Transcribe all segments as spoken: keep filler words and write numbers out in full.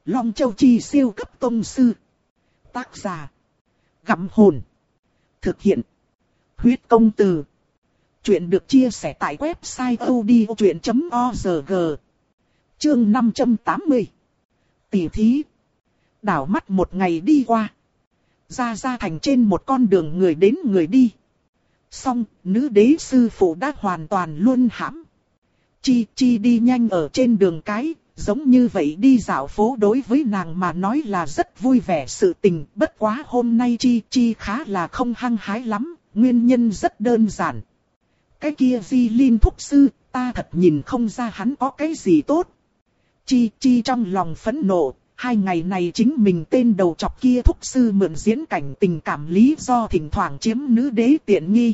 Long Châu Chi siêu cấp tông sư. Tác giả. Gặm hồn. Thực hiện. Huyết công từ. Chuyện được chia sẻ tại website audiochuyện chấm org. Chương năm trăm tám mươi. Tỷ thí. Đảo mắt một ngày đi qua. Ra ra thành trên một con đường người đến người đi. Xong, nữ đế sư phụ đã hoàn toàn luân hãm. Chi Chi đi nhanh ở trên đường cái, giống như vậy đi dạo phố đối với nàng mà nói là rất vui vẻ sự tình. Bất quá hôm nay Chi Chi khá là không hăng hái lắm, nguyên nhân rất đơn giản. Cái kia Di Linh thúc sư, ta thật nhìn không ra hắn có cái gì tốt. Chi Chi trong lòng phẫn nộ, hai ngày này chính mình tên đầu chọc kia thúc sư mượn diễn cảnh tình cảm lý do thỉnh thoảng chiếm nữ đế tiện nghi.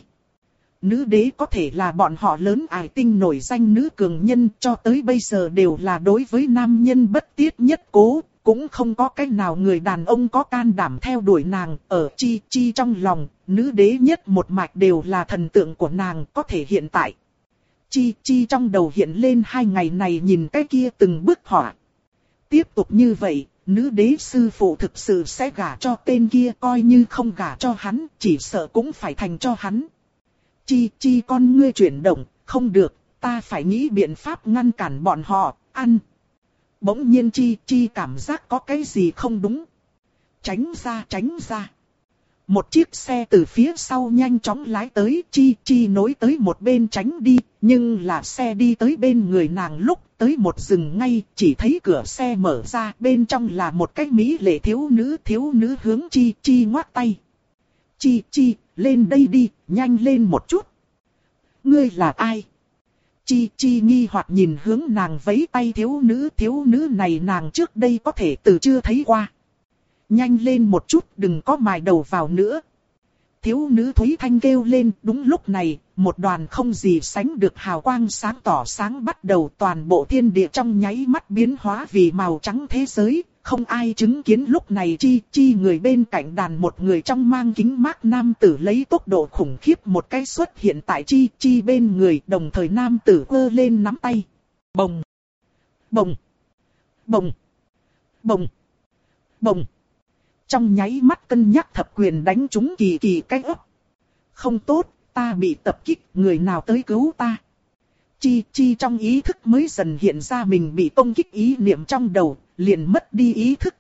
Nữ đế có thể là bọn họ lớn ải tinh nổi danh nữ cường nhân, cho tới bây giờ đều là đối với nam nhân bất tiết nhất cố, cũng không có cách nào người đàn ông có can đảm theo đuổi nàng. Ở Chi Chi trong lòng, nữ đế nhất một mạch đều là thần tượng của nàng. Có thể hiện tại, Chi Chi trong đầu hiện lên hai ngày này nhìn cái kia từng bức họa. Tiếp tục như vậy, nữ đế sư phụ thực sự sẽ gả cho tên kia, coi như không gả cho hắn, chỉ sợ cũng phải thành cho hắn. Chi Chi con ngươi chuyển động, không được, ta phải nghĩ biện pháp ngăn cản bọn họ, ăn. Bỗng nhiên Chi Chi cảm giác có cái gì không đúng. Tránh ra, tránh ra. Một chiếc xe từ phía sau nhanh chóng lái tới, Chi Chi nối tới một bên tránh đi, nhưng là xe đi tới bên người nàng lúc tới một dừng ngay, chỉ thấy cửa xe mở ra, bên trong là một cái mỹ lệ thiếu nữ, thiếu nữ hướng Chi Chi ngoắc tay. Chi Chi, lên đây đi, nhanh lên một chút. Ngươi là ai? Chi Chi nghi hoặc nhìn hướng nàng vẫy tay thiếu nữ, thiếu nữ này nàng trước đây có thể từ chưa thấy qua. Nhanh lên một chút, đừng có mài đầu vào nữa. Thiếu nữ Thúy Thanh kêu lên. Đúng lúc này, một đoàn không gì sánh được hào quang sáng tỏ sáng bắt đầu, toàn bộ thiên địa trong nháy mắt biến hóa vì màu trắng thế giới. Không ai chứng kiến lúc này Chi Chi người bên cạnh đàn một người trong mang kính mát nam tử lấy tốc độ khủng khiếp một cái xuất hiện tại Chi Chi bên người, đồng thời nam tử ơ lên nắm tay. Bồng, bồng, bồng, bồng, bồng. Trong nháy mắt cân nhắc thập quyền đánh trúng Kỳ Kỳ cái ấp. Không tốt, ta bị tập kích, người nào tới cứu ta? Chi Chi trong ý thức mới dần hiện ra mình bị công kích ý niệm trong đầu, liền mất đi ý thức.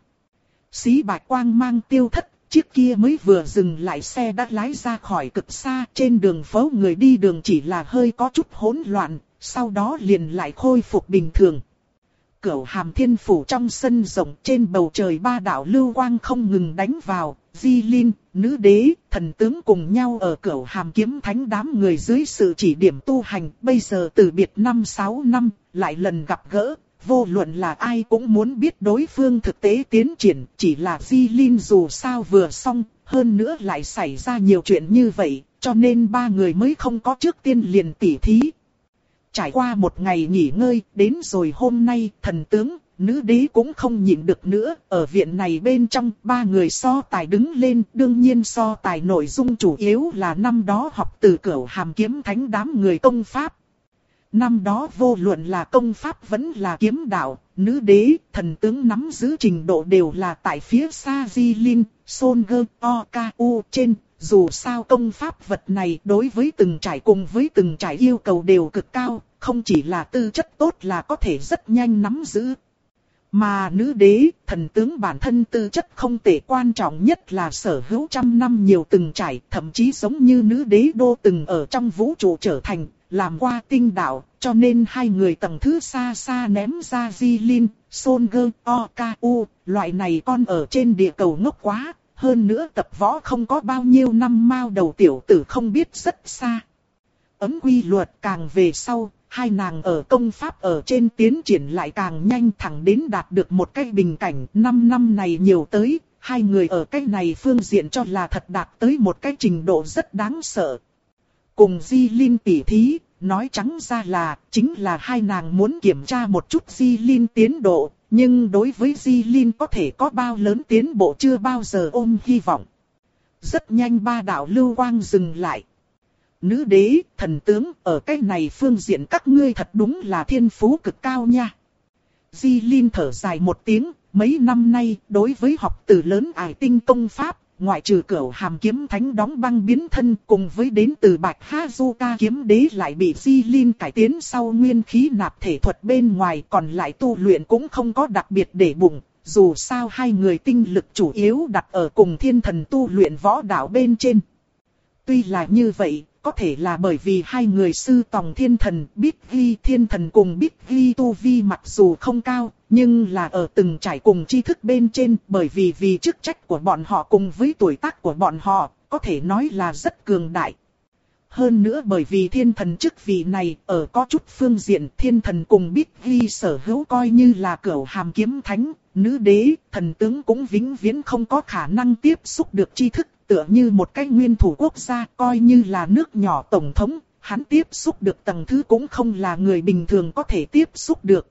Xí bạch quang mang tiêu thất, chiếc kia mới vừa dừng lại xe đã lái ra khỏi cực xa. Trên đường phố người đi đường chỉ là hơi có chút hỗn loạn, sau đó liền lại khôi phục bình thường. Cửu Hàm Thiên Phủ trong sân rộng, trên bầu trời ba đạo lưu quang không ngừng đánh vào. Di Linh, nữ đế, thần tướng cùng nhau ở Cửu Hàm Kiếm Thánh đám người dưới sự chỉ điểm tu hành. Bây giờ từ biệt năm sáu năm, lại lần gặp gỡ, vô luận là ai cũng muốn biết đối phương thực tế tiến triển. Chỉ là Di Linh dù sao vừa xong, hơn nữa lại xảy ra nhiều chuyện như vậy, cho nên ba người mới không có trước tiên liền tỉ thí. Trải qua một ngày nghỉ ngơi, đến rồi hôm nay, thần tướng, nữ đế cũng không nhịn được nữa. Ở viện này bên trong, ba người so tài đứng lên. Đương nhiên so tài nội dung chủ yếu là năm đó học từ Cửu Hàm Kiếm Thánh đám người công pháp. Năm đó vô luận là công pháp vẫn là kiếm đạo, nữ đế, thần tướng nắm giữ trình độ đều là tại phía xa Di Linh, Son Gơ, O K U trên. Dù sao công pháp vật này đối với từng trải cùng với từng trải yêu cầu đều cực cao, không chỉ là tư chất tốt là có thể rất nhanh nắm giữ. Mà nữ đế, thần tướng bản thân tư chất không tệ, quan trọng nhất là sở hữu trăm năm nhiều từng trải, thậm chí giống như nữ đế đô từng ở trong vũ trụ trở thành, làm qua tinh đạo, cho nên hai người tầng thứ xa xa ném ra Di Linh, Son Gơ, O K U, loại này con ở trên địa cầu ngốc quá. Hơn nữa tập võ không có bao nhiêu năm mao đầu tiểu tử không biết rất xa. Ấm quy luật càng về sau, hai nàng ở công pháp ở trên tiến triển lại càng nhanh, thẳng đến đạt được một cái bình cảnh. Năm năm này nhiều tới, hai người ở cái này phương diện cho là thật đạt tới một cái trình độ rất đáng sợ. Cùng Di Linh tỉ thí, nói trắng ra là, chính là hai nàng muốn kiểm tra một chút Di Linh tiến độ. Nhưng đối với Di Linh có thể có bao lớn tiến bộ chưa bao giờ ôm hy vọng. Rất nhanh ba đạo lưu quang dừng lại. Nữ đế, thần tướng, ở cái này phương diện các ngươi thật đúng là thiên phú cực cao nha. Di Linh thở dài một tiếng, mấy năm nay, đối với học từ lớn ải tinh công pháp, ngoại trừ Cửu Hàm kiếm thánh đóng băng biến thân cùng với đến từ Bạch Hazuka kiếm đế lại bị Di Linh cải tiến sau nguyên khí nạp thể thuật bên ngoài, còn lại tu luyện cũng không có đặc biệt để bụng. Dù sao hai người tinh lực chủ yếu đặt ở cùng thiên thần tu luyện võ đạo bên trên. Tuy là như vậy, có thể là bởi vì hai người sư tòng thiên thần, Bích Ghi thiên thần cùng Bích Ghi tu vi mặc dù không cao, nhưng là ở từng trải cùng tri thức bên trên, bởi vì vì chức trách của bọn họ cùng với tuổi tác của bọn họ, có thể nói là rất cường đại. Hơn nữa bởi vì thiên thần chức vị này, ở có chút phương diện thiên thần cùng Bích Ghi sở hữu coi như là Cửu Hàm kiếm thánh, nữ đế, thần tướng cũng vĩnh viễn không có khả năng tiếp xúc được tri thức, tựa như một cái nguyên thủ quốc gia, coi như là nước nhỏ tổng thống, hắn tiếp xúc được tầng thứ cũng không là người bình thường có thể tiếp xúc được.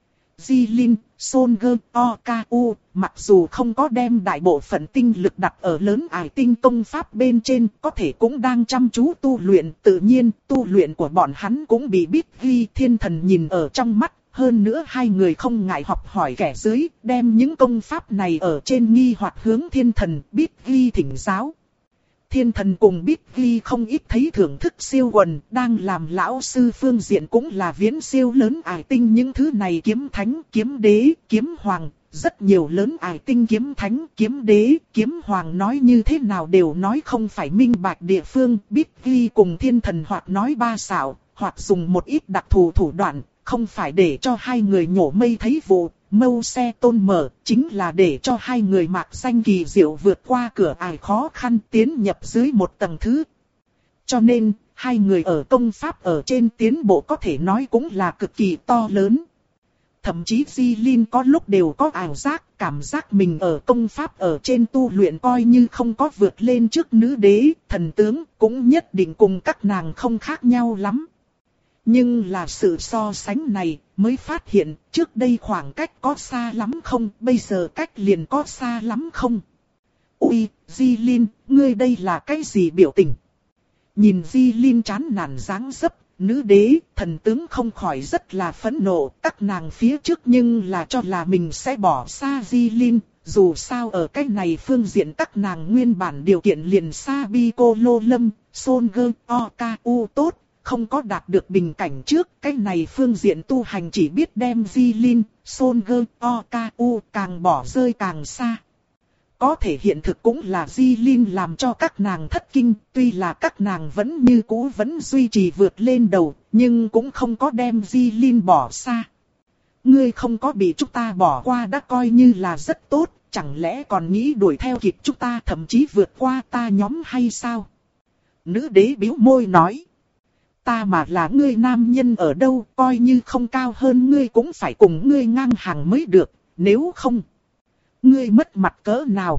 Di Linh, Son Gơ, Okaku, mặc dù không có đem đại bộ phận tinh lực đặt ở lớn ải tinh công pháp bên trên, có thể cũng đang chăm chú tu luyện, tự nhiên, tu luyện của bọn hắn cũng bị Bích Ghi thiên thần nhìn ở trong mắt. Hơn nữa hai người không ngại học hỏi kẻ dưới, đem những công pháp này ở trên nghi hoặc hướng thiên thần, Bích Ghi thỉnh giáo. Thiên thần cùng Bích Ghi không ít thấy thưởng thức siêu quần, đang làm lão sư phương diện cũng là viễn siêu lớn ải tinh những thứ này kiếm thánh, kiếm đế, kiếm hoàng. Rất nhiều lớn ải tinh kiếm thánh, kiếm đế, kiếm hoàng nói như thế nào đều nói không phải minh bạch địa phương. Bích Ghi cùng thiên thần hoặc nói ba xảo, hoặc dùng một ít đặc thù thủ đoạn. Không phải để cho hai người nhổ mây thấy vụ, mâu xe tôn mở, chính là để cho hai người mạc danh kỳ diệu vượt qua cửa ải khó khăn tiến nhập dưới một tầng thứ. Cho nên, hai người ở công pháp ở trên tiến bộ có thể nói cũng là cực kỳ to lớn. Thậm chí Di Linh có lúc đều có ảo giác, cảm giác mình ở công pháp ở trên tu luyện coi như không có vượt lên trước nữ đế, thần tướng, cũng nhất định cùng các nàng không khác nhau lắm. Nhưng là sự so sánh này mới phát hiện trước đây khoảng cách có xa lắm không, bây giờ cách liền có xa lắm không. Ui, Di Linh, ngươi đây là cái gì biểu tình? Nhìn Di Linh chán nản dáng dấp, nữ đế, thần tướng không khỏi rất là phẫn nộ, các nàng phía trước nhưng là cho là mình sẽ bỏ xa Di Linh. Dù sao ở cái này phương diện các nàng nguyên bản điều kiện liền xa Piccolo Lâm, Son Gơ, Okaku tốt. Không có đạt được bình cảnh trước, cái này phương diện tu hành chỉ biết đem Di Linh, Son Gơ, Okaku càng bỏ rơi càng xa. Có thể hiện thực cũng là Di Linh làm cho các nàng thất kinh, tuy là các nàng vẫn như cũ vẫn duy trì vượt lên đầu, nhưng cũng không có đem Di Linh bỏ xa. Ngươi không có bị chúng ta bỏ qua đã coi như là rất tốt, chẳng lẽ còn nghĩ đuổi theo kịp chúng ta thậm chí vượt qua ta nhóm hay sao? Nữ đế bĩu môi nói. Ta mà là ngươi nam nhân ở đâu, coi như không cao hơn ngươi cũng phải cùng ngươi ngang hàng mới được, nếu không, ngươi mất mặt cỡ nào.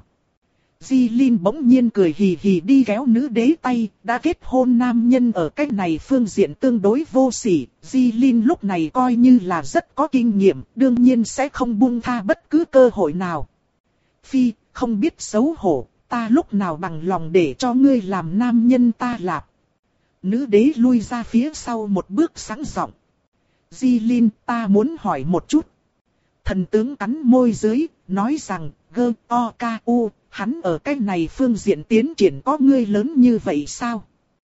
Di Linh bỗng nhiên cười hì hì đi kéo nữ đế tay, đã kết hôn nam nhân ở cách này phương diện tương đối vô sỉ. Di Linh lúc này coi như là rất có kinh nghiệm, đương nhiên sẽ không buông tha bất cứ cơ hội nào. Phi, không biết xấu hổ, ta lúc nào bằng lòng để cho ngươi làm nam nhân ta lạp. Nữ đế lui ra phía sau một bước sáng giọng. Di Linh, ta muốn hỏi một chút. Thần tướng cắn môi dưới, nói rằng, gơ, o, ca, u, hắn ở cái này phương diện tiến triển có ngươi lớn như vậy sao?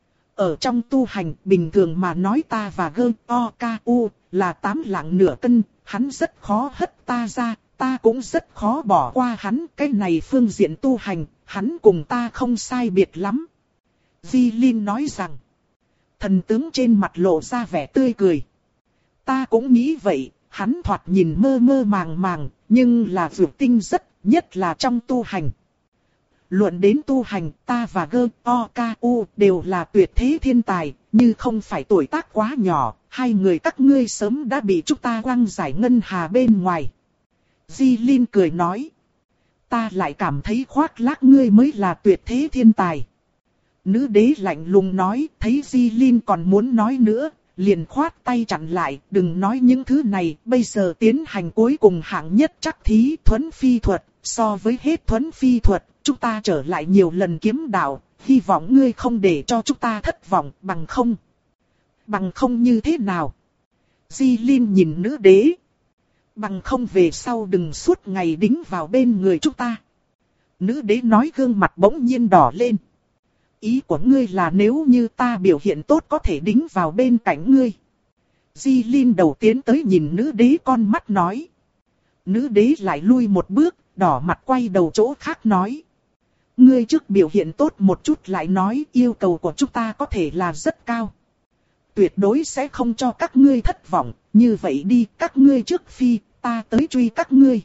Ở trong tu hành, bình thường mà nói ta và gơ, o, ca, u, là tám lạng nửa cân, hắn rất khó hất ta ra, ta cũng rất khó bỏ qua hắn. Cái này phương diện tu hành, hắn cùng ta không sai biệt lắm. Di Linh nói rằng, thần tướng trên mặt lộ ra vẻ tươi cười. Ta cũng nghĩ vậy, hắn thoạt nhìn mơ mơ màng màng, nhưng là vượt tinh rất, nhất là trong tu hành. Luận đến tu hành, ta và gơ, o, ca, u đều là tuyệt thế thiên tài, như không phải tuổi tác quá nhỏ, hai người các ngươi sớm đã bị chúng ta quăng giải ngân hà bên ngoài. Di Linh cười nói, ta lại cảm thấy khoác lác ngươi mới là tuyệt thế thiên tài. Nữ đế lạnh lùng nói, thấy Di Linh còn muốn nói nữa, liền khoát tay chặn lại, đừng nói những thứ này, bây giờ tiến hành cuối cùng hạng nhất chắc thí thuấn phi thuật, so với hết thuấn phi thuật, chúng ta trở lại nhiều lần kiếm đạo, hy vọng ngươi không để cho chúng ta thất vọng, bằng không. Bằng không như thế nào? Di Linh nhìn nữ đế. Bằng không về sau đừng suốt ngày đính vào bên người chúng ta. Nữ đế nói gương mặt bỗng nhiên đỏ lên. Ý của ngươi là nếu như ta biểu hiện tốt có thể đính vào bên cạnh ngươi. Di Linh đầu tiến tới nhìn nữ đế con mắt nói. Nữ đế lại lui một bước, đỏ mặt quay đầu chỗ khác nói. Ngươi trước biểu hiện tốt một chút lại nói yêu cầu của chúng ta có thể là rất cao. Tuyệt đối sẽ không cho các ngươi thất vọng, như vậy đi các ngươi trước phi, ta tới truy các ngươi.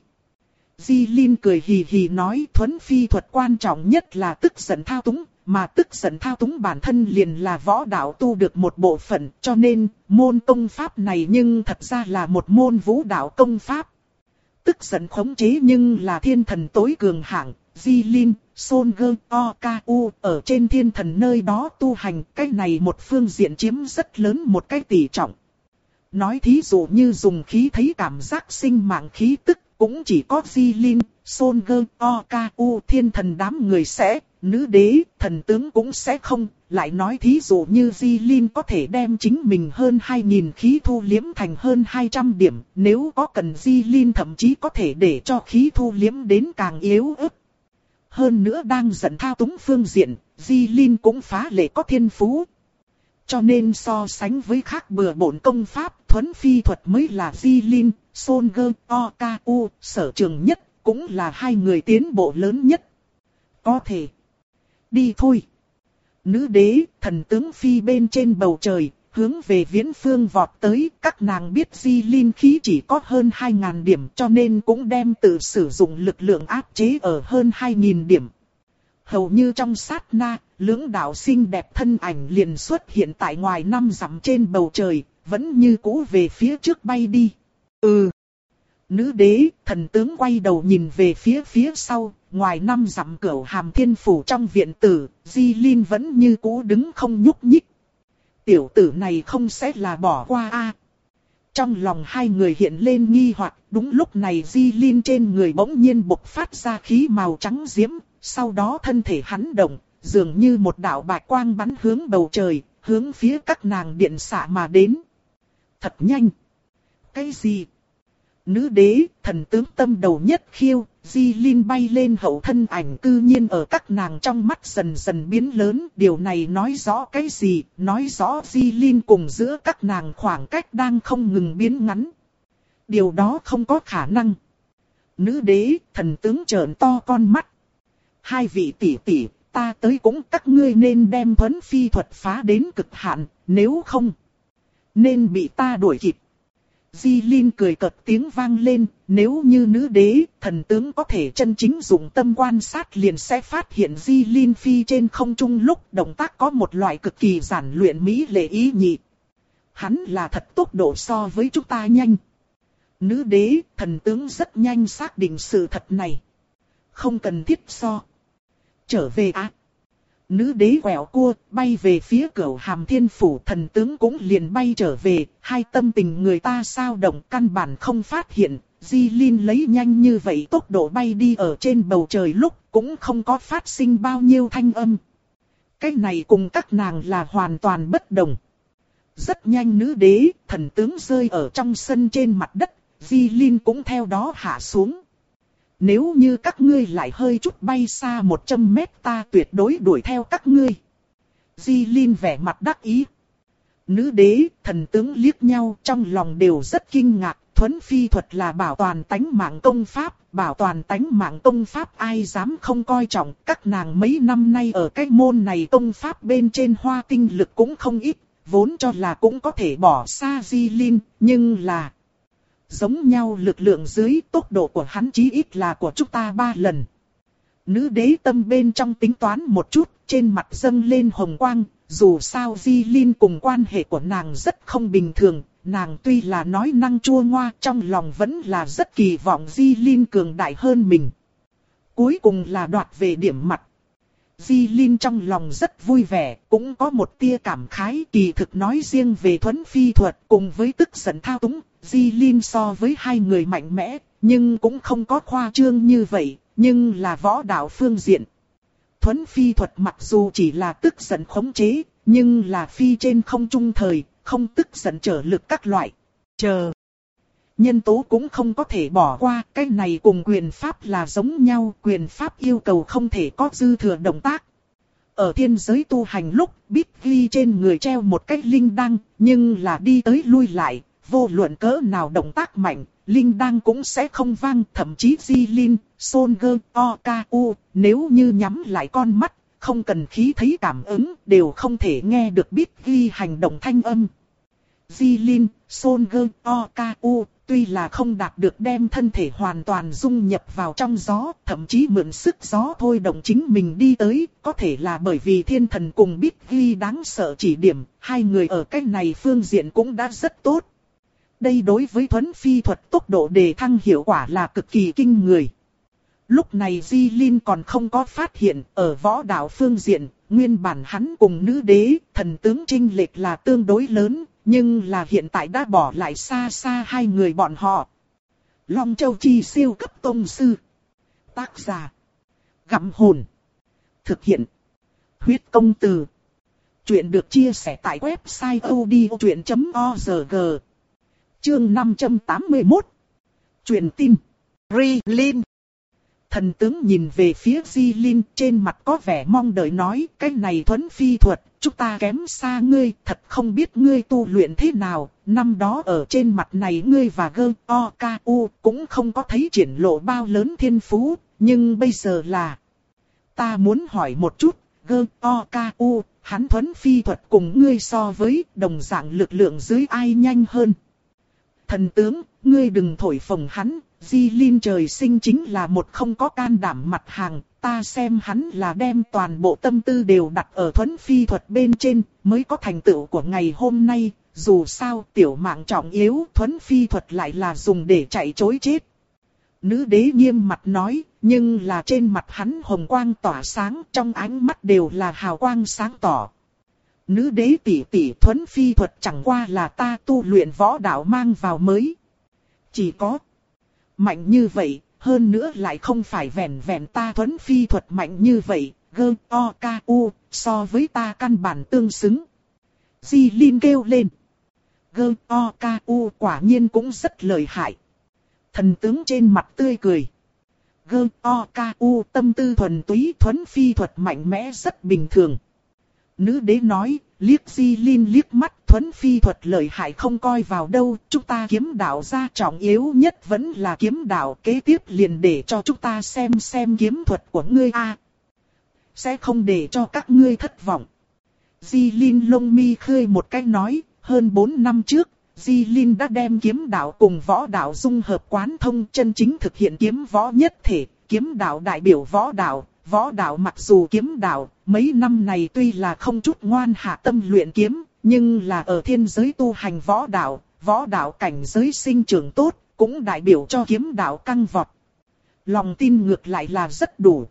Di Linh cười hì hì nói thuấn phi thuật quan trọng nhất là tức giận thao túng, mà tức giận thao túng bản thân liền là võ đạo tu được một bộ phận, cho nên môn công pháp này nhưng thật ra là một môn vũ đạo công pháp. Tức giận khống chế nhưng là thiên thần tối cường hạng, Di Linh, Son Gơ, O K U ở trên thiên thần nơi đó tu hành, cái này một phương diện chiếm rất lớn một cái tỷ trọng. Nói thí dụ như dùng khí thấy cảm giác sinh mạng khí tức, cũng chỉ có Di Linh, Son Gơ, O K U thiên thần đám người sẽ, nữ đế, thần tướng cũng sẽ không. Lại nói thí dụ như Di Linh có thể đem chính mình hơn hai nghìn khí thu liếm thành hơn hai trăm điểm, nếu có cần Di Linh thậm chí có thể để cho khí thu liếm đến càng yếu ớt. Hơn nữa đang giận thao túng phương diện, Di Linh cũng phá lệ có thiên phú. Cho nên so sánh với khác bừa bộn công pháp, thuấn phi thuật mới là Di Linh, Son Gơ, O K U, sở trường nhất, cũng là hai người tiến bộ lớn nhất. Có thể. Đi thôi. Nữ đế, thần tướng phi bên trên bầu trời, hướng về viễn phương vọt tới. Các nàng biết Di Linh khí chỉ có hơn hai nghìn điểm cho nên cũng đem tự sử dụng lực lượng áp chế ở hơn hai nghìn điểm. Hầu như trong sát na, lưỡng đạo xinh đẹp thân ảnh liền xuất hiện tại ngoài năm dặm trên bầu trời, vẫn như cũ về phía trước bay đi. Ừ. Nữ đế, thần tướng quay đầu nhìn về phía phía sau, ngoài năm dặm Cửu Hàm Thiên Phủ trong viện tử, Di Linh vẫn như cũ đứng không nhúc nhích. Tiểu tử này không sẽ là bỏ qua a? Trong lòng hai người hiện lên nghi hoặc, đúng lúc này Di Linh trên người bỗng nhiên bộc phát ra khí màu trắng diễm, sau đó thân thể hắn động, dường như một đạo bạch quang bắn hướng bầu trời, hướng phía các nàng điện xạ mà đến. Thật nhanh. Cái gì? Nữ đế, thần tướng tâm đầu nhất khiêu, Di Linh bay lên hậu thân ảnh cư nhiên ở các nàng trong mắt dần dần biến lớn. Điều này nói rõ cái gì? Nói rõ Di Linh cùng giữa các nàng khoảng cách đang không ngừng biến ngắn. Điều đó không có khả năng. Nữ đế, thần tướng trợn to con mắt. Hai vị tỷ tỷ, ta tới cũng các ngươi nên đem thuấn phi thuật phá đến cực hạn, nếu không nên bị ta đuổi kịp. Di Linh cười cợt tiếng vang lên, nếu như nữ đế, thần tướng có thể chân chính dùng tâm quan sát liền sẽ phát hiện Di Linh phi trên không trung lúc động tác có một loại cực kỳ giản luyện mỹ lệ ý nhị. Hắn là thật tốc độ so với chúng ta nhanh. Nữ đế, thần tướng rất nhanh xác định sự thật này. Không cần thiết so. Trở về á. Nữ đế quẹo cua, bay về phía Cửu Hàm Thiên Phủ, thần tướng cũng liền bay trở về, hai tâm tình người ta sao động căn bản không phát hiện, Di Linh lấy nhanh như vậy tốc độ bay đi ở trên bầu trời lúc cũng không có phát sinh bao nhiêu thanh âm. Cái này cùng các nàng là hoàn toàn bất đồng. Rất nhanh nữ đế, thần tướng rơi ở trong sân trên mặt đất, Di Linh cũng theo đó hạ xuống. Nếu như các ngươi lại hơi chút bay xa một trăm mét ta tuyệt đối đuổi theo các ngươi. Di Linh vẻ mặt đắc ý. Nữ đế, thần tướng liếc nhau trong lòng đều rất kinh ngạc. Thuấn phi thuật là bảo toàn tánh mạng công pháp. Bảo toàn tánh mạng công pháp ai dám không coi trọng. Các nàng mấy năm nay ở cái môn này công pháp bên trên hoa tinh lực cũng không ít. Vốn cho là cũng có thể bỏ xa Di Linh, nhưng là... Giống nhau lực lượng dưới tốc độ của hắn chí ít là của chúng ta ba lần. Nữ đế tâm bên trong tính toán một chút, trên mặt dâng lên hồng quang, dù sao Di Linh cùng quan hệ của nàng rất không bình thường, nàng tuy là nói năng chua ngoa trong lòng vẫn là rất kỳ vọng Di Linh cường đại hơn mình. Cuối cùng là đoạt về điểm mặt. Di Linh trong lòng rất vui vẻ, cũng có một tia cảm khái kỳ thực nói riêng về thuấn phi thuật cùng với tức giận thao túng. Di Linh so với hai người mạnh mẽ, nhưng cũng không có khoa trương như vậy, nhưng là võ đạo phương diện. Thuấn phi thuật mặc dù chỉ là tức giận khống chế, nhưng là phi trên không trung thời, không tức giận trở lực các loại. Chờ. nhân tố cũng không có thể bỏ qua, cái này cùng quyền pháp là giống nhau, quyền pháp yêu cầu không thể có dư thừa động tác. Ở thiên giới tu hành lúc, biết ghi trên người treo một cái linh đăng, nhưng là đi tới lui lại, vô luận cỡ nào động tác mạnh, linh đăng cũng sẽ không vang, thậm chí Di Linh, Son Gơ, O K U, nếu như nhắm lại con mắt, không cần khí thấy cảm ứng, đều không thể nghe được biết ghi hành động thanh âm. Di Linh, Son Gơ, O K U, tuy là không đạt được đem thân thể hoàn toàn dung nhập vào trong gió, thậm chí mượn sức gió thôi động chính mình đi tới, có thể là bởi vì thiên thần cùng biết ghi đáng sợ chỉ điểm, hai người ở cách này phương diện cũng đã rất tốt. Đây đối với thuấn phi thuật tốc độ đề thăng hiệu quả là cực kỳ kinh người. Lúc này Di Linh còn không có phát hiện, ở võ đạo phương diện, nguyên bản hắn cùng nữ đế, thần tướng chênh lệch là tương đối lớn, nhưng là hiện tại đã bỏ lại xa xa hai người bọn họ. Long Châu Chi siêu cấp tông sư. Tác giả: Gặm Hồn. Thực hiện: Huyết Công Từ. Chuyện được chia sẻ tại website odchuyện chấm org. Chương năm trăm tám mươi mốt. Truyền tin. Ri Linh. Thần tướng nhìn về phía Di Linh, trên mặt có vẻ mong đợi nói, cái này thuấn phi thuật, chúng ta kém xa ngươi, thật không biết ngươi tu luyện thế nào, năm đó ở trên mặt này ngươi và Gơ, O, K, U cũng không có thấy triển lộ bao lớn thiên phú, nhưng bây giờ là... Ta muốn hỏi một chút, Gơ, O, K, U, hắn thuấn phi thuật cùng ngươi so với đồng dạng lực lượng dưới ai nhanh hơn. Thần tướng, ngươi đừng thổi phồng hắn. Di Linh trời sinh chính là một không có can đảm mặt hàng, ta xem hắn là đem toàn bộ tâm tư đều đặt ở thuấn phi thuật bên trên, mới có thành tựu của ngày hôm nay, dù sao tiểu mạng trọng yếu, thuấn phi thuật lại là dùng để chạy trối chết. Nữ đế nghiêm mặt nói, nhưng là trên mặt hắn hồng quang tỏa sáng, trong ánh mắt đều là hào quang sáng tỏ. Nữ đế tỷ tỷ, thuấn phi thuật chẳng qua là ta tu luyện võ đạo mang vào mới. Chỉ có mạnh như vậy, hơn nữa lại không phải vẻn vẹn ta thuấn phi thuật mạnh như vậy, Gơ, O, K, U, so với ta căn bản tương xứng. Di Linh kêu lên. Gơ, O, K, U quả nhiên cũng rất lợi hại. Thần tướng trên mặt tươi cười. Gơ, O, K, U tâm tư thuần túy, thuấn phi thuật mạnh mẽ rất bình thường. Nữ đế nói, liếc Di Linh liếc mắt, thuấn phi thuật lợi hại không coi vào đâu, chúng ta kiếm đạo ra trọng yếu nhất vẫn là kiếm đạo, kế tiếp liền để cho chúng ta xem xem kiếm thuật của ngươi a. Sẽ không để cho các ngươi thất vọng. Di Linh lông mi khơi một cách nói, hơn bốn năm trước, Di Linh đã đem kiếm đạo cùng võ đạo dung hợp quán thông, chân chính thực hiện kiếm võ nhất thể, kiếm đạo đại biểu võ đạo. Võ đạo mặc dù kiếm đạo, mấy năm này tuy là không chút ngoan hạ tâm luyện kiếm, nhưng là ở thiên giới tu hành võ đạo, võ đạo cảnh giới sinh trưởng tốt, cũng đại biểu cho kiếm đạo căng vọt. Lòng tin ngược lại là rất đủ.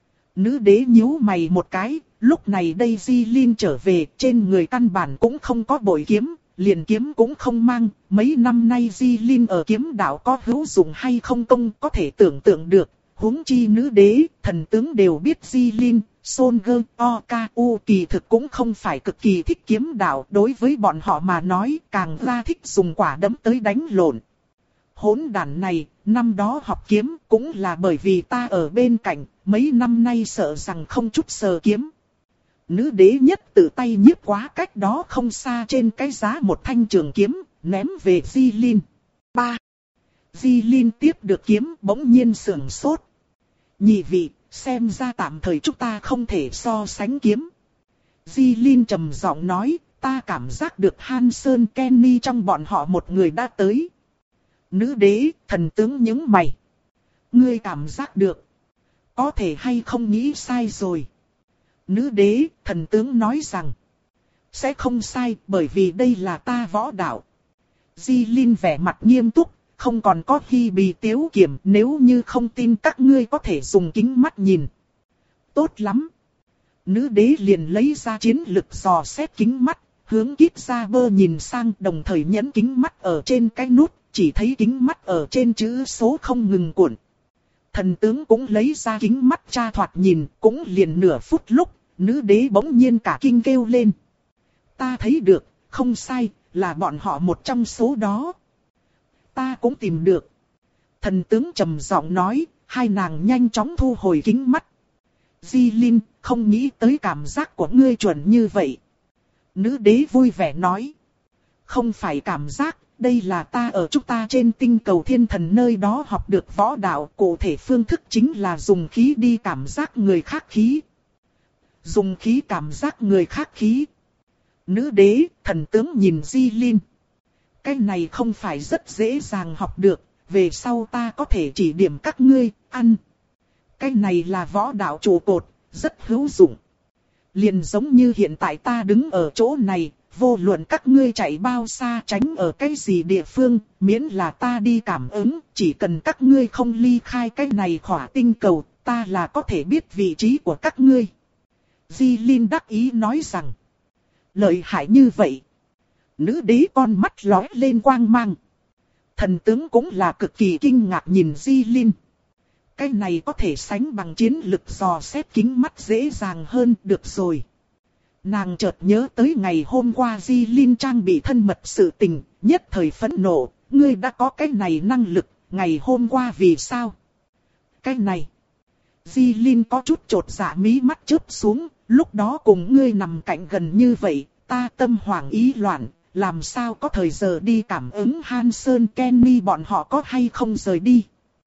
Nữ đế nhíu mày một cái, lúc này đây Di Linh trở về, trên người căn bản cũng không có bội kiếm, liền kiếm cũng không mang, mấy năm nay Di Linh ở kiếm đạo có hữu dụng hay không công có thể tưởng tượng được. Huống chi nữ đế, thần tướng đều biết Di Linh, Son Gơ, O, K, U kỳ thực cũng không phải cực kỳ thích kiếm đạo, đối với bọn họ mà nói càng ra thích dùng quả đấm tới đánh lộn. Hỗn đản này, năm đó học kiếm cũng là bởi vì ta ở bên cạnh, mấy năm nay sợ rằng không chút sờ kiếm. Nữ đế nhất tự tay nhiếp quá cách đó không xa trên cái giá một thanh trường kiếm, ném về Di Linh. Ba. Di Linh tiếp được kiếm bỗng nhiên sửng sốt. Nhị vị, xem ra tạm thời chúng ta không thể so sánh kiếm. Di Linh trầm giọng nói, ta cảm giác được Han Sơn Kenny trong bọn họ một người đã tới. Nữ đế, thần tướng nhướng mày. Ngươi cảm giác được. Có thể hay không nghĩ sai rồi. Nữ đế, thần tướng nói rằng. Sẽ không sai, bởi vì đây là ta võ đạo. Di Linh vẻ mặt nghiêm túc. Không còn có khi bì tiếu kiểm, nếu như không tin các ngươi có thể dùng kính mắt nhìn. Tốt lắm. Nữ đế liền lấy ra chiến lực dò xét kính mắt, hướng Kít Ra Bơ nhìn sang, đồng thời nhấn kính mắt ở trên cái nút, chỉ thấy kính mắt ở trên chữ số không ngừng cuộn. Thần tướng cũng lấy ra kính mắt tra thoạt nhìn, cũng liền nửa phút lúc, nữ đế bỗng nhiên cả kinh kêu lên. Ta thấy được, không sai, là bọn họ một trong số đó. ta cũng tìm được. Thần tướng trầm giọng nói, hai nàng nhanh chóng thu hồi kính mắt. Di Linh, không nghĩ tới cảm giác của ngươi chuẩn như vậy. Nữ đế vui vẻ nói. Không phải cảm giác, đây là ta ở chúng ta trên tinh cầu thiên thần nơi đó học được võ đạo. Cụ thể phương thức chính là dùng khí đi cảm giác người khác khí. Dùng khí cảm giác người khác khí. Nữ đế, thần tướng nhìn Di Linh. Cái này không phải rất dễ dàng học được, về sau ta có thể chỉ điểm các ngươi, ăn. Cái này là võ đạo trụ cột, rất hữu dụng. Liền giống như hiện tại ta đứng ở chỗ này, vô luận các ngươi chạy bao xa tránh ở cái gì địa phương, miễn là ta đi cảm ứng, chỉ cần các ngươi không ly khai cái này khỏa tinh cầu, ta là có thể biết vị trí của các ngươi. Di Linh đắc ý nói rằng, lợi hại như vậy. Nữ đế con mắt lóe lên quang mang. Thần tướng cũng là cực kỳ kinh ngạc nhìn Di Linh. Cái này có thể sánh bằng chiến lực dò xét kính mắt dễ dàng hơn, được rồi. Nàng chợt nhớ tới ngày hôm qua Di Linh trang bị thân mật sự tình, nhất thời phẫn nộ, ngươi đã có cái này năng lực, ngày hôm qua vì sao? Cái này. Di Linh có chút chột dạ mí mắt chớp xuống, lúc đó cùng ngươi nằm cạnh gần như vậy, ta tâm hoảng ý loạn, làm sao có thời giờ đi cảm ứng Hansen Kenny bọn họ có hay không rời đi.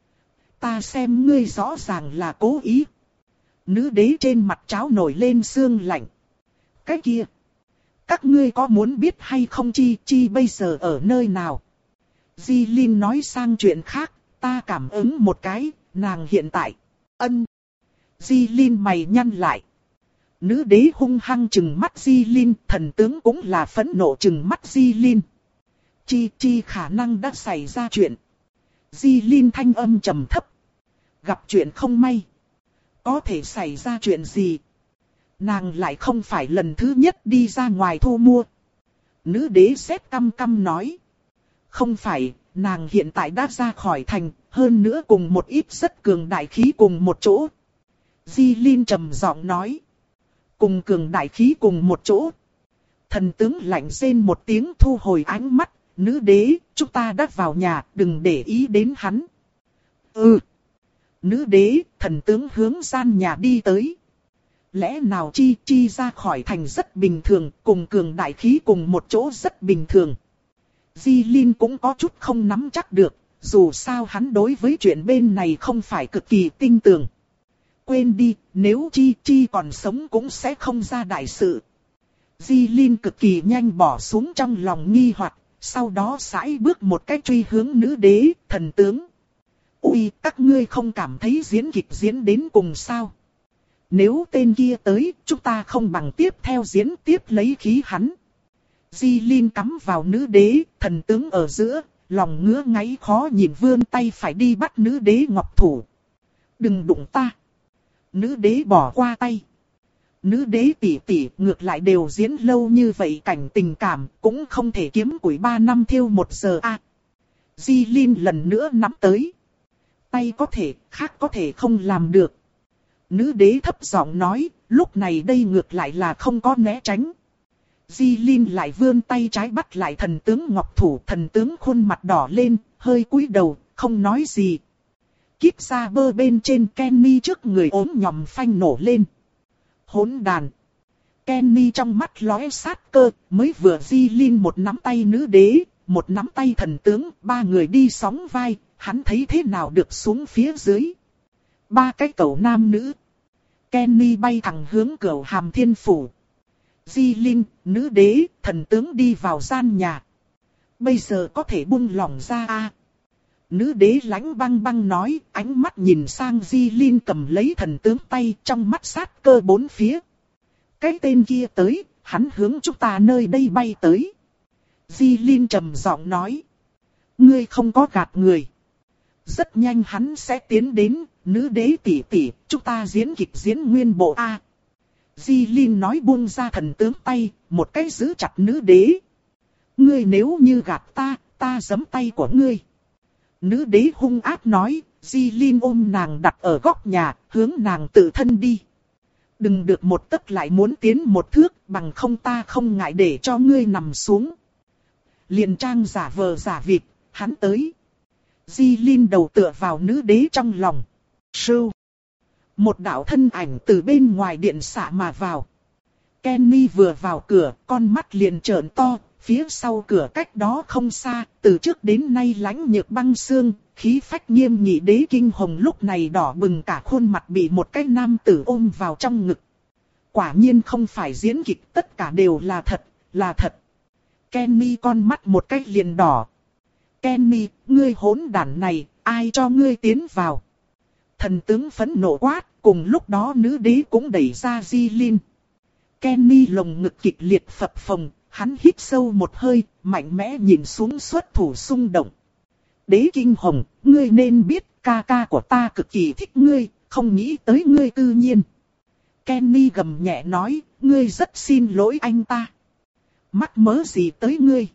Ta xem ngươi rõ ràng là cố ý. Nữ đế trên mặt cháo nổi lên sương lạnh. Cái kia. Các ngươi có muốn biết hay không Chi Chi bây giờ ở nơi nào? Di Linh nói sang chuyện khác, ta cảm ứng một cái, nàng hiện tại. Ân. Di Linh mày nhăn lại. Nữ đế hung hăng trừng mắt Di Linh, thần tướng cũng là phẫn nộ trừng mắt Di Linh. Chi Chi khả năng đã xảy ra chuyện. Di Linh thanh âm trầm thấp. Gặp chuyện không may. Có thể xảy ra chuyện gì? Nàng lại không phải lần thứ nhất đi ra ngoài thu mua. Nữ đế sét căm căm nói. Không phải, nàng hiện tại đã ra khỏi thành, hơn nữa cùng một ít rất cường đại khí cùng một chỗ. Di Linh trầm giọng nói. Cùng cường đại khí cùng một chỗ. Thần tướng lạnh rên một tiếng thu hồi ánh mắt. Nữ đế, chúng ta đã vào nhà, đừng để ý đến hắn. Ừ. Nữ đế, thần tướng hướng gian nhà đi tới. Lẽ nào Chi Chi ra khỏi thành rất bình thường, cùng cường đại khí cùng một chỗ rất bình thường. Di Linh cũng có chút không nắm chắc được, dù sao hắn đối với chuyện bên này không phải cực kỳ tin tưởng. Quên đi, nếu Chi Chi còn sống cũng sẽ không ra đại sự. Di Linh cực kỳ nhanh bỏ xuống trong lòng nghi hoặc, sau đó sải bước một cách truy hướng nữ đế, thần tướng. Ui, các ngươi không cảm thấy diễn kịch diễn đến cùng sao? Nếu tên kia tới, chúng ta không bằng tiếp theo diễn tiếp lấy khí hắn. Di Linh cắm vào nữ đế, thần tướng ở giữa, lòng ngứa ngáy khó nhìn vươn tay phải đi bắt nữ đế ngọc thủ. Đừng đụng ta. Nữ đế bỏ qua tay. Nữ đế tỷ tỷ ngược lại đều diễn lâu như vậy cảnh tình cảm, cũng không thể kiếm củi ba năm thiêu một giờ a. À, Di Linh lần nữa nắm tới. Tay có thể, khác có thể không làm được. Nữ đế thấp giọng nói, lúc này đây ngược lại là không có né tránh. Di Linh lại vươn tay trái bắt lại thần tướng ngọc thủ, thần tướng khuôn mặt đỏ lên, hơi cúi đầu, không nói gì. Kíp ra bơ bên trên Kenny trước người ốm nhòm phanh nổ lên. Hỗn đàn. Kenny trong mắt lóe sát cơ, mới vừa Di Linh một nắm tay nữ đế, một nắm tay thần tướng, ba người đi sóng vai, hắn thấy thế nào được xuống phía dưới. Ba cái cẩu nam nữ. Kenny bay thẳng hướng cửu hàm thiên phủ. Di Linh, nữ đế, thần tướng đi vào gian nhà. Bây giờ có thể buông lỏng ra a. À, nữ đế lãnh băng băng nói, ánh mắt nhìn sang Di Linh cầm lấy thần tướng tay, trong mắt sát cơ bốn phía. Cái tên kia tới, hắn hướng chúng ta nơi đây bay tới. Di Linh trầm giọng nói. Ngươi không có gạt người. Rất nhanh hắn sẽ tiến đến, nữ đế tỷ tỷ, chúng ta diễn kịch diễn nguyên bộ a. Di Linh nói buông ra thần tướng tay, một cái giữ chặt nữ đế. Ngươi nếu như gạt ta, ta giẫm tay của ngươi. Nữ đế hung ác nói, Di Linh ôm nàng đặt ở góc nhà, hướng nàng tự thân đi. Đừng được một tấc lại muốn tiến một thước, bằng không ta không ngại để cho ngươi nằm xuống. Liền trang giả vờ giả vịt, hắn tới. Jilin đầu tựa vào nữ đế trong lòng. Sưu. Một đạo thân ảnh từ bên ngoài điện xạ mà vào. Kenny vừa vào cửa, con mắt liền trợn to, phía sau cửa cách đó không xa, từ trước đến nay lãnh nhược băng xương, khí phách nghiêm nghị đế kinh hồng lúc này đỏ bừng cả khuôn mặt bị một cái nam tử ôm vào trong ngực. Quả nhiên không phải diễn kịch, tất cả đều là thật, là thật. Kenny con mắt một cái liền đỏ. Kenny, ngươi hỗn đản này, ai cho ngươi tiến vào? Thần tướng phẫn nộ quát, cùng lúc đó nữ đế cũng đẩy ra Jilin. Kenny lồng ngực kịch liệt phập phồng, hắn hít sâu một hơi, mạnh mẽ nhìn xuống xuất thủ xung động. Đế kinh hồng, ngươi nên biết, ca ca của ta cực kỳ thích ngươi, không nghĩ tới ngươi tự nhiên. Kenny gầm nhẹ nói, ngươi rất xin lỗi anh ta. Mắc mớ gì tới ngươi?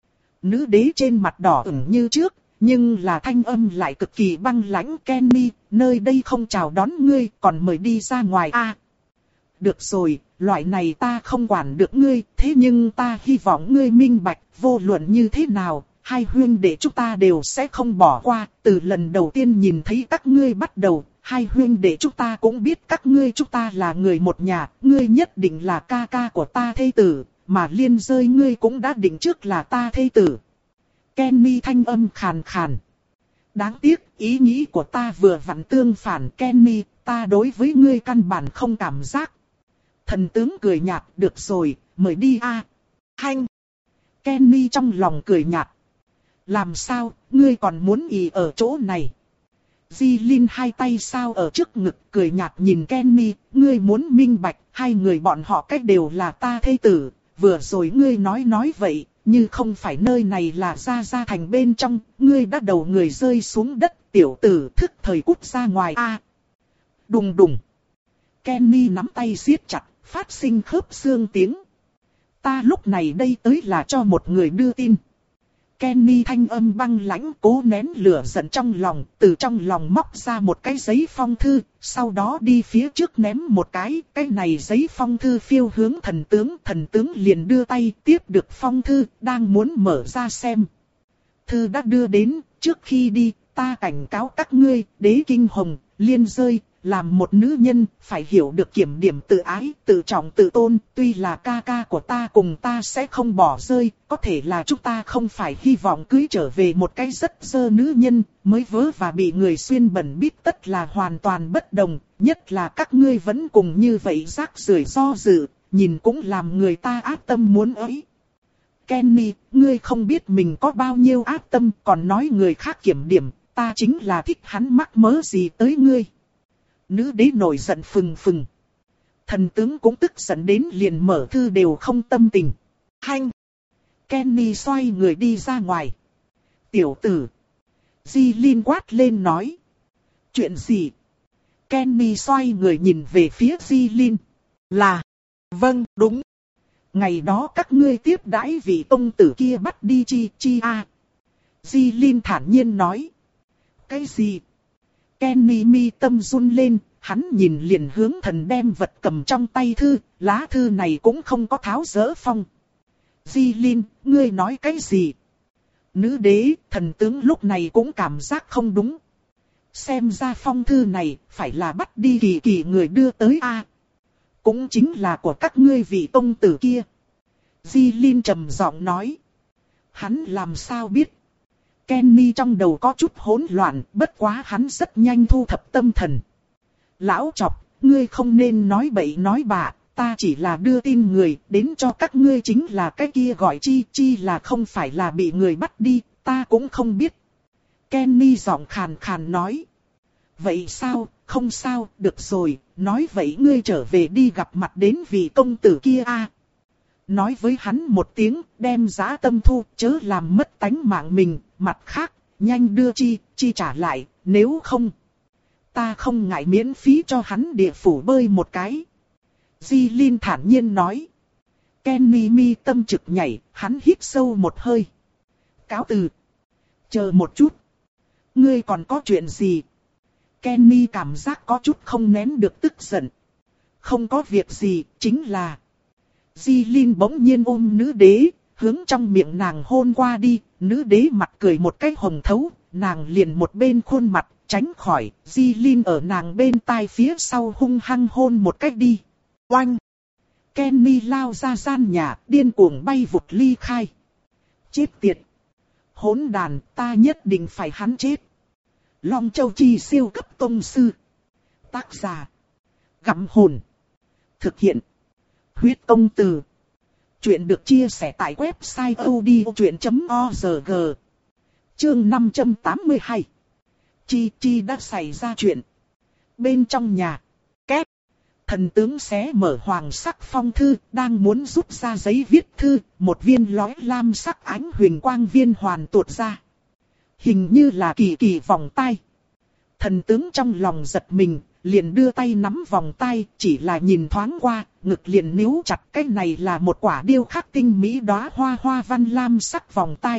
Nữ đế trên mặt đỏ ửng như trước, nhưng là thanh âm lại cực kỳ băng lãnh. Kenny, nơi đây không chào đón ngươi, còn mời đi ra ngoài a. À, được rồi, loại này ta không quản được ngươi, thế nhưng ta hy vọng ngươi minh bạch, vô luận như thế nào, hai huynh đệ chúng ta đều sẽ không bỏ qua. Từ lần đầu tiên nhìn thấy các ngươi bắt đầu, hai huynh đệ chúng ta cũng biết các ngươi chúng ta là người một nhà, ngươi nhất định là ca ca của ta thê tử, mà liên rơi ngươi cũng đã định trước là ta thê tử. Kenny thanh âm khàn khàn. Đáng tiếc, ý nghĩ của ta vừa vặn tương phản. Kenny, ta đối với ngươi căn bản không cảm giác. Thần tướng cười nhạt, được rồi, mời đi a. À. Hanh. Kenny trong lòng cười nhạt. Làm sao, ngươi còn muốn ì ở chỗ này? Jilin hai tay sao ở trước ngực cười nhạt nhìn Kenny, ngươi muốn minh bạch, hai người bọn họ cách đều là ta thê tử, vừa rồi ngươi nói nói vậy, như không phải nơi này là Gia Gia Thành bên trong, ngươi đã đầu người rơi xuống đất, tiểu tử thức thời cút ra ngoài a. À, đùng đùng. Kenny nắm tay siết chặt, phát sinh khớp xương tiếng. Ta lúc này đây tới là cho một người đưa tin. Kenny thanh âm băng lãnh cố nén lửa giận trong lòng, từ trong lòng móc ra một cái giấy phong thư, sau đó đi phía trước ném một cái, cái này giấy phong thư phiêu hướng thần tướng, thần tướng liền đưa tay tiếp được phong thư, đang muốn mở ra xem. Thư đã đưa đến, trước khi đi, ta cảnh cáo các ngươi, đế kinh hồng, liên rơi, làm một nữ nhân, phải hiểu được kiểm điểm tự ái, tự trọng tự tôn, tuy là ca ca của ta cùng ta sẽ không bỏ rơi, có thể là chúng ta không phải hy vọng cưới trở về một cái rất dơ nữ nhân, mới vớ và bị người xuyên bẩn bít tất là hoàn toàn bất đồng, nhất là các ngươi vẫn cùng như vậy rác rưởi do dự, nhìn cũng làm người ta ác tâm muốn ấy. Kenny, ngươi không biết mình có bao nhiêu ác tâm, còn nói người khác kiểm điểm, ta chính là thích hắn mắc mớ gì tới ngươi. Nữ đế nổi giận phừng phừng. Thần tướng cũng tức giận đến liền mở thư đều không tâm tình. Hanh. Kenny xoay người đi ra ngoài. Tiểu tử. Jilin quát lên nói. Chuyện gì? Kenny xoay người nhìn về phía Jilin. Là. Vâng, đúng. Ngày đó các ngươi tiếp đãi vị công tử kia bắt đi chi chi a. À. Jilin thản nhiên nói. Cái gì? Kenny mi tâm run lên, hắn nhìn liền hướng thần đem vật cầm trong tay thư, lá thư này cũng không có tháo dỡ phong. Jilin, ngươi nói cái gì? Nữ đế, thần tướng lúc này cũng cảm giác không đúng. Xem ra phong thư này, phải là bắt đi kỳ kỳ người đưa tới a. À, cũng chính là của các ngươi vị công tử kia. Jilin trầm giọng nói. Hắn làm sao biết? Kenny trong đầu có chút hỗn loạn, bất quá hắn rất nhanh thu thập tâm thần. Lão chọc, ngươi không nên nói bậy nói bạ, ta chỉ là đưa tin người, đến cho các ngươi chính là cái kia gọi chi, chi là không phải là bị người bắt đi, ta cũng không biết. Kenny giọng khàn khàn nói. Vậy sao, không sao, được rồi, nói vậy ngươi trở về đi gặp mặt đến vị công tử kia a. À, nói với hắn một tiếng, đem giá tâm thu, chớ làm mất tánh mạng mình, mặt khác, nhanh đưa chi, chi trả lại, nếu không. Ta không ngại miễn phí cho hắn địa phủ bơi một cái. Jilin thản nhiên nói. Kenny mi tâm trực nhảy, hắn hít sâu một hơi. Cáo từ. Chờ một chút. Ngươi còn có chuyện gì? Kenny cảm giác có chút không nén được tức giận. Không có việc gì, chính là... Jilin bỗng nhiên ôm nữ đế, hướng trong miệng nàng hôn qua đi, nữ đế mặt cười một cái hồng thấu, nàng liền một bên khuôn mặt, tránh khỏi, Di Linh ở nàng bên tai phía sau hung hăng hôn một cách đi. Oanh! Kenny lao ra gian nhà, điên cuồng bay vụt ly khai. Chết tiệt! Hỗn đàn, ta nhất định phải hắn chết. Long Châu Chi siêu cấp tông sư. Tác giả. Gặm hồn. Thực hiện. Huyết công từ. Chuyện được chia sẻ tại website odchuyện chấm org. Chương năm trăm tám mươi hai. Chi Chi đã xảy ra chuyện. Bên trong nhà. Két. Thần tướng xé mở hoàng sắc phong thư, đang muốn rút ra giấy viết thư, một viên lóe lam sắc ánh huỳnh quang viên hoàn tuột ra. Hình như là kỳ kỳ vòng tay. Thần tướng trong lòng giật mình, liền đưa tay nắm vòng tay, chỉ là nhìn thoáng qua, ngực liền níu chặt. Cái này là một quả điêu khắc tinh mỹ đóa hoa hoa văn lam sắc vòng tay.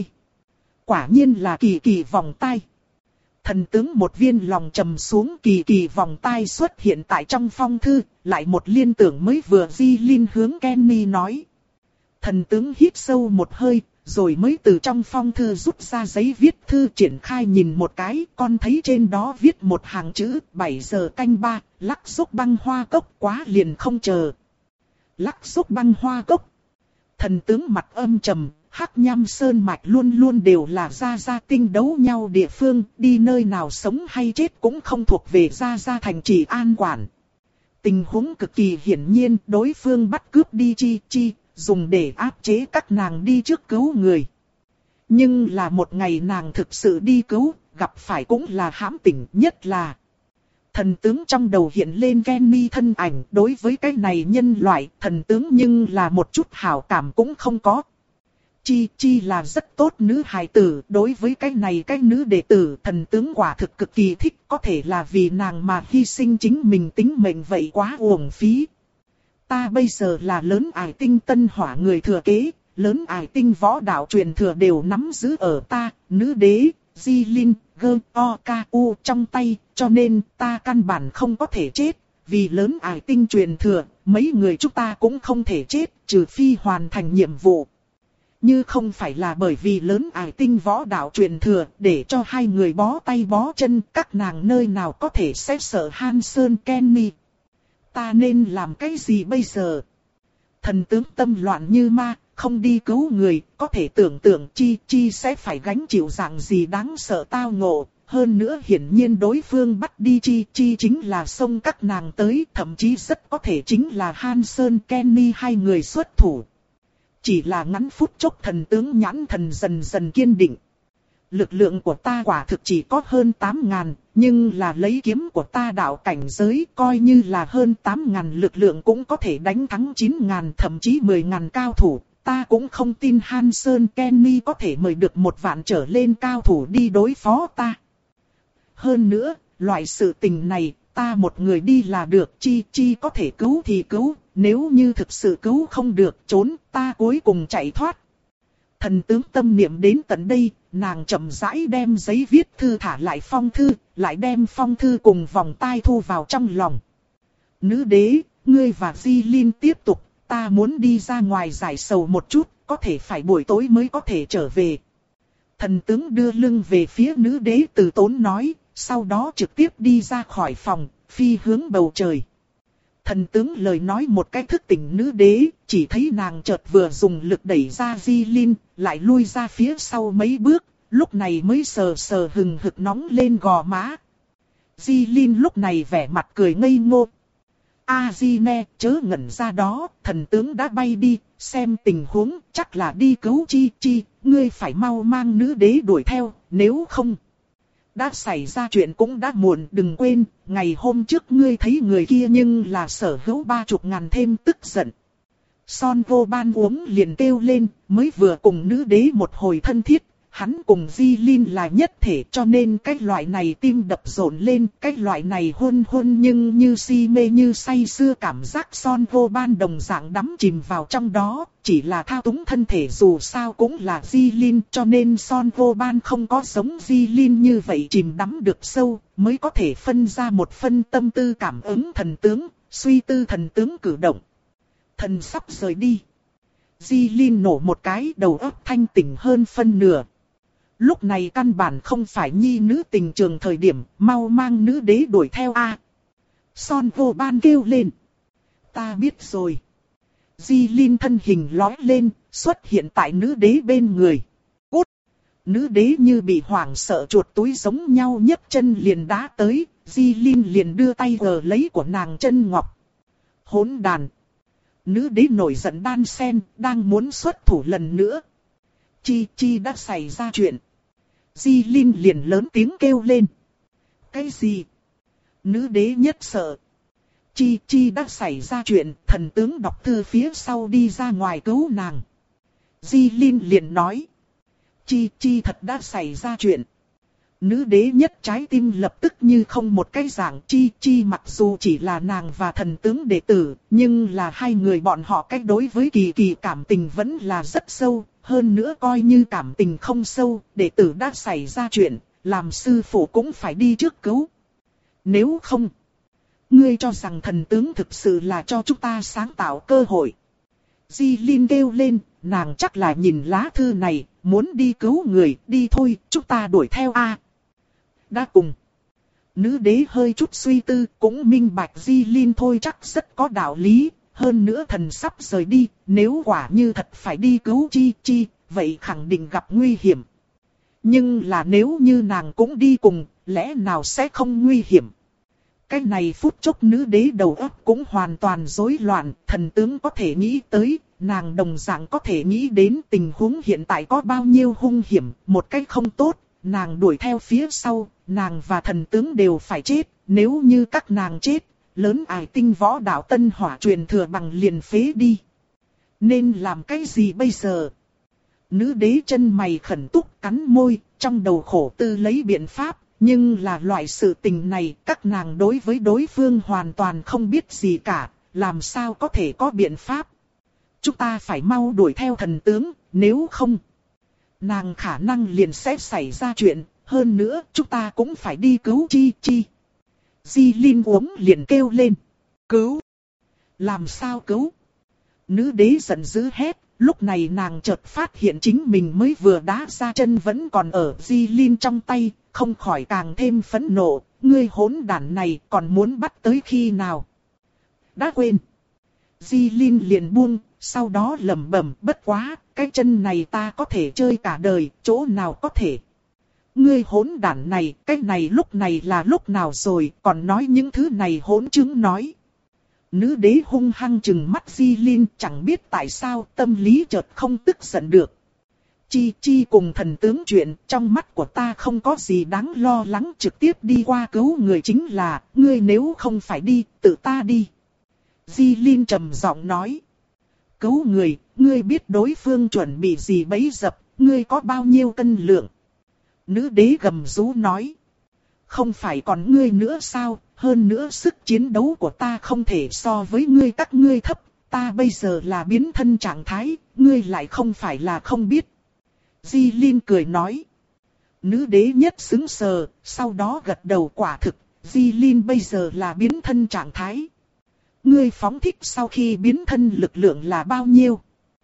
Quả nhiên là kỳ kỳ vòng tay. Thần tướng một viên lòng trầm xuống, kỳ kỳ vòng tay xuất hiện tại trong phong thư, lại một liên tưởng mới vừa Di Linh hướng Kenny nói. Thần tướng hít sâu một hơi, rồi mới từ trong phong thư rút ra giấy viết thư triển khai nhìn một cái, con thấy trên đó viết một hàng chữ, bảy giờ canh ba, lắc xúc băng hoa cốc, quá liền không chờ. Lắc xúc băng hoa cốc. Thần tướng mặt âm trầm, Hắc Nham Sơn Mạch luôn luôn đều là Gia Gia tinh đấu nhau địa phương, đi nơi nào sống hay chết cũng không thuộc về Gia Gia thành trì an quản. Tình huống cực kỳ hiển nhiên, đối phương bắt cướp đi Chi Chi, dùng để áp chế các nàng đi trước cứu người. Nhưng là một ngày nàng thực sự đi cứu, gặp phải cũng là hãm tỉnh, nhất là thần tướng trong đầu hiện lên Kenny thân ảnh. Đối với cái này nhân loại, thần tướng nhưng là một chút hảo cảm cũng không có. Chi Chi là rất tốt nữ hài tử, đối với cái này cái nữ đệ tử, thần tướng quả thực cực kỳ thích, có thể là vì nàng mà hy sinh chính mình tính mệnh vậy quá uổng phí. Ta bây giờ là lớn ải tinh tân hỏa người thừa kế, lớn ải tinh võ đạo truyền thừa đều nắm giữ ở ta, nữ đế, Di Linh, Gơ, O, Ca, U trong tay, cho nên ta căn bản không có thể chết, vì lớn ải tinh truyền thừa, mấy người chúng ta cũng không thể chết, trừ phi hoàn thành nhiệm vụ. Như không phải là bởi vì lớn ải tinh võ đạo truyền thừa, để cho hai người bó tay bó chân, các nàng nơi nào có thể sẽ sợ Hanson Kenny. Ta nên làm cái gì bây giờ? Thần tướng tâm loạn như ma, không đi cứu người, có thể tưởng tượng Chi Chi sẽ phải gánh chịu dạng gì đáng sợ tao ngộ. Hơn nữa hiển nhiên đối phương bắt đi Chi Chi chính là xông các nàng tới, thậm chí rất có thể chính là Hanson Kenny hai người xuất thủ. Chỉ là ngắn phút chốc thần tướng nhãn thần dần dần kiên định. Lực lượng của ta quả thực chỉ có hơn tám ngàn, nhưng là lấy kiếm của ta đạo cảnh giới coi như là hơn tám ngàn lực lượng cũng có thể đánh thắng chín ngàn thậm chí mười ngàn cao thủ. Ta cũng không tin Hanson Kenny có thể mời được một vạn trở lên cao thủ đi đối phó ta. Hơn nữa, loại sự tình này, ta một người đi là được, Chi Chi có thể cứu thì cứu, nếu như thực sự cứu không được trốn, ta cuối cùng chạy thoát. Thần tướng tâm niệm đến tận đây, nàng chậm rãi đem giấy viết thư thả lại phong thư, lại đem phong thư cùng vòng tay thu vào trong lòng. Nữ đế, ngươi và Di Linh tiếp tục, ta muốn đi ra ngoài giải sầu một chút, có thể phải buổi tối mới có thể trở về. Thần tướng đưa lưng về phía nữ đế từ tốn nói, sau đó trực tiếp đi ra khỏi phòng, phi hướng bầu trời. Thần tướng lời nói một cách thức tỉnh nữ đế, chỉ thấy nàng chợt vừa dùng lực đẩy ra Di Linh, lại lui ra phía sau mấy bước, lúc này mới sờ sờ hừng hực nóng lên gò má. Di Linh lúc này vẻ mặt cười ngây ngô. A Di Ne, chớ ngẩn ra đó, thần tướng đã bay đi, xem tình huống, chắc là đi cứu Chi Chi, ngươi phải mau mang nữ đế đuổi theo, nếu không. Đã xảy ra chuyện cũng đã muộn, đừng quên, ngày hôm trước ngươi thấy người kia nhưng là sở hữu ba chục ngàn thêm tức giận. Son vô ban uống liền kêu lên, mới vừa cùng nữ đế một hồi thân thiết, hắn cùng Di Linh là nhất thể cho nên cái loại này tim đập rộn lên, cái loại này hôn hôn nhưng như si mê như say sưa cảm giác Son vô ban đồng dạng đắm chìm vào trong đó, chỉ là thao túng thân thể dù sao cũng là Di Linh cho nên Son vô ban không có giống Di Linh như vậy chìm đắm được sâu, mới có thể phân ra một phân tâm tư cảm ứng thần tướng, suy tư thần tướng cử động. Thần sắp rời đi. Di Linh nổ một cái đầu óc thanh tỉnh hơn phân nửa. Lúc này căn bản không phải nhi nữ tình trường thời điểm, mau mang nữ đế đuổi theo a. Son vô ban kêu lên. Ta biết rồi. Di Linh thân hình lói lên, xuất hiện tại nữ đế bên người. Cút! Nữ đế như bị hoảng sợ chuột túi giống nhau nhấc chân liền đá tới, Di Linh liền đưa tay gờ lấy của nàng chân ngọc. Hỗn đàn! Nữ đế nổi giận đan sen, đang muốn xuất thủ lần nữa. Chi chi đã xảy ra chuyện. Di Linh liền lớn tiếng kêu lên. Cái gì? Nữ đế nhất sợ. Chi chi đã xảy ra chuyện, thần tướng đọc thư phía sau đi ra ngoài cứu nàng. Di Linh liền nói. Chi chi thật đã xảy ra chuyện. Nữ đế nhất trái tim lập tức như không một cái dạng. Chi chi mặc dù chỉ là nàng và thần tướng đệ tử, nhưng là hai người bọn họ cách đối với kỳ kỳ cảm tình vẫn là rất sâu. Hơn nữa coi như cảm tình không sâu, đệ tử đã xảy ra chuyện, làm sư phụ cũng phải đi trước cứu. Nếu không, ngươi cho rằng thần tướng thực sự là cho chúng ta sáng tạo cơ hội. Di Linh kêu lên, nàng chắc là nhìn lá thư này, muốn đi cứu người, đi thôi, chúng ta đuổi theo a. Đã cùng. Nữ đế hơi chút suy tư, cũng minh bạch Di Linh thôi chắc rất có đạo lý. Hơn nữa thần sắp rời đi, nếu quả như thật phải đi cứu Chi Chi, vậy khẳng định gặp nguy hiểm. Nhưng là nếu như nàng cũng đi cùng, lẽ nào sẽ không nguy hiểm? Cái này phút chốc nữ đế đầu óc cũng hoàn toàn rối loạn, thần tướng có thể nghĩ tới, nàng đồng dạng có thể nghĩ đến tình huống hiện tại có bao nhiêu hung hiểm, một cách không tốt, nàng đuổi theo phía sau, nàng và thần tướng đều phải chết, nếu như các nàng chết. Lớn ải tinh võ đạo tân hỏa truyền thừa bằng liền phế đi. Nên làm cái gì bây giờ? Nữ đế chân mày khẩn túc cắn môi, trong đầu khổ tư lấy biện pháp. Nhưng là loại sự tình này các nàng đối với đối phương hoàn toàn không biết gì cả. Làm sao có thể có biện pháp? Chúng ta phải mau đuổi theo thần tướng, nếu không nàng khả năng liền sẽ xảy ra chuyện. Hơn nữa chúng ta cũng phải đi cứu Chi Chi. Di Linh uống liền kêu lên. Cứu! Làm sao cứu? Nữ đế giận dữ hét. Lúc này nàng chợt phát hiện chính mình mới vừa đá ra chân vẫn còn ở Di Linh trong tay. Không khỏi càng thêm phẫn nộ. Ngươi hỗn đản này còn muốn bắt tới khi nào? Đã quên. Di Linh liền buông. Sau đó lẩm bẩm bất quá. Cái chân này ta có thể chơi cả đời. Chỗ nào có thể? Ngươi hỗn đản này, cái này lúc này là lúc nào rồi, còn nói những thứ này hỗn chứng nói. Nữ đế hung hăng trừng mắt Di Linh, chẳng biết tại sao tâm lý chợt không tức giận được. Chi Chi cùng thần tướng chuyện, trong mắt của ta không có gì đáng lo lắng, trực tiếp đi qua cứu người chính là, ngươi nếu không phải đi, tự ta đi. Di Linh trầm giọng nói. Cứu người, ngươi biết đối phương chuẩn bị gì bấy dập, ngươi có bao nhiêu cân lượng. Nữ đế gầm rú nói. Không phải còn ngươi nữa sao, hơn nữa sức chiến đấu của ta không thể so với ngươi các ngươi thấp, ta bây giờ là biến thân trạng thái, ngươi lại không phải là không biết. Di Linh cười nói. Nữ đế nhất xứng sờ, sau đó gật đầu quả thực, Di Linh bây giờ là biến thân trạng thái. Ngươi phóng thích sau khi biến thân lực lượng là bao nhiêu?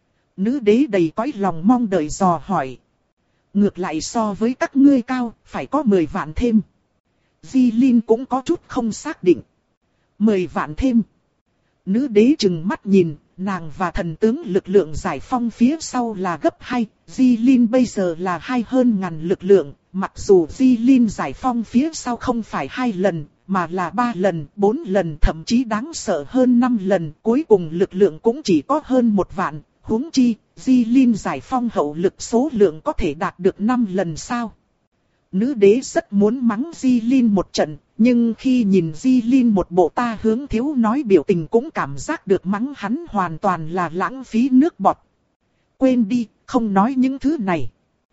Nữ đế đầy cõi lòng mong đợi dò hỏi. Ngược lại so với các ngươi cao, phải có mười vạn thêm. Di Linh cũng có chút không xác định. Mười vạn thêm. Nữ đế trừng mắt nhìn, nàng và thần tướng lực lượng giải phong phía sau là gấp hai. Di Linh bây giờ là hai hơn ngàn lực lượng. Mặc dù Di Linh giải phong phía sau không phải hai lần, mà là ba lần, bốn lần, thậm chí đáng sợ hơn năm lần. Cuối cùng lực lượng cũng chỉ có hơn một vạn. Huống chi, Di Linh giải phong hậu lực số lượng có thể đạt được năm lần sao? Nữ đế rất muốn mắng Di Linh một trận, nhưng khi nhìn Di Linh một bộ ta hướng thiếu nói biểu tình cũng cảm giác được mắng hắn hoàn toàn là lãng phí nước bọt. Quên đi, không nói những thứ này.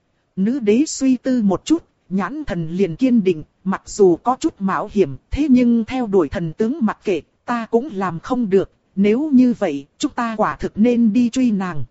Nữ đế suy tư một chút, nhãn thần liền kiên định, mặc dù có chút mạo hiểm, thế nhưng theo đuổi thần tướng mặc kệ, ta cũng làm không được. Nếu như vậy, chúng ta quả thực nên đi truy nàng.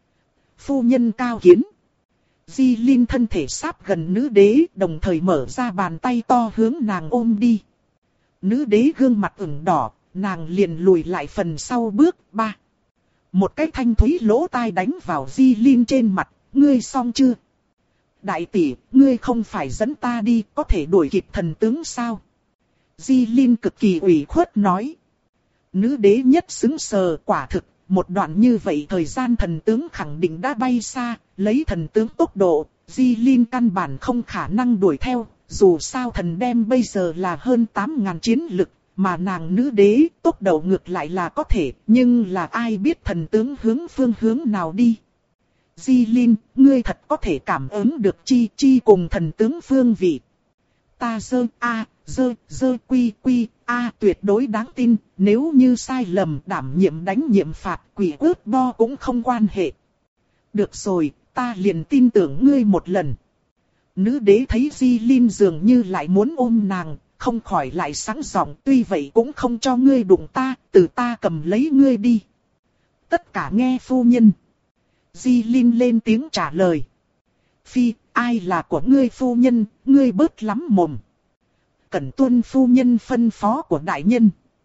Phu nhân cao kiến. Di Linh thân thể sáp gần nữ đế, đồng thời mở ra bàn tay to hướng nàng ôm đi. Nữ đế gương mặt ửng đỏ, nàng liền lùi lại phần sau bước ba. Một cái thanh thúy lỗ tai đánh vào Di Linh trên mặt, ngươi xong chưa? đại tỷ, ngươi không phải dẫn ta đi, có thể đuổi kịp thần tướng sao? Di Linh cực kỳ ủy khuất nói. Nữ đế nhất xứng sờ, quả thực, một đoạn như vậy thời gian thần tướng khẳng định đã bay xa, lấy thần tướng tốc độ, Di Linh căn bản không khả năng đuổi theo, dù sao thần đem bây giờ là hơn tám nghìn chiến lực, mà nàng nữ đế tốc độ ngược lại là có thể, nhưng là ai biết thần tướng hướng phương hướng nào đi. Di Linh, ngươi thật có thể cảm ứng được chi chi cùng thần tướng phương vị. Ta dơ a, dơ, dơ quy quy, a tuyệt đối đáng tin, nếu như sai lầm đảm nhiệm đánh nhiệm phạt quỷ ướt bo cũng không quan hệ. Được rồi, ta liền tin tưởng ngươi một lần. Nữ đế thấy Di Linh dường như lại muốn ôm nàng, không khỏi lại sáng giọng, tuy vậy cũng không cho ngươi đụng ta, từ ta cầm lấy ngươi đi. Tất cả nghe phu nhân. Di Linh lên tiếng trả lời. Phi, ai là của ngươi phu nhân, ngươi bớt lắm mồm. Cẩn tuân phu nhân phân phó của đại nhân.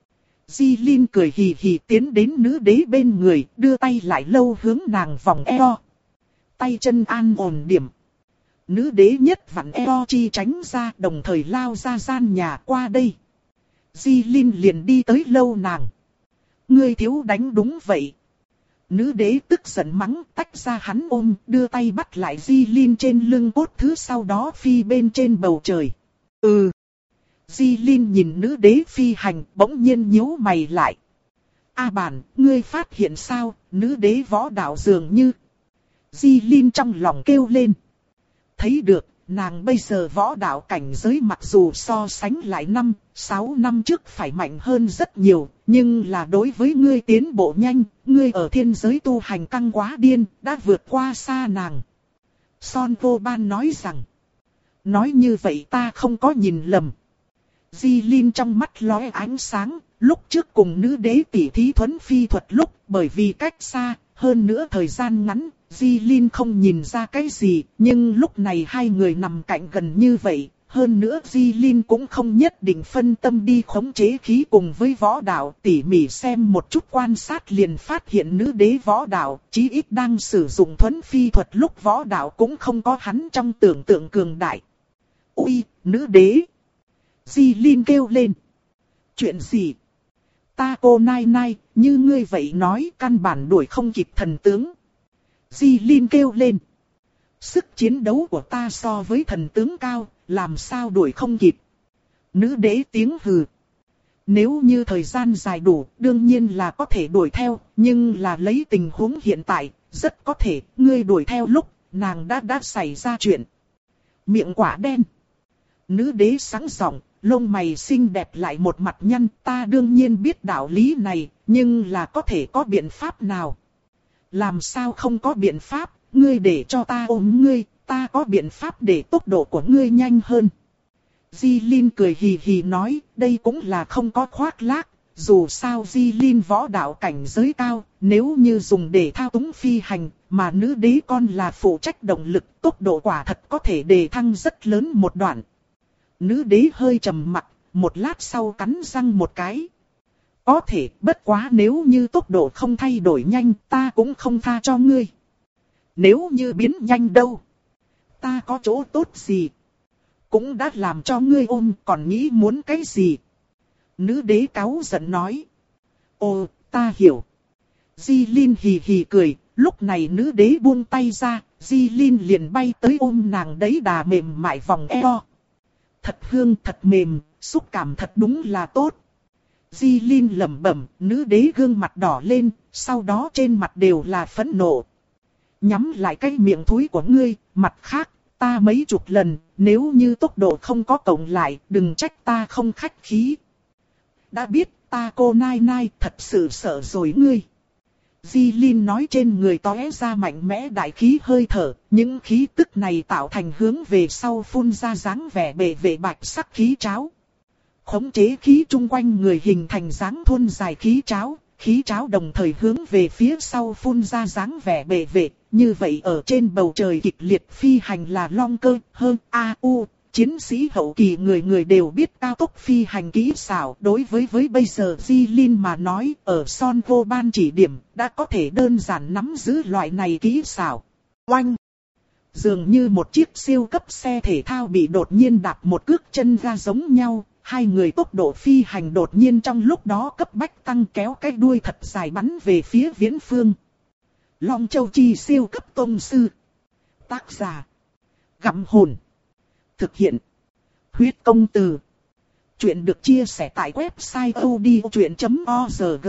Di Linh cười hì hì tiến đến nữ đế bên người, đưa tay lại lâu hướng nàng vòng eo. Tay chân an ổn điểm. Nữ đế nhất vặn eo chi tránh ra, đồng thời lao ra gian nhà qua đây. Di Linh liền đi tới lâu nàng. Ngươi thiếu đánh đúng vậy. Nữ đế tức giận mắng, tách ra hắn ôm, đưa tay bắt lại Di Linh trên lưng cốt thứ, sau đó phi bên trên bầu trời. Ừ. Di Linh nhìn nữ đế phi hành, bỗng nhiên nhíu mày lại. A bản, ngươi phát hiện sao, nữ đế võ đạo dường như. Di Linh trong lòng kêu lên. Thấy được, nàng bây giờ võ đạo cảnh giới mặc dù so sánh lại năm, sáu năm trước phải mạnh hơn rất nhiều, nhưng là đối với ngươi tiến bộ nhanh, ngươi ở thiên giới tu hành căng quá điên, đã vượt qua xa nàng. Son Vô Ban nói rằng, nói như vậy ta không có nhìn lầm. Di Linh trong mắt lóe ánh sáng, lúc trước cùng nữ đế tỷ thí thuấn phi thuật lúc, bởi vì cách xa, hơn nữa thời gian ngắn, Di Linh không nhìn ra cái gì, nhưng lúc này hai người nằm cạnh gần như vậy, hơn nữa Di Linh cũng không nhất định phân tâm đi khống chế khí cùng với võ đạo, tỉ mỉ xem một chút quan sát liền phát hiện nữ đế võ đạo, chí ít đang sử dụng thuấn phi thuật lúc võ đạo cũng không có hắn trong tưởng tượng cường đại. Ui, nữ đế! Di Linh kêu lên. Chuyện gì? Ta cô nai nai, như ngươi vậy nói căn bản đuổi không kịp thần tướng. Di Linh kêu lên. Sức chiến đấu của ta so với thần tướng cao, làm sao đuổi không kịp. Nữ đế tiếng hừ. Nếu như thời gian dài đủ, đương nhiên là có thể đuổi theo, nhưng là lấy tình huống hiện tại, rất có thể, ngươi đuổi theo lúc, nàng đã đã xảy ra chuyện. Miệng quả đen. Nữ đế sáng giọng, lông mày xinh đẹp lại một mặt nhăn, ta đương nhiên biết đạo lý này, nhưng là có thể có biện pháp nào? Làm sao không có biện pháp, ngươi để cho ta ôm ngươi, ta có biện pháp để tốc độ của ngươi nhanh hơn. Di Linh cười hì hì nói, đây cũng là không có khoác lác, dù sao Di Linh võ đạo cảnh giới cao, nếu như dùng để thao túng phi hành, mà nữ đế con là phụ trách động lực, tốc độ quả thật có thể đề thăng rất lớn một đoạn. Nữ đế hơi trầm mặc, một lát sau cắn răng một cái. Có thể, bất quá nếu như tốc độ không thay đổi nhanh, ta cũng không tha cho ngươi. Nếu như biến nhanh đâu? Ta có chỗ tốt gì? Cũng đã làm cho ngươi ôm, còn nghĩ muốn cái gì? Nữ đế cáu giận nói. Ồ, ta hiểu. Di Linh hì hì cười, lúc này nữ đế buông tay ra, Di Linh liền bay tới ôm nàng đấy đà mềm mại vòng eo. Thật hương thật mềm, xúc cảm thật đúng là tốt. Di Linh lẩm bẩm, nữ đế gương mặt đỏ lên, sau đó trên mặt đều là phẫn nộ. Nhắm lại cái miệng thúi của ngươi, mặt khác, ta mấy chục lần, nếu như tốc độ không có cộng lại, đừng trách ta không khách khí. Đã biết, ta cô nai nai thật sự sợ rồi ngươi. Di Linh nói trên người tóe ra mạnh mẽ đại khí hơi thở, những khí tức này tạo thành hướng về sau phun ra dáng vẻ bề vệ bạch sắc khí cháo. Khống chế khí chung quanh người hình thành dáng thôn dài khí cháo, khí cháo đồng thời hướng về phía sau phun ra dáng vẻ bề vệ, như vậy ở trên bầu trời kịch liệt phi hành là long cơ, hơn a u. Chiến sĩ hậu kỳ người người đều biết cao tốc phi hành kỹ xảo, đối với với bây giờ Di Linh mà nói, ở Son Vô Ban chỉ điểm, đã có thể đơn giản nắm giữ loại này kỹ xảo. Oanh! Dường như một chiếc siêu cấp xe thể thao bị đột nhiên đạp một cước chân ga giống nhau, hai người tốc độ phi hành đột nhiên trong lúc đó cấp bách tăng, kéo cái đuôi thật dài bắn về phía viễn phương. Long Châu Chi siêu cấp tông sư. Tác giả: Gặm Hồn. Thực hiện: Huyết Công Từ. Chuyện được chia sẻ tại website odchuyện chấm org.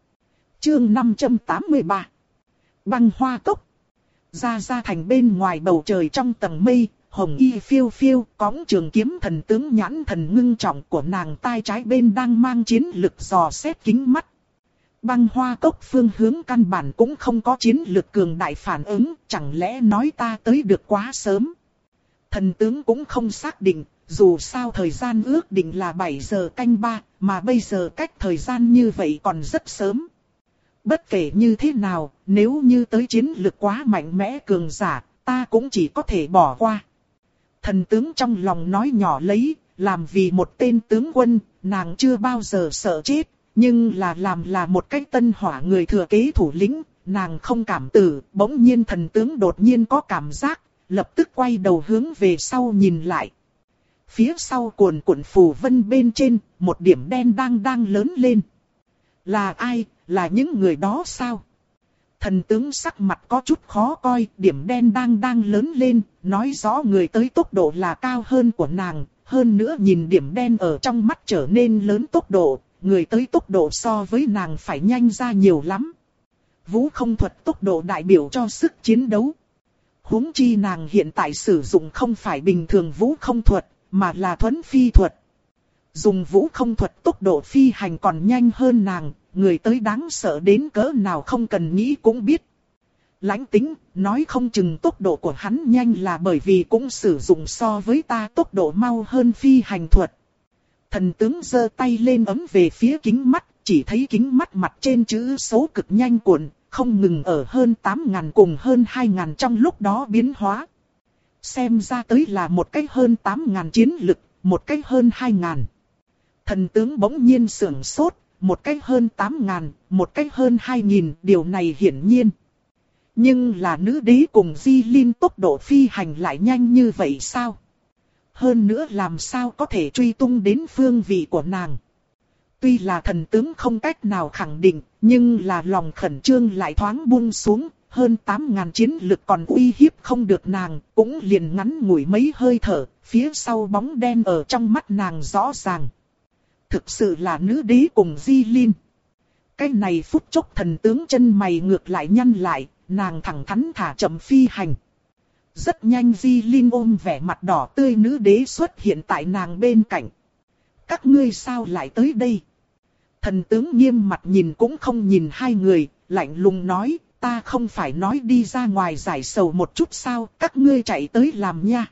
Chương năm trăm tám mươi ba. Băng Hoa Cốc. Ra ra thành bên ngoài bầu trời trong tầng mây, hồng y phiêu phiêu, cõng trường kiếm thần tướng nhãn thần ngưng trọng của nàng tai trái bên đang mang chiến lực dò xét kính mắt. Băng Hoa Cốc phương hướng căn bản cũng không có chiến lực cường đại phản ứng, chẳng lẽ nói ta tới được quá sớm. Thần tướng cũng không xác định, dù sao thời gian ước định là bảy giờ canh ba, mà bây giờ cách thời gian như vậy còn rất sớm. Bất kể như thế nào, nếu như tới chiến lực quá mạnh mẽ cường giả, ta cũng chỉ có thể bỏ qua. Thần tướng trong lòng nói nhỏ lấy, làm vì một tên tướng quân, nàng chưa bao giờ sợ chết, nhưng là làm là một cái tân hỏa người thừa kế thủ lĩnh, nàng không cảm tử. Bỗng nhiên thần tướng đột nhiên có cảm giác, lập tức quay đầu hướng về sau nhìn lại. Phía sau cuồn cuộn phù vân bên trên, một điểm đen đang đang lớn lên. Là ai? Là những người đó sao? Thần tướng sắc mặt có chút khó coi, điểm đen đang đang lớn lên, nói rõ người tới tốc độ là cao hơn của nàng, hơn nữa nhìn điểm đen ở trong mắt trở nên lớn tốc độ, người tới tốc độ so với nàng phải nhanh ra nhiều lắm. Vũ không thuật tốc độ đại biểu cho sức chiến đấu. Huống chi nàng hiện tại sử dụng không phải bình thường vũ không thuật, mà là thuấn phi thuật. Dùng vũ không thuật tốc độ phi hành còn nhanh hơn nàng, người tới đáng sợ đến cỡ nào không cần nghĩ cũng biết. Lãnh Tính, nói không chừng tốc độ của hắn nhanh là bởi vì cũng sử dụng so với ta tốc độ mau hơn phi hành thuật. Thần tướng giơ tay lên ấm về phía kính mắt, chỉ thấy kính mắt mặt trên chữ số cực nhanh cuộn, không ngừng ở hơn tám nghìn cùng hơn hai nghìn trong lúc đó biến hóa. Xem ra tới là một cái hơn tám nghìn chiến lực, một cái hơn hai nghìn. Thần tướng bỗng nhiên sửng sốt, một cái hơn tám nghìn, một cái hơn hai nghìn, điều này hiển nhiên. Nhưng là nữ đế cùng Di Linh tốc độ phi hành lại nhanh như vậy sao? Hơn nữa làm sao có thể truy tung đến phương vị của nàng? Tuy là thần tướng không cách nào khẳng định, nhưng là lòng khẩn trương lại thoáng buông xuống, hơn tám nghìn chiến lực còn uy hiếp không được nàng, cũng liền ngắn ngủi mấy hơi thở, phía sau bóng đen ở trong mắt nàng rõ ràng. Thực sự là nữ đế cùng Di Linh. Cái này phút chốc thần tướng chân mày ngược lại nhăn lại, nàng thẳng thắn thả chậm phi hành. Rất nhanh Di Linh ôm vẻ mặt đỏ tươi nữ đế xuất hiện tại nàng bên cạnh. Các ngươi sao lại tới đây? Thần tướng nghiêm mặt nhìn cũng không nhìn hai người, lạnh lùng nói, ta không phải nói đi ra ngoài giải sầu một chút sao, các ngươi chạy tới làm nha.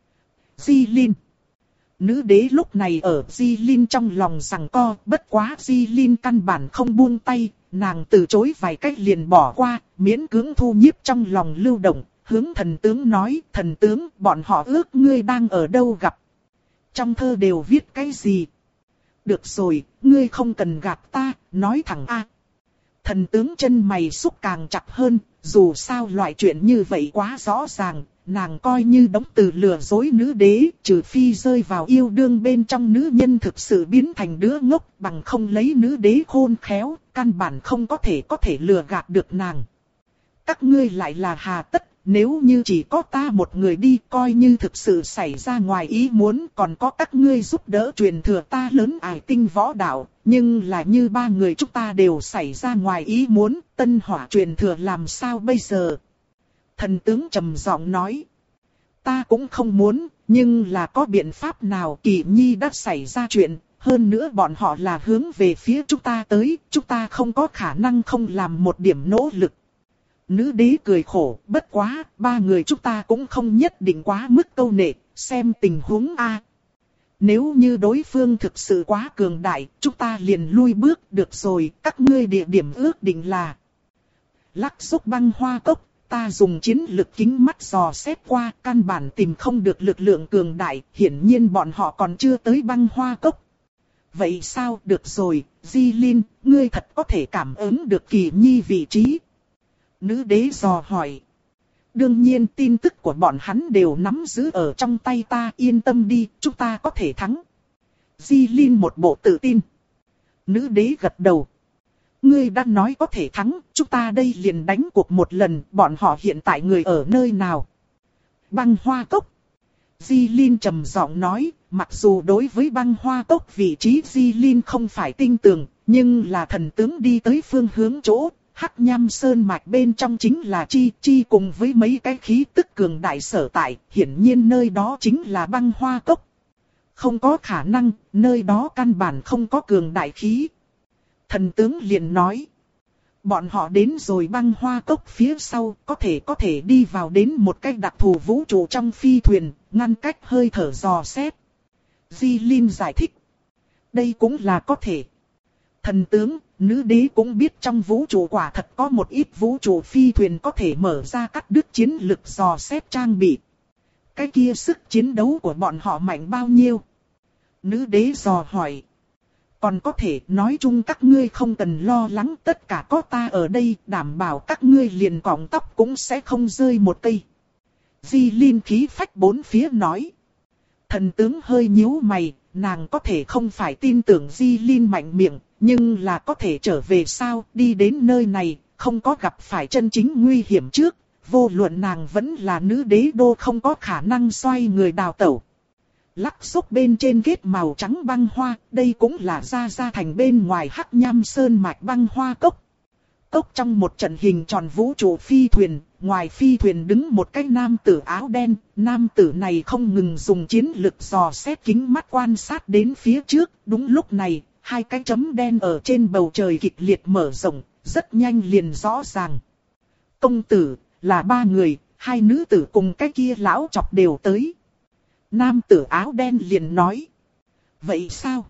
Di Linh. Nữ đế lúc này ở Di Linh trong lòng giằng co, bất quá Di Linh căn bản không buông tay, nàng từ chối vài cách liền bỏ qua, miễn cưỡng thu nhiếp trong lòng lưu động, hướng thần tướng nói, thần tướng, bọn họ ước ngươi đang ở đâu gặp. Trong thơ đều viết cái gì? Được rồi, ngươi không cần gạt ta, nói thẳng a. Thần tướng chân mày xúc càng chặt hơn, dù sao loại chuyện như vậy quá rõ ràng. Nàng coi như đóng từ lừa dối nữ đế, trừ phi rơi vào yêu đương bên trong nữ nhân thực sự biến thành đứa ngốc, bằng không lấy nữ đế khôn khéo, căn bản không có thể có thể lừa gạt được nàng. Các ngươi lại là hà tất, nếu như chỉ có ta một người đi, coi như thực sự xảy ra ngoài ý muốn, còn có các ngươi giúp đỡ truyền thừa ta lớn ải tinh võ đạo, nhưng là như ba người chúng ta đều xảy ra ngoài ý muốn, tân hỏa truyền thừa làm sao bây giờ? Thần tướng trầm giọng nói. Ta cũng không muốn, nhưng là có biện pháp nào? Kỳ Nhi đã xảy ra chuyện, hơn nữa bọn họ là hướng về phía chúng ta tới, chúng ta không có khả năng không làm một điểm nỗ lực. Nữ đế cười khổ, bất quá, ba người chúng ta cũng không nhất định quá mức câu nệ, xem tình huống a. Nếu như đối phương thực sự quá cường đại, chúng ta liền lui bước, được rồi, các ngươi địa điểm ước định là Lắc Xúc Băng Hoa Cốc. Ta dùng chiến lực kính mắt dò xét qua, căn bản tìm không được lực lượng cường đại, hiển nhiên bọn họ còn chưa tới Băng Hoa Cốc. Vậy sao, được rồi, Di Linh, ngươi thật có thể cảm ứng được Kỳ Nhi vị trí. Nữ đế dò hỏi. Đương nhiên tin tức của bọn hắn đều nắm giữ ở trong tay ta, yên tâm đi, chúng ta có thể thắng. Di Linh một bộ tự tin. Nữ đế gật đầu. Ngươi đã nói có thể thắng, chúng ta đây liền đánh cuộc một lần, bọn họ hiện tại người ở nơi nào? Băng Hoa Cốc. Di Linh trầm giọng nói, mặc dù đối với Băng Hoa Cốc vị trí Di Linh không phải tinh tường, nhưng là thần tướng đi tới phương hướng chỗ, Hắc Nham Sơn mạch bên trong chính là Chi, Chi cùng với mấy cái khí tức cường đại sở tại, hiển nhiên nơi đó chính là Băng Hoa Cốc. Không có khả năng, nơi đó căn bản không có cường đại khí. Thần tướng liền nói. Bọn họ đến rồi Băng Hoa Cốc phía sau, có thể có thể đi vào đến một cái đặc thù vũ trụ trong phi thuyền, ngăn cách hơi thở dò xét. Di Linh giải thích. Đây cũng là có thể. Thần tướng, nữ đế cũng biết trong vũ trụ quả thật có một ít vũ trụ phi thuyền có thể mở ra cắt đứt chiến lực dò xét trang bị. Cái kia sức chiến đấu của bọn họ mạnh bao nhiêu? Nữ đế dò hỏi. Còn có thể nói chung các ngươi không cần lo lắng, tất cả có ta ở đây, đảm bảo các ngươi liền cọng tóc cũng sẽ không rơi một cây. Di Linh khí phách bốn phía nói. Thần tướng hơi nhíu mày, nàng có thể không phải tin tưởng Di Linh mạnh miệng, nhưng là có thể trở về sao, đi đến nơi này, không có gặp phải chân chính nguy hiểm trước, vô luận nàng vẫn là nữ đế đô không có khả năng xoay người đào tẩu. Lắc xúc bên trên kết màu trắng băng hoa, đây cũng là ra ra thành bên ngoài Hắc Nham Sơn mạch Băng Hoa Cốc. Cốc trong một trận hình tròn vũ trụ phi thuyền, ngoài phi thuyền đứng một cái nam tử áo đen, nam tử này không ngừng dùng chiến lực dò xét kính mắt quan sát đến phía trước, đúng lúc này, hai cái chấm đen ở trên bầu trời kịch liệt mở rộng, rất nhanh liền rõ ràng. Công tử, là ba người, hai nữ tử cùng cái kia lão chọc đều tới. Nam tử áo đen liền nói. Vậy sao?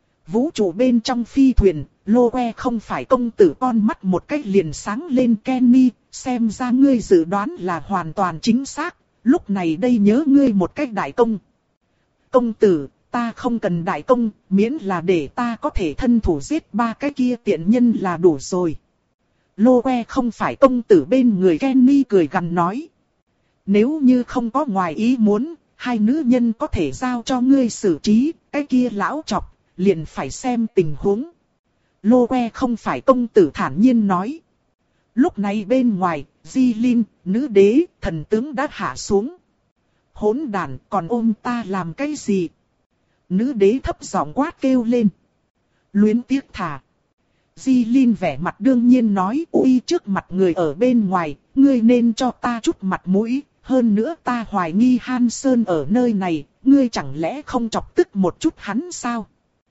Vũ trụ bên trong phi thuyền, Lô Que không phải công tử, con mắt một cách liền sáng lên. Kenny, xem ra ngươi dự đoán là hoàn toàn chính xác, lúc này đây nhớ ngươi một cách đại công. Công tử, ta không cần đại công, miễn là để ta có thể thân thủ giết ba cái kia tiện nhân là đủ rồi. Lô Que không phải công tử bên người Kenny cười gằn nói. Nếu như không có ngoài ý muốn, hai nữ nhân có thể giao cho ngươi xử trí, cái kia lão chọc, liền phải xem tình huống. Lô Que không phải công tử thản nhiên nói. Lúc này bên ngoài, Di Linh, nữ đế, thần tướng đã hạ xuống. Hỗn đàn, còn ôm ta làm cái gì? Nữ đế thấp giọng quát kêu lên. Luyến tiếc thà. Di Linh vẻ mặt đương nhiên nói, ui trước mặt người ở bên ngoài, ngươi nên cho ta chút mặt mũi. Hơn nữa ta hoài nghi Han Sơn ở nơi này, ngươi chẳng lẽ không chọc tức một chút hắn sao?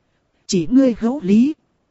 Chỉ ngươi hữu lý.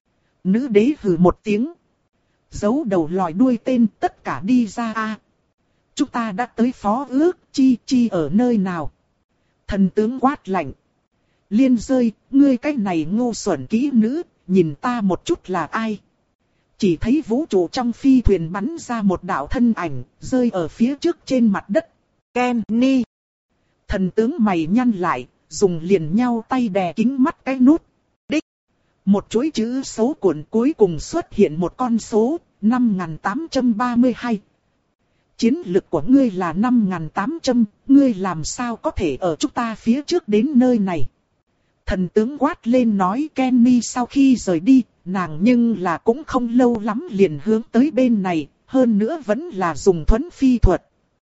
Nữ đế hừ một tiếng. Giấu đầu lòi đuôi tên, tất cả đi ra a. Chúng ta đã tới phó ước, Chi Chi ở nơi nào? Thần tướng quát lạnh. Liên rơi, ngươi cái này ngu xuẩn kỹ nữ, nhìn ta một chút là ai? Chỉ thấy vũ trụ trong phi thuyền bắn ra một đạo thân ảnh, rơi ở phía trước trên mặt đất. Kenny. Thần tướng mày nhăn lại, dùng liền nhau tay đè kính mắt cái nút. Đích. Một chuỗi chữ số cuộn cuối cùng xuất hiện một con số, năm nghìn tám trăm ba mươi hai. Chiến lực của ngươi là năm nghìn tám trăm, ngươi làm sao có thể ở chúng ta phía trước đến nơi này? Thần tướng quát lên nói. Kenny sau khi rời đi, nàng nhưng là cũng không lâu lắm liền hướng tới bên này, hơn nữa vẫn là dùng thuấn phi thuật.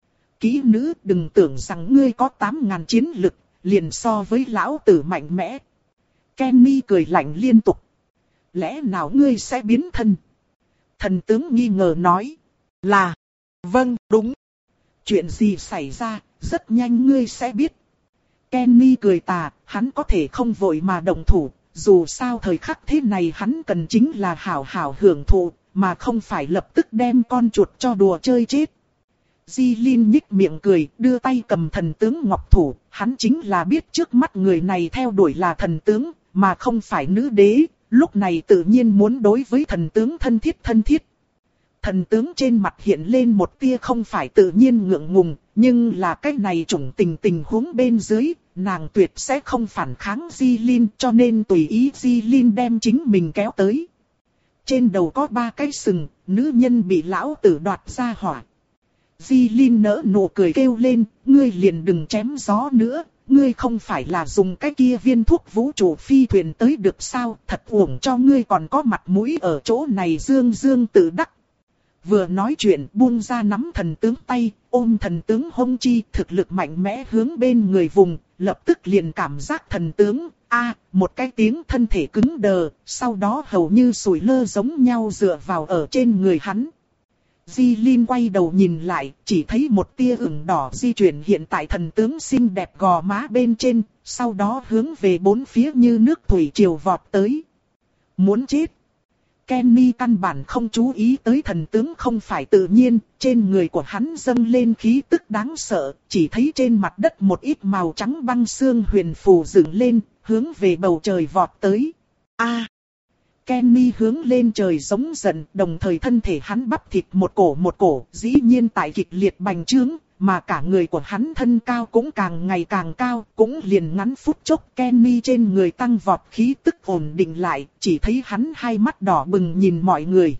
Kỹ nữ, đừng tưởng rằng ngươi có tám nghìn chiến lực, liền so với lão tử mạnh mẽ. Kenny cười lạnh liên tục. Lẽ nào ngươi sẽ biến thân? Thần tướng nghi ngờ nói. Là. Vâng, đúng. Chuyện gì xảy ra, rất nhanh ngươi sẽ biết. Kenny cười tà, hắn có thể không vội mà động thủ, dù sao thời khắc thế này hắn cần chính là hảo hảo hưởng thụ, mà không phải lập tức đem con chuột cho đùa chơi chết. Di Linh nhích miệng cười, đưa tay cầm thần tướng ngọc thủ, hắn chính là biết trước mắt người này theo đuổi là thần tướng, mà không phải nữ đế, lúc này tự nhiên muốn đối với thần tướng thân thiết thân thiết. Thần tướng trên mặt hiện lên một tia không phải tự nhiên ngượng ngùng, nhưng là cái này chủng tình tình huống bên dưới, nàng tuyệt sẽ không phản kháng Di Linh, cho nên tùy ý Di Linh đem chính mình kéo tới. Trên đầu có ba cái sừng, nữ nhân bị lão tử đoạt ra hỏa. Di Linh nỡ nụ cười kêu lên, ngươi liền đừng chém gió nữa, ngươi không phải là dùng cái kia viên thuốc vũ trụ phi thuyền tới được sao, thật uổng cho ngươi còn có mặt mũi ở chỗ này dương dương tự đắc. Vừa nói chuyện buông ra nắm thần tướng tay, ôm thần tướng hông chi thực lực mạnh mẽ hướng bên người vùng, lập tức liền cảm giác thần tướng, a một cái tiếng thân thể cứng đờ, sau đó hầu như sủi lơ giống nhau dựa vào ở trên người hắn. Di Linh quay đầu nhìn lại, chỉ thấy một tia ửng đỏ di chuyển hiện tại thần tướng xinh đẹp gò má bên trên, sau đó hướng về bốn phía như nước thủy triều vọt tới. Muốn chết. Kenny căn bản không chú ý tới thần tướng không phải tự nhiên, trên người của hắn dâng lên khí tức đáng sợ, chỉ thấy trên mặt đất một ít màu trắng băng xương huyền phù dựng lên, hướng về bầu trời vọt tới. A! Kenny hướng lên trời giống giận, đồng thời thân thể hắn bắp thịt một cổ một cổ, dĩ nhiên tại kịch liệt bành trướng, mà cả người của hắn thân cao cũng càng ngày càng cao, cũng liền ngắn phút chốc Kenny trên người tăng vọt khí tức ổn định lại, chỉ thấy hắn hai mắt đỏ bừng nhìn mọi người.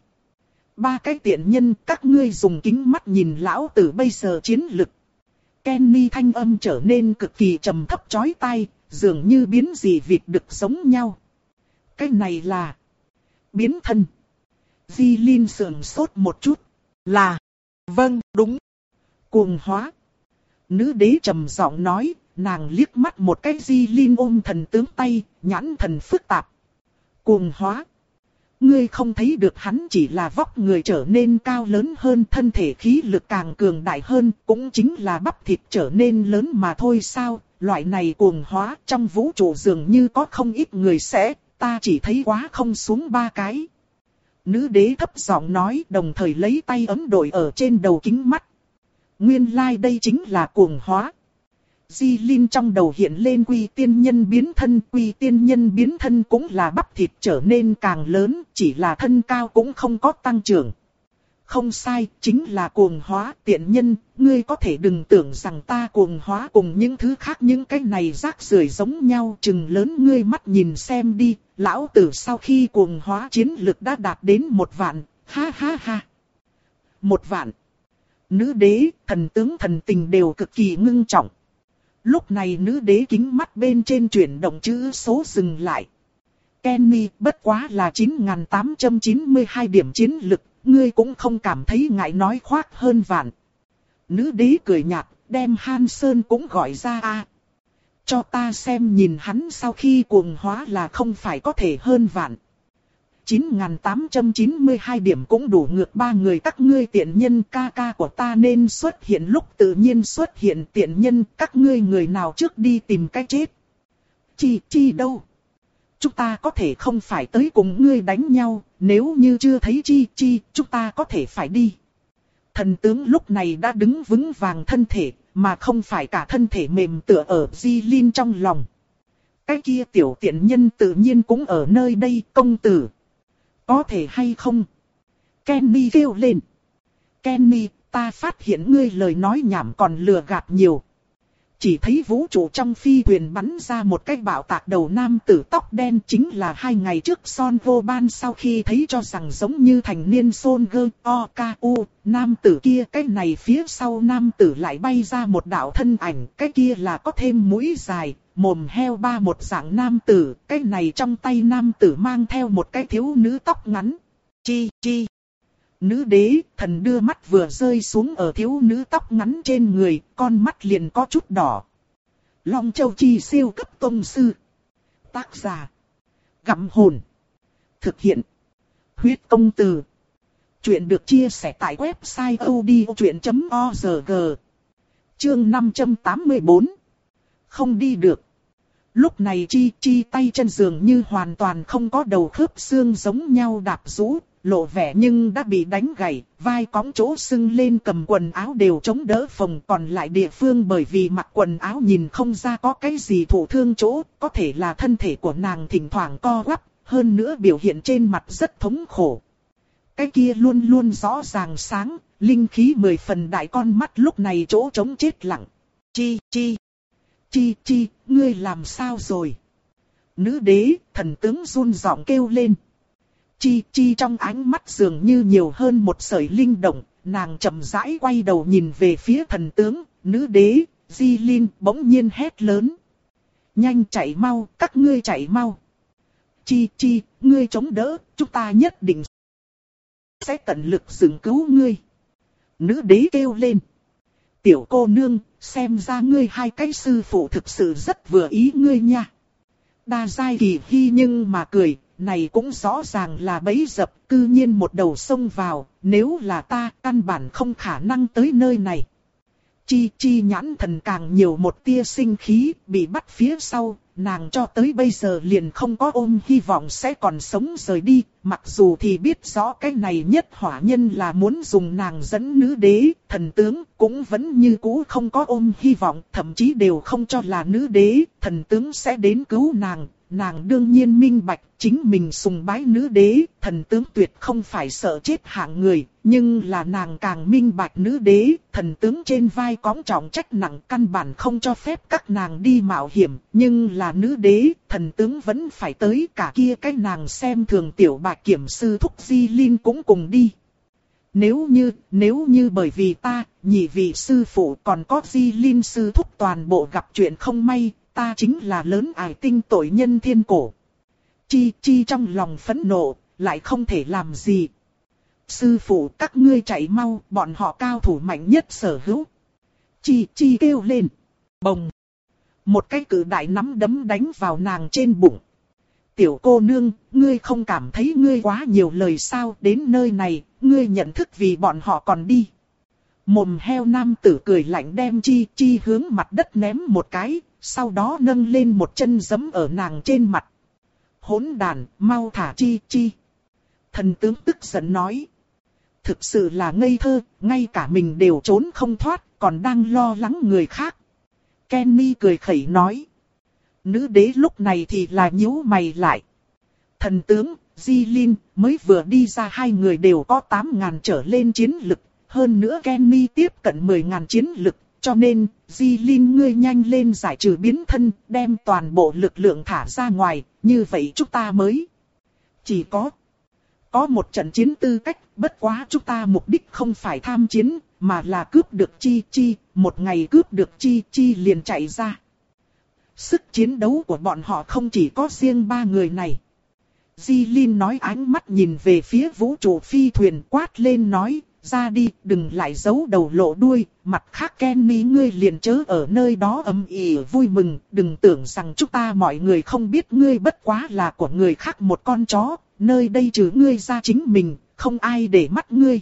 Ba cái tiện nhân, các ngươi dùng kính mắt nhìn lão tử bây giờ chiến lực. Kenny thanh âm trở nên cực kỳ trầm thấp chói tai, dường như biến dị vịt đực giống nhau. Cái này là biến thân. Di Linh sườn sốt một chút. Là. Vâng, đúng. Cuồng hóa. Nữ đế trầm giọng nói, nàng liếc mắt một cái Di Linh ôm thần tướng tay, nhãn thần phức tạp. Cuồng hóa. Ngươi không thấy được hắn chỉ là vóc người trở nên cao lớn hơn, thân thể khí lực càng cường đại hơn, cũng chính là bắp thịt trở nên lớn mà thôi sao, loại này cuồng hóa trong vũ trụ dường như có không ít người sẽ, ta chỉ thấy quá không xuống ba cái. Nữ đế thấp giọng nói, đồng thời lấy tay ấm đội ở trên đầu kính mắt. Nguyên lai like đây chính là cuồng hóa. Di Linh trong đầu hiện lên quy tiên nhân biến thân, quy tiên nhân biến thân cũng là bắp thịt trở nên càng lớn, chỉ là thân cao cũng không có tăng trưởng. Không sai, chính là cuồng hóa, tiện nhân, ngươi có thể đừng tưởng rằng ta cuồng hóa cùng những thứ khác những cái này rác rưởi giống nhau, chừng lớn ngươi mắt nhìn xem đi, lão tử sau khi cuồng hóa chiến lực đã đạt đến một vạn, ha ha ha. Một vạn. Nữ đế, thần tướng thần tình đều cực kỳ ngưng trọng. Lúc này nữ đế kính mắt bên trên chuyển động chữ số dừng lại. Kenny, bất quá là chín nghìn tám trăm chín mươi hai điểm chiến lực, ngươi cũng không cảm thấy ngại nói khoác hơn vạn. Nữ đế cười nhạt, đem Han Sơn cũng gọi ra a. Cho ta xem nhìn hắn sau khi cuồng hóa là không phải có thể hơn vạn. chín nghìn tám trăm chín mươi hai điểm cũng đủ ngược ba người các ngươi tiện nhân, ca ca của ta nên xuất hiện lúc tự nhiên xuất hiện, tiện nhân, các ngươi người nào trước đi tìm cái chết. Chi, chi đâu? Chúng ta có thể không phải tới cùng ngươi đánh nhau, nếu như chưa thấy chi, chi, chúng ta có thể phải đi. Thần tướng lúc này đã đứng vững vàng thân thể, mà không phải cả thân thể mềm tựa ở Di Linh trong lòng. Cái kia tiểu tiện nhân tự nhiên cũng ở nơi đây, công tử. Có thể hay không? Kenny kêu lên. Kenny, ta phát hiện ngươi lời nói nhảm còn lừa gạt nhiều. Chỉ thấy vũ trụ trong phi thuyền bắn ra một cái bạo tạc đầu nam tử tóc đen, chính là hai ngày trước Son Vô Ban sau khi thấy cho rằng giống như thành niên Son Gơ O K U, nam tử kia, cái này phía sau nam tử lại bay ra một đạo thân ảnh, cái kia là có thêm mũi dài, mồm heo ba một dạng nam tử, cái này trong tay nam tử mang theo một cái thiếu nữ tóc ngắn. Chi, chi. Nữ đế, thần đưa mắt vừa rơi xuống ở thiếu nữ tóc ngắn trên người, con mắt liền có chút đỏ. Long Châu Chi siêu cấp tông sư. Tác giả. Gặm hồn. Thực hiện. Huyết công từ. Chuyện được chia sẻ tại website odchuyện chấm org. Chương năm trăm tám mươi bốn. Không đi được. Lúc này Chi Chi tay chân dường như hoàn toàn không có đầu khớp xương giống nhau đạp rũ, lộ vẻ nhưng đã bị đánh gãy, vai cõng chỗ sưng lên cầm quần áo đều chống đỡ phồng, còn lại địa phương bởi vì mặc quần áo nhìn không ra có cái gì thụ thương chỗ, có thể là thân thể của nàng thỉnh thoảng co quắp, hơn nữa biểu hiện trên mặt rất thống khổ. Cái kia luôn luôn rõ ràng sáng, linh khí mười phần đại con mắt lúc này chỗ trống chết lặng. Chi, chi, chi, chi, ngươi làm sao rồi? Nữ đế, thần tướng run giọng kêu lên. Chi, chi trong ánh mắt dường như nhiều hơn một sợi linh động, nàng chậm rãi quay đầu nhìn về phía thần tướng, nữ đế, Di Linh bỗng nhiên hét lớn. Nhanh chạy mau, các ngươi chạy mau. Chi Chi, ngươi chống đỡ, chúng ta nhất định sẽ tận lực dựng cứu ngươi. Nữ đế kêu lên. Tiểu cô nương, xem ra ngươi hai cái sư phụ thực sự rất vừa ý ngươi nha. Đa Giai Kỳ Hi nhưng mà cười, này cũng rõ ràng là bẫy dập, cư nhiên một đầu xông vào, nếu là ta, căn bản không khả năng tới nơi này. Chi Chi nhãn thần càng nhiều một tia sinh khí, bị bắt phía sau, nàng cho tới bây giờ liền không có ôm hy vọng sẽ còn sống rời đi, mặc dù thì biết rõ cái này nhất hỏa nhân là muốn dùng nàng dẫn nữ đế, thần tướng cũng vẫn như cũ không có ôm hy vọng, thậm chí đều không cho là nữ đế, thần tướng sẽ đến cứu nàng. Nàng đương nhiên minh bạch, chính mình sùng bái nữ đế, thần tướng tuyệt không phải sợ chết hạng người, nhưng là nàng càng minh bạch nữ đế, thần tướng trên vai cõng trọng trách nặng căn bản không cho phép các nàng đi mạo hiểm, nhưng là nữ đế, thần tướng vẫn phải tới, cả kia cái nàng xem thường tiểu bạch kiểm sư thúc Di Linh cũng cùng đi. Nếu như, nếu như bởi vì ta, nhị vị sư phụ còn có Di Linh sư thúc toàn bộ gặp chuyện không may, ta chính là lớn ải tinh tội nhân thiên cổ. Chi Chi trong lòng phẫn nộ, lại không thể làm gì. Sư phụ các ngươi chạy mau, bọn họ cao thủ mạnh nhất sở hữu. Chi Chi kêu lên. Bồng. Một cái cự đại nắm đấm đánh vào nàng trên bụng. Tiểu cô nương, ngươi không cảm thấy ngươi quá nhiều lời sao, đến nơi này, ngươi nhận thức vì bọn họ còn đi. Mồm heo nam tử cười lạnh đem Chi Chi hướng mặt đất ném một cái, sau đó nâng lên một chân giẫm ở nàng trên mặt. Hỗn đàn, mau thả Chi Chi. Thần tướng tức giận nói. Thực sự là ngây thơ, ngay cả mình đều trốn không thoát, còn đang lo lắng người khác. Kenny cười khẩy nói. Nữ đế lúc này thì là nhíu mày lại. Thần tướng, Di Linh, mới vừa đi ra hai người đều có tám ngàn trở lên chiến lực. Hơn nữa Kenny tiếp cận mười ngàn chiến lực. Cho nên, Di Linh ngươi nhanh lên giải trừ biến thân, đem toàn bộ lực lượng thả ra ngoài, như vậy chúng ta mới. Chỉ có, có một trận chiến tư cách, bất quá chúng ta mục đích không phải tham chiến, mà là cướp được Chi Chi, một ngày cướp được Chi Chi liền chạy ra. Sức chiến đấu của bọn họ không chỉ có riêng ba người này. Di Linh nói ánh mắt nhìn về phía vũ trụ phi thuyền quát lên nói. Ra đi, đừng lại giấu đầu lộ đuôi, mặt khác Kenny ngươi liền chớ ở nơi đó ầm ĩ vui mừng, đừng tưởng rằng chúng ta mọi người không biết ngươi bất quá là của người khác một con chó, nơi đây trừ ngươi ra chính mình, không ai để mắt ngươi.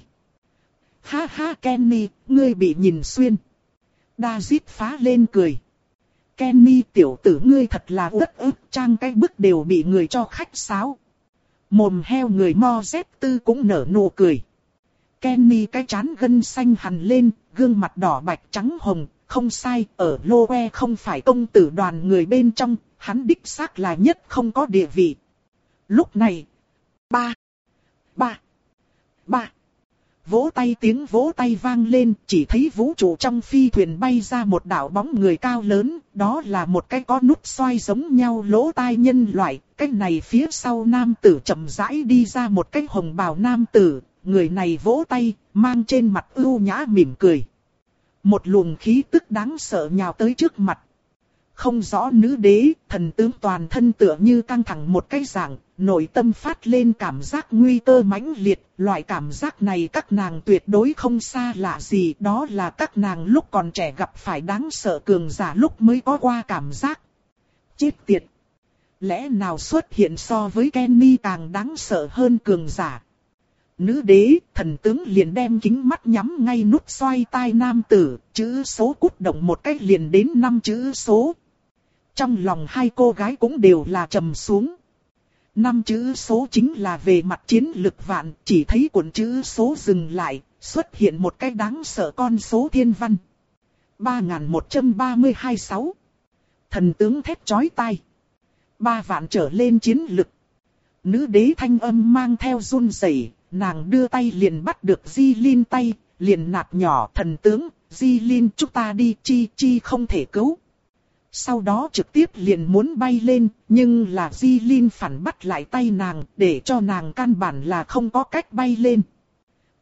Ha ha Kenny, ngươi bị nhìn xuyên. David phá lên cười. Kenny tiểu tử ngươi thật là rất ức, trang cái bức đều bị người cho khách sáo. Mồm heo người Mo Z tư cũng nở nụ cười. Kenny cái trán gân xanh hằn lên, gương mặt đỏ bạch trắng hồng, không sai, ở Loe không phải công tử đoàn người bên trong, hắn đích xác là nhất không có địa vị. Lúc này, ba, ba, ba, vỗ tay tiếng vỗ tay vang lên, chỉ thấy vũ trụ trong phi thuyền bay ra một đạo bóng người cao lớn, đó là một cái có nút xoay giống nhau lỗ tai nhân loại, cái này phía sau nam tử chậm rãi đi ra một cái hồng bào nam tử. Người này vỗ tay, mang trên mặt ưu nhã mỉm cười. Một luồng khí tức đáng sợ nhào tới trước mặt. Không rõ nữ đế, thần tướng toàn thân tựa như căng thẳng một cái dạng, nội tâm phát lên cảm giác nguy cơ mãnh liệt. Loại cảm giác này các nàng tuyệt đối không xa lạ gì, đó là các nàng lúc còn trẻ gặp phải đáng sợ cường giả lúc mới có qua cảm giác. Chết tiệt! Lẽ nào xuất hiện so với Kenny càng đáng sợ hơn cường giả? Nữ đế, thần tướng liền đem kính mắt nhắm ngay nút xoay tai nam tử, chữ số cút động một cách liền đến năm chữ số. Trong lòng hai cô gái cũng đều là trầm xuống. Năm chữ số chính là về mặt chiến lực vạn, chỉ thấy cuộn chữ số dừng lại, xuất hiện một cái đáng sợ con số thiên văn. ba nghìn một trăm ba mươi hai sáu. Thần tướng thét chói tai. Ba vạn trở lên chiến lực. Nữ đế thanh âm mang theo run rẩy. Nàng đưa tay liền bắt được Di Linh tay, liền nạt nhỏ thần tướng, Di Linh chúng ta đi Chi Chi không thể cứu. Sau đó trực tiếp liền muốn bay lên, nhưng là Di Linh phản bắt lại tay nàng, để cho nàng căn bản là không có cách bay lên.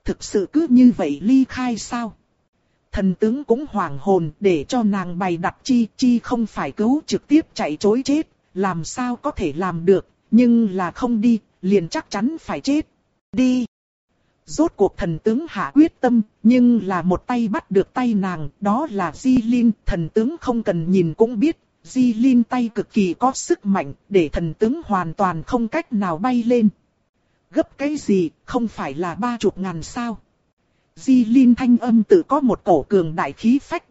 thực sự cứ như vậy ly khai sao? Thần tướng cũng hoảng hồn, để cho nàng bày đặt chi, chi không phải cứu trực tiếp chạy trối chết, làm sao có thể làm được, nhưng là không đi, liền chắc chắn phải chết. Đi! Rốt cuộc thần tướng hạ quyết tâm, nhưng là một tay bắt được tay nàng, đó là Di Linh, thần tướng không cần nhìn cũng biết, Di Linh tay cực kỳ có sức mạnh, để thần tướng hoàn toàn không cách nào bay lên. Gấp cái gì, không phải là ba chục ngàn sao? Di Linh thanh âm tự có một cổ cường đại khí phách.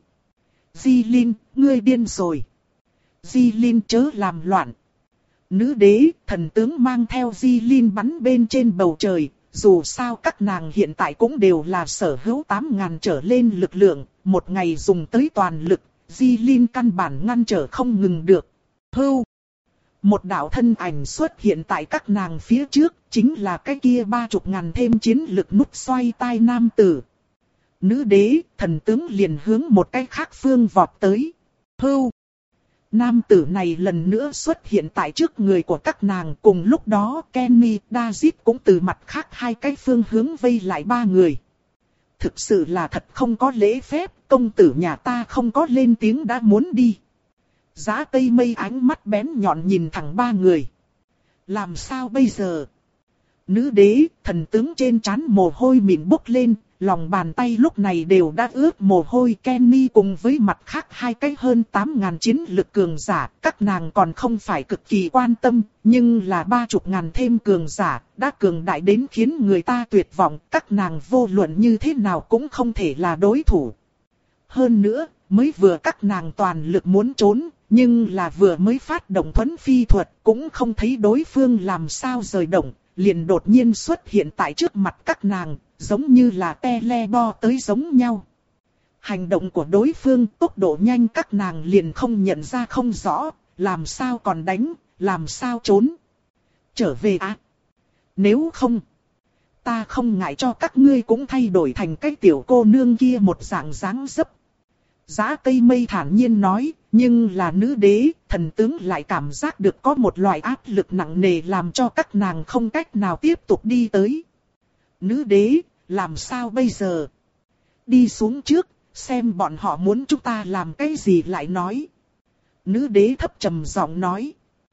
Di Linh, ngươi điên rồi. Di Linh chớ làm loạn. Nữ đế, thần tướng mang theo Di Linh bắn bên trên bầu trời. Dù sao các nàng hiện tại cũng đều là sở hữu tám ngàn trở lên lực lượng. Một ngày dùng tới toàn lực, Di Linh căn bản ngăn trở không ngừng được. Hưu! Một đạo thân ảnh xuất hiện tại các nàng phía trước, chính là cái kia ba chục ngàn thêm chiến lực nút xoay tai nam tử. Nữ đế, thần tướng liền hướng một cái khác phương vọt tới. Hưu! Nam tử này lần nữa xuất hiện tại trước người của các nàng. Cùng lúc đó Kenny, David cũng từ mặt khác hai cái phương hướng vây lại ba người. Thực sự là thật không có lễ phép, công tử nhà ta không có lên tiếng đã muốn đi. Giá Tây Mây ánh mắt bén nhọn nhìn thẳng ba người. Làm sao bây giờ? Nữ đế, thần tướng trên trán mồ hôi mịn bốc lên, lòng bàn tay lúc này đều đã ướt mồ hôi. Kenny cùng với mặt khác hai cái hơn tám ngàn chiến lực cường giả, các nàng còn không phải cực kỳ quan tâm, nhưng là ba chục ngàn thêm cường giả, đã cường đại đến khiến người ta tuyệt vọng, các nàng vô luận như thế nào cũng không thể là đối thủ. Hơn nữa, mới vừa các nàng toàn lực muốn trốn, nhưng là vừa mới phát động thuấn phi thuật, cũng không thấy đối phương làm sao rời động, liền đột nhiên xuất hiện tại trước mặt các nàng, giống như là tele-bo tới giống nhau. Hành động của đối phương tốc độ nhanh các nàng liền không nhận ra không rõ, làm sao còn đánh, làm sao trốn. Trở về à? Nếu không, ta không ngại cho các ngươi cũng thay đổi thành cái tiểu cô nương kia một dạng dáng dấp. Giá Cây Mây thản nhiên nói, nhưng là nữ đế, thần tướng lại cảm giác được có một loại áp lực nặng nề làm cho các nàng không cách nào tiếp tục đi tới. Nữ đế, làm sao bây giờ? Đi xuống trước, xem bọn họ muốn chúng ta làm cái gì lại nói. Nữ đế thấp trầm giọng nói.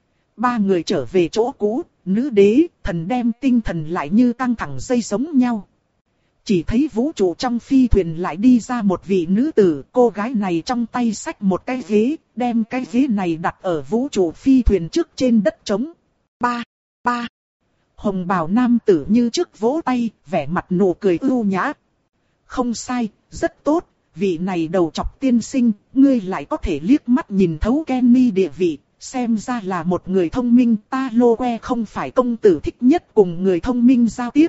Ba người trở về chỗ cũ, nữ đế, thần đem tinh thần lại như căng thẳng dây giống nhau. Chỉ thấy vũ trụ trong phi thuyền lại đi ra một vị nữ tử, cô gái này trong tay xách một cái ghế, đem cái ghế này đặt ở vũ trụ phi thuyền trước trên đất trống. Ba, ba. Hồng bào nam tử như trước vỗ tay, vẻ mặt nụ cười ưu nhã. Không sai, rất tốt, vị này đầu chọc tiên sinh, ngươi lại có thể liếc mắt nhìn thấu Kenny địa vị, xem ra là một người thông minh, ta Lô Que không phải công tử thích nhất cùng người thông minh giao tiếp.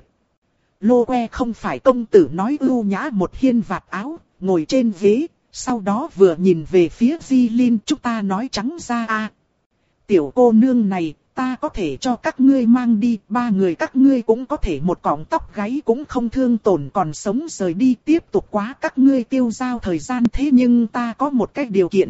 Lô Que không phải công tử nói ưu nhã một hiên vạt áo, ngồi trên ghế, sau đó vừa nhìn về phía Di Linh, chúng ta nói trắng ra a. Tiểu cô nương này, ta có thể cho các ngươi mang đi, ba người các ngươi cũng có thể một cọng tóc gáy cũng không thương tổn còn sống rời đi, tiếp tục quá các ngươi tiêu giao thời gian, thế nhưng ta có một cái điều kiện.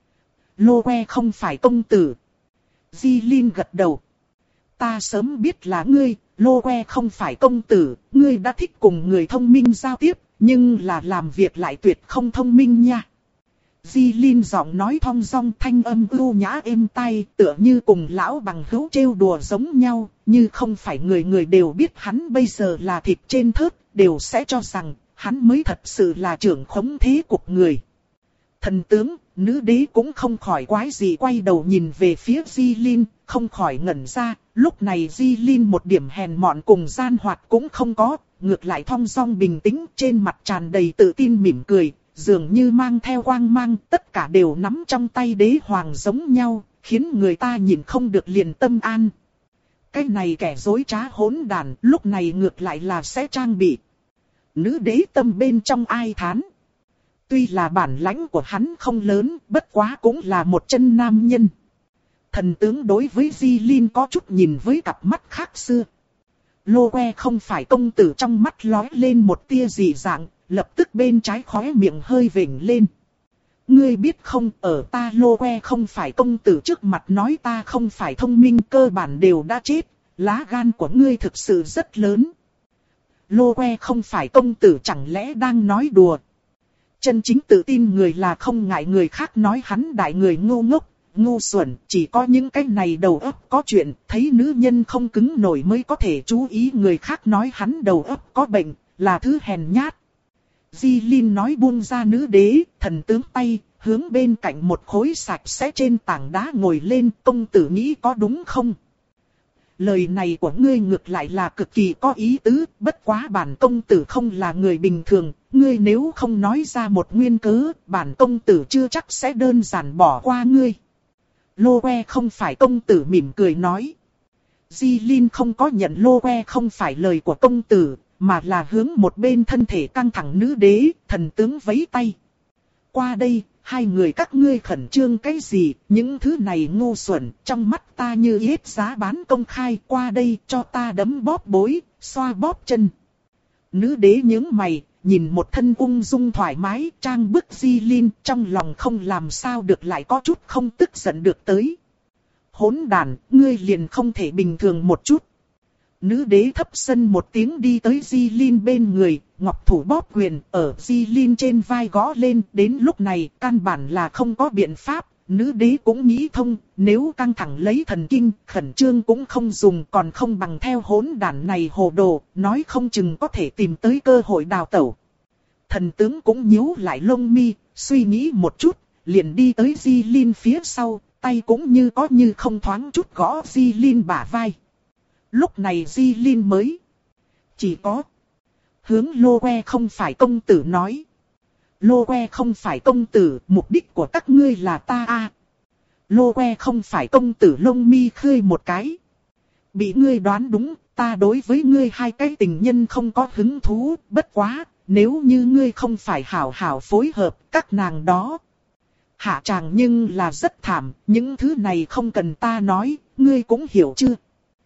Lô Que không phải công tử. Di Linh gật đầu. Ta sớm biết là ngươi, Lô Que không phải công tử, ngươi đã thích cùng người thông minh giao tiếp, nhưng là làm việc lại tuyệt không thông minh nha. Di Linh giọng nói thong dong, thanh âm ưu nhã êm tai, tựa như cùng lão bằng hữu trêu đùa giống nhau, như không phải người người đều biết hắn bây giờ là thịt trên thớt, đều sẽ cho rằng hắn mới thật sự là trưởng khống thế cục người. Thần tướng, nữ đế cũng không khỏi quái gì quay đầu nhìn về phía Di Linh, không khỏi ngẩn ra, lúc này Di Linh một điểm hèn mọn cùng gian hoạt cũng không có, ngược lại thong dong bình tĩnh, trên mặt tràn đầy tự tin mỉm cười, dường như mang theo quang mang, tất cả đều nắm trong tay đế hoàng giống nhau, khiến người ta nhìn không được liền tâm an. Cái này kẻ dối trá hỗn đàn, lúc này ngược lại là sẽ trang bị. Nữ đế tâm bên trong ai thán. Tuy là bản lãnh của hắn không lớn, bất quá cũng là một chân nam nhân. Thần tướng đối với Di Linh có chút nhìn với cặp mắt khác xưa. Lô Que không phải công tử, trong mắt lóe lên một tia dị dạng, lập tức bên trái khóe miệng hơi vểnh lên. Ngươi biết không, ở ta Lô Que không phải công tử trước mặt nói ta không phải thông minh, cơ bản đều đã chết, lá gan của ngươi thực sự rất lớn. Lô Que không phải công tử chẳng lẽ đang nói đùa. Chân chính tự tin người là không ngại người khác nói hắn đại người ngu ngốc, ngu xuẩn, chỉ có những cái này đầu óc có chuyện, thấy nữ nhân không cứng nổi mới có thể chú ý người khác nói hắn đầu óc có bệnh, là thứ hèn nhát. Di Linh nói buông ra nữ đế, thần tướng tay, hướng bên cạnh một khối sạch sẽ trên tảng đá ngồi lên, công tử nghĩ có đúng không? Lời này của ngươi ngược lại là cực kỳ có ý tứ, bất quá bản công tử không là người bình thường, ngươi nếu không nói ra một nguyên cớ, bản công tử chưa chắc sẽ đơn giản bỏ qua ngươi. Lô Que không phải công tử mỉm cười nói. Di Linh không có nhận Lô Que không phải lời của công tử, mà là hướng một bên thân thể căng thẳng nữ đế, thần tướng vẫy tay. Qua đây, hai người các ngươi khẩn trương cái gì, những thứ này ngu xuẩn, trong mắt ta như yết giá bán công khai, qua đây cho ta đấm bóp bối, xoa bóp chân. Nữ đế nhướng mày, nhìn một thân ung dung thoải mái, trang bức Di Linh, trong lòng không làm sao được lại có chút không tức giận được tới. Hỗn đàn, ngươi liền không thể bình thường một chút. Nữ đế thấp sân một tiếng đi tới Di Linh bên người, ngọc thủ bóp quyền ở Di Linh trên vai gõ lên. Đến lúc này căn bản là không có biện pháp, nữ đế cũng nghĩ thông, nếu căng thẳng lấy thần kinh, khẩn trương cũng không dùng, còn không bằng theo hỗn đản này hồ đồ, nói không chừng có thể tìm tới cơ hội đào tẩu. Thần tướng cũng nhíu lại lông mi, suy nghĩ một chút, liền đi tới Di Linh phía sau, tay cũng như có như không thoáng chút gõ Di Linh bả vai. Lúc này Di Linh mới chỉ có hướng Lô Que không phải công tử nói. Lô Que không phải công tử, mục đích của các ngươi là ta a. À. Lô Que không phải công tử lông mi khơi một cái. Bị ngươi đoán đúng, ta đối với ngươi hai cái tình nhân không có hứng thú, bất quá, nếu như ngươi không phải hảo hảo phối hợp, các nàng đó. Hạ tràng nhưng là rất thảm, những thứ này không cần ta nói, ngươi cũng hiểu chưa?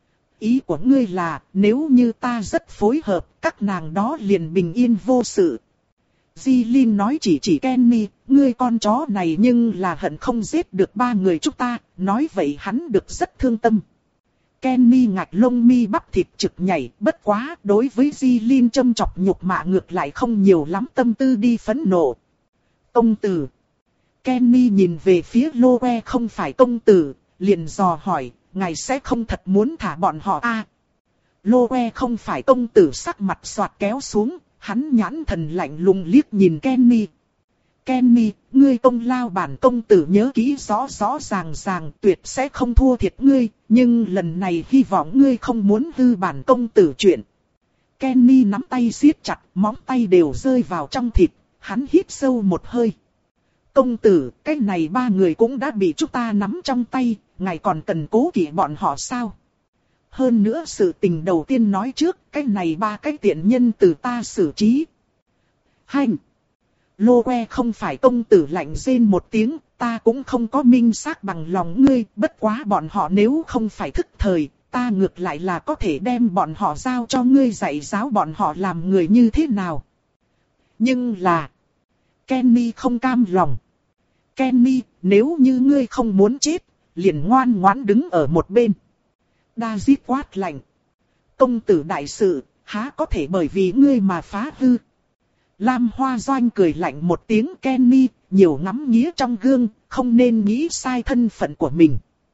Ý của ngươi là, nếu như ta rất phối hợp, các nàng đó liền bình yên vô sự. Di Linh nói chỉ chỉ Kenny, ngươi con chó này nhưng là hận không giết được ba người chúng ta, nói vậy hắn được rất thương tâm. Kenny ngạch lông mi bắp thịt trực nhảy, bất quá, đối với Di Linh châm chọc nhục mạ ngược lại không nhiều lắm tâm tư đi phẫn nộ. Công tử. Kenny nhìn về phía Lô Que không phải công tử, liền dò hỏi. Ngài sẽ không thật muốn thả bọn họ a? À, Lô Que không phải công tử sắc mặt xoạt kéo xuống, hắn nhãn thần lạnh lùng liếc nhìn Kenny. Kenny, ngươi công lao bản công tử nhớ kỹ rõ rõ ràng ràng, tuyệt sẽ không thua thiệt ngươi, nhưng lần này hy vọng ngươi không muốn hư bản công tử chuyện. Kenny nắm tay siết chặt, móng tay đều rơi vào trong thịt, hắn hít sâu một hơi. Công tử, cái này ba người cũng đã bị chúng ta nắm trong tay, ngài còn cần cố kỵ bọn họ sao? Hơn nữa sự tình đầu tiên nói trước, cái này ba cái tiện nhân từ ta xử trí. Hành! Lô Que không phải công tử lạnh rên một tiếng, ta cũng không có minh xác bằng lòng ngươi, bất quá bọn họ nếu không phải thức thời, ta ngược lại là có thể đem bọn họ giao cho ngươi dạy giáo bọn họ làm người như thế nào. Nhưng là... Kenny không cam lòng. Kenny, nếu như ngươi không muốn chết, liền ngoan ngoãn đứng ở một bên. David quát lạnh. Công tử đại sự, há có thể bởi vì ngươi mà phá hư. Lam Hoa Doanh cười lạnh một tiếng. Kenny, nhiều ngắm nghía trong gương, không nên nghĩ sai thân phận của mình.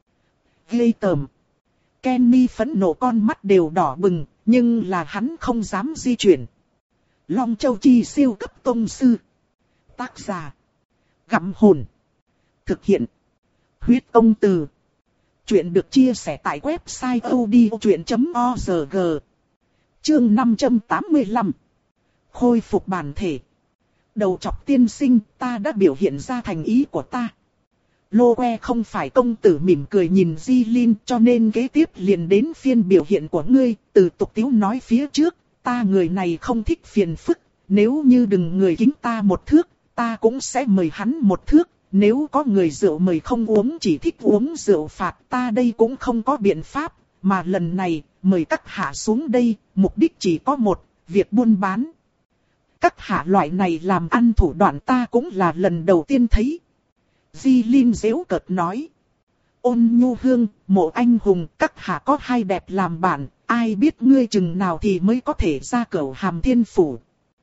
Ghê tởm. Kenny phẫn nộ con mắt đều đỏ bừng, nhưng là hắn không dám di chuyển. Long Châu Chi siêu cấp tông sư. Tác giả. Gặm hồn. Thực hiện. Huyết công từ. Chuyện được chia sẻ tại website odchuyện chấm org. Chương năm trăm tám mươi lăm. Khôi phục bản thể. Đầu chọc tiên sinh, ta đã biểu hiện ra thành ý của ta. Lô Que không phải công tử mỉm cười nhìn Di Linh, cho nên kế tiếp liền đến phiên biểu hiện của ngươi. Từ tục tiếu nói phía trước, ta người này không thích phiền phức. Nếu như đừng người kính ta một thước, ta cũng sẽ mời hắn một thước. Nếu có người rượu mời không uống chỉ thích uống rượu phạt, ta đây cũng không có biện pháp. Mà lần này, mời các hạ xuống đây, mục đích chỉ có một, việc buôn bán. Các hạ loại này làm ăn thủ đoạn ta cũng là lần đầu tiên thấy. Di Linh giễu cợt nói. Ôn Nhu Hương, Mộ Anh Hùng, các hạ có hai đẹp làm bạn, Ai biết ngươi chừng nào thì mới có thể ra Cửu Hàm Thiên Phủ.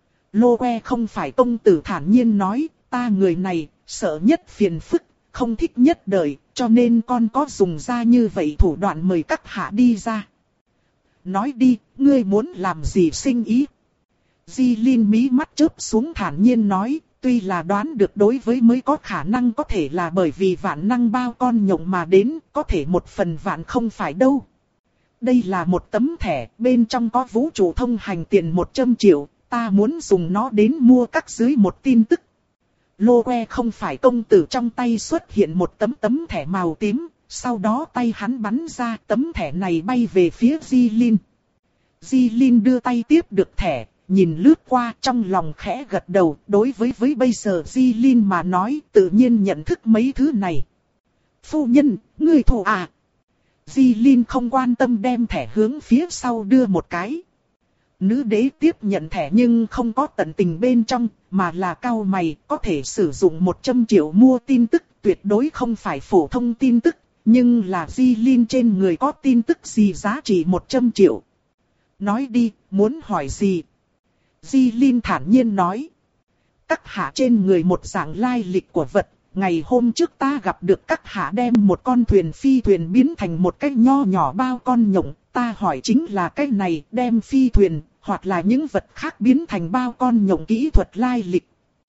Lô Que không phải công tử thản nhiên nói, ta người này, sợ nhất phiền phức, không thích nhất đời, cho nên con có dùng ra như vậy thủ đoạn mời các hạ đi ra. Nói đi, ngươi muốn làm gì sinh ý? Di Linh mí mắt chớp xuống thản nhiên nói, tuy là đoán được đối với mới có khả năng có thể là bởi vì vạn năng bao con nhộng mà đến, có thể một phần vạn không phải đâu. Đây là một tấm thẻ, bên trong có vũ trụ thông hành tiền một trăm triệu, ta muốn dùng nó đến mua các dưới một tin tức. Lô Que không phải công tử trong tay xuất hiện một tấm tấm thẻ màu tím, sau đó tay hắn bắn ra tấm thẻ này bay về phía Di Linh. Di Linh đưa tay tiếp được thẻ, nhìn lướt qua trong lòng khẽ gật đầu, đối với với bây giờ Di Linh mà nói tự nhiên nhận thức mấy thứ này. Phu nhân, ngươi thù à? Di Linh không quan tâm đem thẻ hướng phía sau đưa một cái. Nữ đế tiếp nhận thẻ nhưng không có tận tình bên trong, mà là cau mày, có thể sử dụng một trăm triệu mua tin tức, tuyệt đối không phải phổ thông tin tức, nhưng là Di Linh trên người có tin tức gì giá trị một trăm triệu. Nói đi, muốn hỏi gì? Di Linh thản nhiên nói. Các hạ trên người một dạng lai lịch của vật, ngày hôm trước ta gặp được các hạ đem một con thuyền phi thuyền biến thành một cái nho nhỏ bao con nhộng, ta hỏi chính là cái này đem phi thuyền, hoặc là những vật khác biến thành bao con nhộng kỹ thuật lai lịch.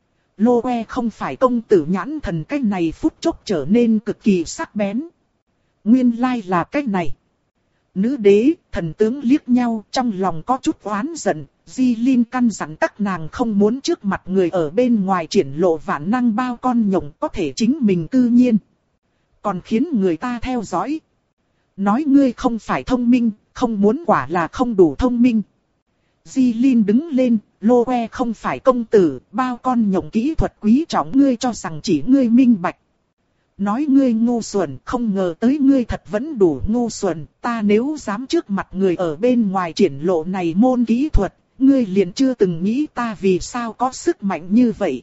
Lô Que không phải công tử nhãn thần cái này phút chốc trở nên cực kỳ sắc bén. Nguyên lai là cái này. Nữ đế, thần tướng liếc nhau trong lòng có chút oán giận, Di Linh căn dặn các nàng không muốn trước mặt người ở bên ngoài triển lộ vạn năng bao con nhộng có thể chính mình cư nhiên. Còn khiến người ta theo dõi. Nói ngươi không phải thông minh, không muốn quả là không đủ thông minh. Di Linh đứng lên, Lô Que không phải công tử, bao con nhộng kỹ thuật quý trọng ngươi cho rằng chỉ ngươi minh bạch. Nói ngươi ngu xuẩn, không ngờ tới ngươi thật vẫn đủ ngu xuẩn, ta nếu dám trước mặt người ở bên ngoài triển lộ này môn kỹ thuật, ngươi liền chưa từng nghĩ ta vì sao có sức mạnh như vậy.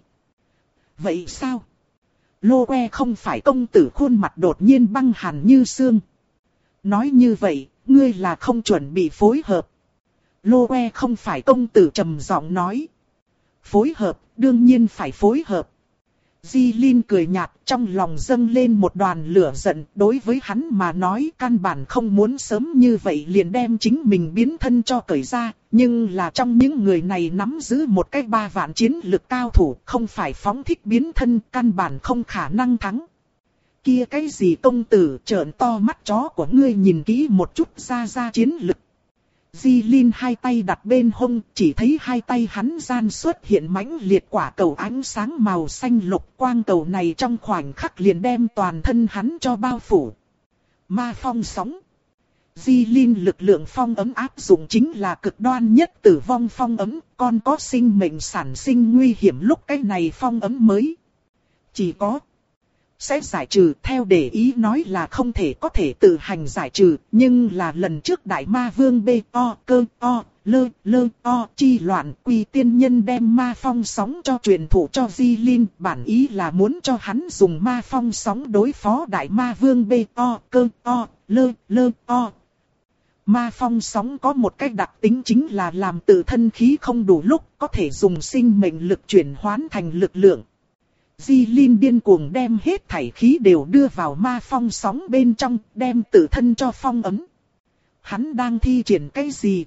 Vậy sao? Lô Que không phải công tử khuôn mặt đột nhiên băng hàn như xương. Nói như vậy, ngươi là không chuẩn bị phối hợp. Lô Que không phải công tử trầm giọng nói. Phối hợp, đương nhiên phải phối hợp. Di Linh cười nhạt, trong lòng dâng lên một đoàn lửa giận, đối với hắn mà nói căn bản không muốn sớm như vậy liền đem chính mình biến thân cho cởi ra, nhưng là trong những người này nắm giữ một cái ba vạn chiến lực cao thủ, không phải phóng thích biến thân, căn bản không khả năng thắng. Kia cái gì công tử, trợn to mắt chó của ngươi nhìn kỹ một chút ra ra chiến lực. Di Linh hai tay đặt bên hông, chỉ thấy hai tay hắn gian xuất hiện mãnh liệt quả cầu ánh sáng màu xanh lục, quang cầu này trong khoảnh khắc liền đem toàn thân hắn cho bao phủ. Ma phong sóng. Di Linh lực lượng phong ấm áp dụng chính là cực đoan nhất tử vong phong ấm, còn có sinh mệnh sản sinh nguy hiểm lúc cái này phong ấm mới. Chỉ có sẽ giải trừ, theo để ý nói là không thể có thể tự hành giải trừ, nhưng là lần trước đại ma vương bê o cơ o lơ lơ o chi loạn Quy tiên nhân đem ma phong sóng cho truyền thụ cho Di Linh, bản ý là muốn cho hắn dùng ma phong sóng đối phó đại ma vương bê o cơ o lơ lơ o. Ma phong sóng có một cách đặc tính chính là làm tự thân khí không đủ lúc có thể dùng sinh mệnh lực chuyển hóa thành lực lượng. Di Linh điên cuồng đem hết thảy khí đều đưa vào ma phong sóng bên trong, đem tự thân cho phong ấm. Hắn đang thi triển cái gì?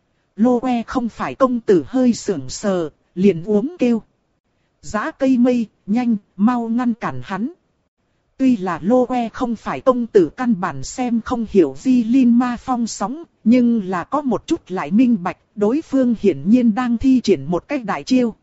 Lô Que không phải công tử hơi sưởng sờ, liền uống kêu. Giá cây mây, nhanh, mau ngăn cản hắn. Tuy là Lô Que không phải công tử căn bản xem không hiểu Di Linh ma phong sóng, nhưng là có một chút lại minh bạch, đối phương hiển nhiên đang thi triển một cách đại chiêu.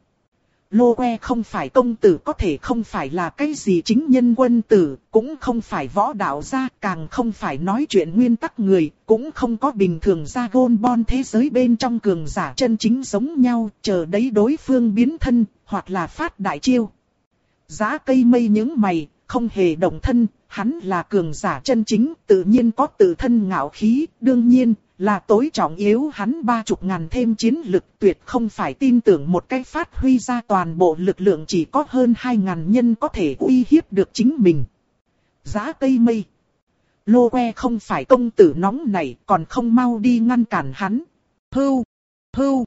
Lô Que không phải công tử có thể không phải là cái gì chính nhân quân tử, cũng không phải võ đạo gia, càng không phải nói chuyện nguyên tắc người, cũng không có bình thường ra gôn bon thế giới bên trong cường giả chân chính giống nhau, chờ đấy đối phương biến thân, hoặc là phát đại chiêu. Giá cây mây những mày, không hề động thân, hắn là cường giả chân chính, tự nhiên có tự thân ngạo khí, đương nhiên là tối trọng yếu hắn ba chục ngàn thêm chiến lực, tuyệt không phải tin tưởng một cách phát huy ra toàn bộ lực lượng chỉ có hơn hai ngàn nhân có thể uy hiếp được chính mình. Giá cây mây. Lô Que không phải công tử nóng này, còn không mau đi ngăn cản hắn. Hưu, hưu.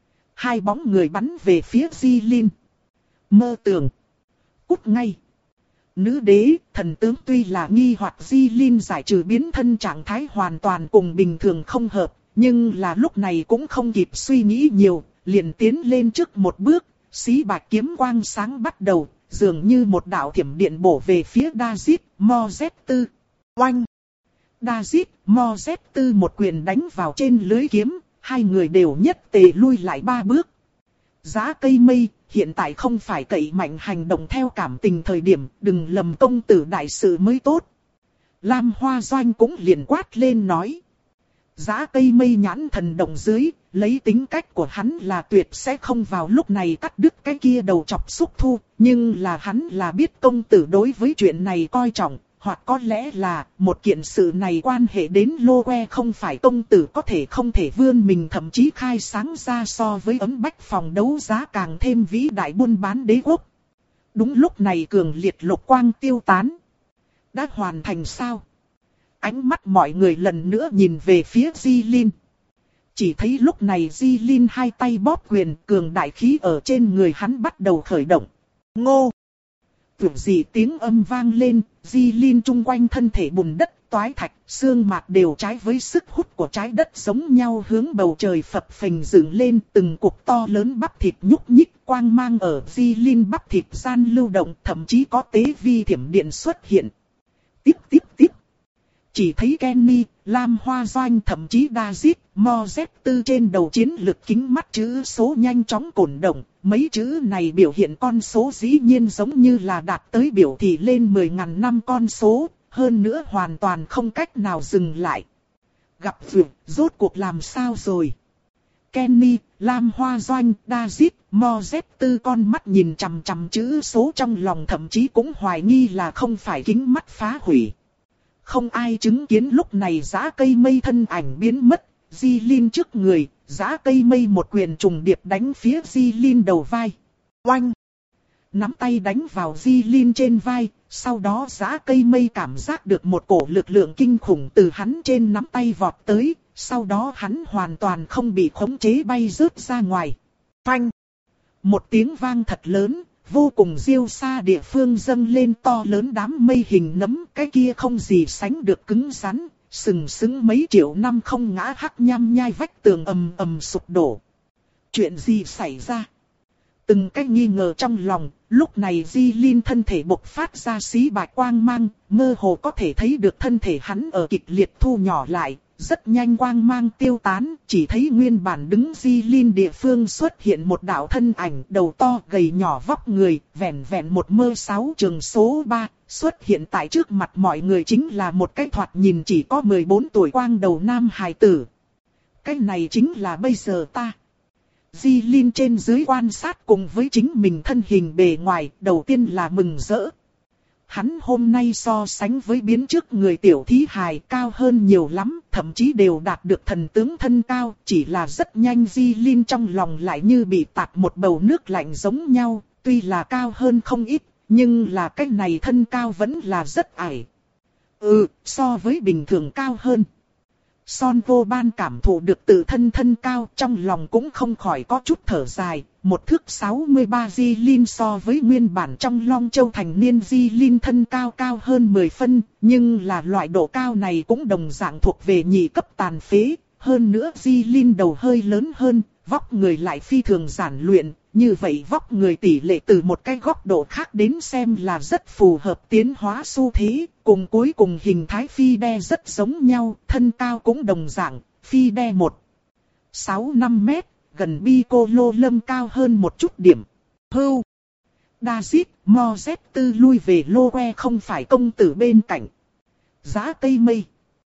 Hai bóng người bắn về phía Di Linh. Mơ Tường, cút ngay. Nữ đế, thần tướng tuy là nghi hoặc Di Linh giải trừ biến thân trạng thái hoàn toàn cùng bình thường không hợp, nhưng là lúc này cũng không kịp suy nghĩ nhiều, liền tiến lên trước một bước, xí bạch kiếm quang sáng bắt đầu, dường như một đạo thiểm điện bổ về phía David Mozetu. Oanh! David Mozetu một quyền đánh vào trên lưới kiếm, hai người đều nhất tề lui lại ba bước. Giá cây mây, hiện tại không phải cậy mạnh hành động theo cảm tình thời điểm, đừng lầm công tử đại sự mới tốt. Lam Hoa Doanh cũng liền quát lên nói. Giá cây mây nhãn thần động dưới, lấy tính cách của hắn là tuyệt sẽ không vào lúc này cắt đứt cái kia đầu chọc xúc thu, nhưng là hắn là biết công tử đối với chuyện này coi trọng, hoặc có lẽ là một kiện sự này quan hệ đến Lô Que không phải công tử có thể không thể vươn mình, thậm chí khai sáng ra so với ấm bách phòng đấu giá càng thêm vĩ đại buôn bán đế quốc. Đúng lúc này cường liệt lục quang tiêu tán. Đã hoàn thành sao? Ánh mắt mọi người lần nữa nhìn về phía Di Linh. Chỉ thấy lúc này Di Linh hai tay bóp quyền, cường đại khí ở trên người hắn bắt đầu khởi động. Ngô! Tưởng gì tiếng âm vang lên, Di Linh chung quanh thân thể bùn đất, toái thạch, xương mạc đều trái với sức hút của trái đất giống nhau hướng bầu trời phập phình dựng lên, từng cục to lớn bắp thịt nhúc nhích, quang mang ở Di Linh bắp thịt gian lưu động, thậm chí có tế vi thiểm điện xuất hiện. Tiếp tiếp tiếp. Chỉ thấy Kenny, Lam Hoa Doanh, thậm chí David Mozetu trên đầu chiến lực kính mắt chữ số nhanh chóng cổn động. Mấy chữ này biểu hiện con số dĩ nhiên giống như là đạt tới biểu thị lên mười nghìn năm con số, hơn nữa hoàn toàn không cách nào dừng lại. Gặp việc, rốt cuộc làm sao rồi? Kenny, Lam Hoa Doanh, David Mozetu con mắt nhìn chằm chằm chữ số trong lòng, thậm chí cũng hoài nghi là không phải kính mắt phá hủy. Không ai chứng kiến lúc này giá cây mây thân ảnh biến mất, Di Linh trước người, giá cây mây một quyền trùng điệp đánh phía Di Linh đầu vai. Oanh! Nắm tay đánh vào Di Linh trên vai, sau đó giá cây mây cảm giác được một cổ lực lượng kinh khủng từ hắn trên nắm tay vọt tới, sau đó hắn hoàn toàn không bị khống chế bay rớt ra ngoài. Phanh! Một tiếng vang thật lớn. Vô cùng diêu xa địa phương dâng lên to lớn đám mây hình nấm, cái kia không gì sánh được cứng rắn, sừng sững mấy triệu năm không ngã hắc nham nhai vách tường ầm ầm sụp đổ. Chuyện gì xảy ra? Từng cái nghi ngờ trong lòng, lúc này Di Linh thân thể bộc phát ra xí bạch quang mang, mơ hồ có thể thấy được thân thể hắn ở kịch liệt thu nhỏ lại. Rất nhanh quang mang tiêu tán, chỉ thấy nguyên bản đứng Di Linh địa phương xuất hiện một đạo thân ảnh đầu to gầy nhỏ vóc người, vẹn vẹn một mơ sáu trường số ba, xuất hiện tại trước mặt mọi người chính là một cái thoạt nhìn chỉ có mười bốn tuổi quang đầu nam hài tử. Cái này chính là bây giờ ta. Di Linh trên dưới quan sát cùng với chính mình thân hình bề ngoài, đầu tiên là mừng rỡ. Hắn hôm nay so sánh với biến trước người tiểu thí hài cao hơn nhiều lắm, thậm chí đều đạt được thần tướng thân cao, chỉ là rất nhanh Di Linh trong lòng lại như bị tạt một bầu nước lạnh giống nhau, tuy là cao hơn không ít, nhưng là cái này thân cao vẫn là rất ải. Ừ, so với bình thường cao hơn. Son vô ban cảm thụ được tự thân thân cao, trong lòng cũng không khỏi có chút thở dài. Một thước sáu mươi ba Di Linh so với nguyên bản trong Long Châu thành niên Di Linh thân cao cao hơn mười phân, nhưng là loại độ cao này cũng đồng dạng thuộc về nhị cấp tàn phế. Hơn nữa Di Linh đầu hơi lớn hơn, vóc người lại phi thường giản luyện, như vậy vóc người tỷ lệ từ một cái góc độ khác đến xem là rất phù hợp tiến hóa xu thế, cùng cuối cùng hình thái phi đe rất giống nhau, thân cao cũng đồng dạng, phi đe một phẩy sáu năm mét, gần Piccolo Lâm cao hơn một chút điểm. Hưu! David Mozetu lui về Lô Que không phải công tử bên cạnh. Giá cây mây.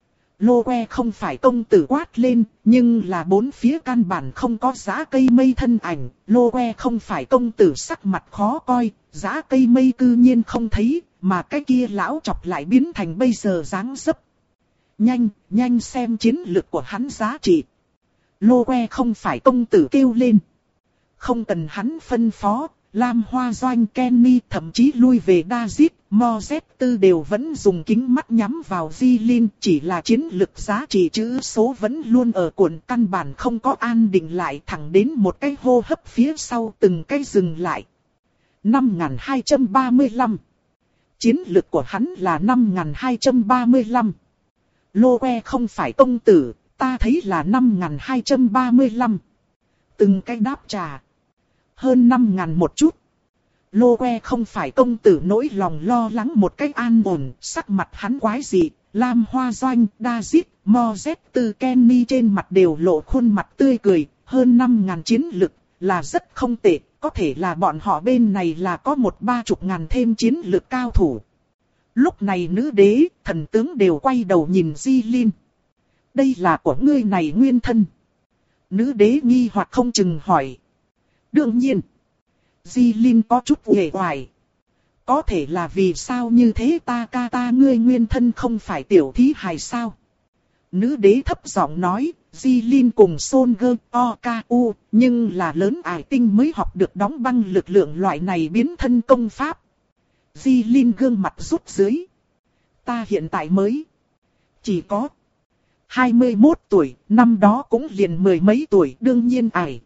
Lô Que không phải công tử quát lên, nhưng là bốn phía căn bản không có giá cây mây thân ảnh. Lô Que không phải công tử sắc mặt khó coi, giá cây mây cư nhiên không thấy, mà cái kia lão chọc lại biến thành bây giờ dáng dấp. Nhanh, nhanh xem chiến lực của hắn giá trị. Lô Que không phải công tử kêu lên. Không cần hắn phân phó, Lam Hoa Doanh, Kenny, thậm chí lui về David, Mozet đều vẫn dùng kính mắt nhắm vào Jilin, chỉ là chiến lực giá trị chữ số vẫn luôn ở cuộn, căn bản không có an định lại, thẳng đến một cái hô hấp phía sau từng cái dừng lại. năm nghìn hai trăm ba mươi lăm. Chiến lực của hắn là năm nghìn hai trăm ba mươi lăm. Lô que không phải công tử, ta thấy là năm nghìn hai trăm ba mươi lăm. Từng cái đáp trả. Hơn năm nghìn một chút. Lô que không phải công tử, nỗi lòng lo lắng một cách an ổn, sắc mặt hắn quái dị. Lam Hoa Doanh, David, Mozet từ Kenny trên mặt đều lộ khuôn mặt tươi cười. Hơn năm nghìn chiến lực là rất không tệ, có thể là bọn họ bên này là có một ba chục ngàn thêm chiến lực cao thủ. Lúc này nữ đế, thần tướng đều quay đầu nhìn Jilin. Đây là của ngươi này nguyên thân. Nữ đế nghi hoặc không chừng hỏi. Đương nhiên. Jilin có chút uể oải. Có thể là vì sao như thế ta ca ta ngươi nguyên thân không phải tiểu thí hài sao? Nữ đế thấp giọng nói, Jilin cùng Soldier Oku, nhưng là lớn ải tinh mới học được đóng băng lực lượng loại này biến thân công pháp. Jilin gương mặt rút dưới. Ta hiện tại mới chỉ có hai mươi mốt tuổi, năm đó cũng liền mười mấy tuổi, đương nhiên ải.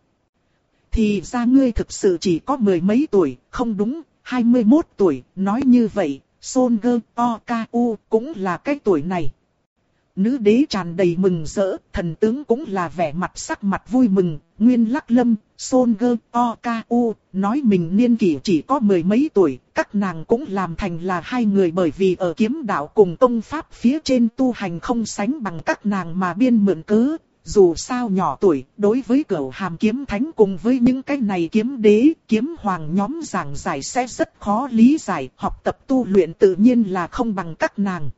Thì ra ngươi thực sự chỉ có mười mấy tuổi, không đúng, hai mươi mốt tuổi, nói như vậy, Soldier Oku cũng là cái tuổi này. Nữ đế tràn đầy mừng rỡ, thần tướng cũng là vẻ mặt sắc mặt vui mừng, Nguyên Lắc Lâm, Soldier Oku, nói mình niên kỷ chỉ có mười mấy tuổi, các nàng cũng làm thành là hai người bởi vì ở kiếm đạo cùng công pháp phía trên tu hành không sánh bằng các nàng mà biên mượn cớ. Dù sao nhỏ tuổi, đối với Cửu Hàm kiếm thánh cùng với những cái này kiếm đế, kiếm hoàng nhóm giảng giải sẽ rất khó lý giải, học tập tu luyện tự nhiên là không bằng các nàng.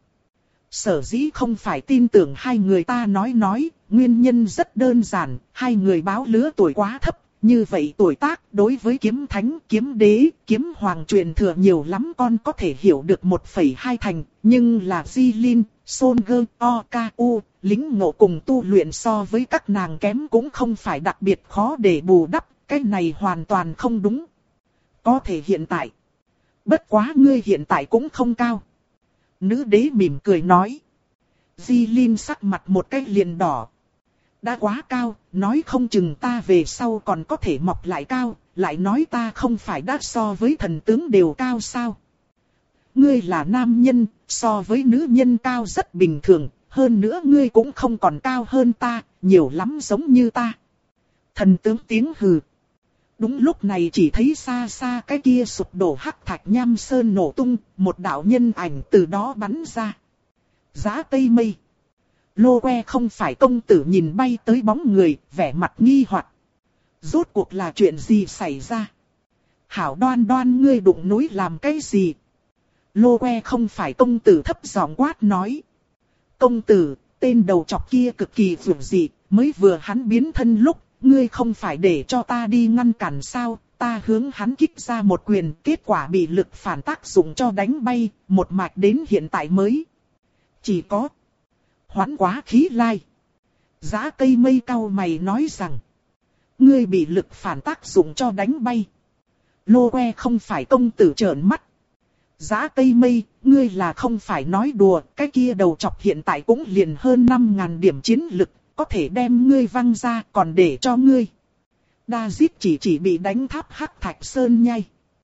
Sở dĩ không phải tin tưởng hai người ta nói nói, nguyên nhân rất đơn giản, hai người báo lứa tuổi quá thấp, như vậy tuổi tác đối với kiếm thánh, kiếm đế, kiếm hoàng truyền thừa nhiều lắm con có thể hiểu được một phẩy hai thành, nhưng là Jilin, Soldier Oku, lính ngộ cùng tu luyện so với các nàng kém cũng không phải đặc biệt khó để bù đắp, cái này hoàn toàn không đúng. Có thể hiện tại, bất quá ngươi hiện tại cũng không cao. Nữ đế mỉm cười nói. Jilin sắc mặt một cái liền đỏ. Đã quá cao, nói không chừng ta về sau còn có thể mọc lại cao, lại nói ta không phải đã so với thần tướng đều cao sao. Ngươi là nam nhân, so với nữ nhân cao rất bình thường, hơn nữa ngươi cũng không còn cao hơn ta, nhiều lắm giống như ta. Thần tướng tiếng hừ. Đúng lúc này chỉ thấy xa xa cái kia sụp đổ hắc thạch nham sơn nổ tung, một đạo nhân ảnh từ đó bắn ra. Giá Tây Mây. Lô que không phải công tử nhìn bay tới bóng người, vẻ mặt nghi hoặc. Rốt cuộc là chuyện gì xảy ra? Hảo Đoan Đoan ngươi đụng núi làm cái gì? Lô que không phải công tử thấp giọng quát nói. Công tử, tên đầu chọc kia cực kỳ vượt dị, mới vừa hắn biến thân lúc. Ngươi không phải để cho ta đi ngăn cản sao, ta hướng hắn kích ra một quyền, kết quả bị lực phản tác dụng cho đánh bay, một mạch đến hiện tại mới. Chỉ có hoãn quá khí lai. Giá Cây Mây cau mày nói rằng, ngươi bị lực phản tác dụng cho đánh bay. Lô que không phải công tử trợn mắt. Giá Cây Mây, ngươi là không phải nói đùa, cái kia đầu chọc hiện tại cũng liền hơn năm nghìn điểm chiến lực. Có thể đem ngươi văng ra còn để cho ngươi. David chỉ chỉ bị đánh tháp hắc thạch sơn nhai.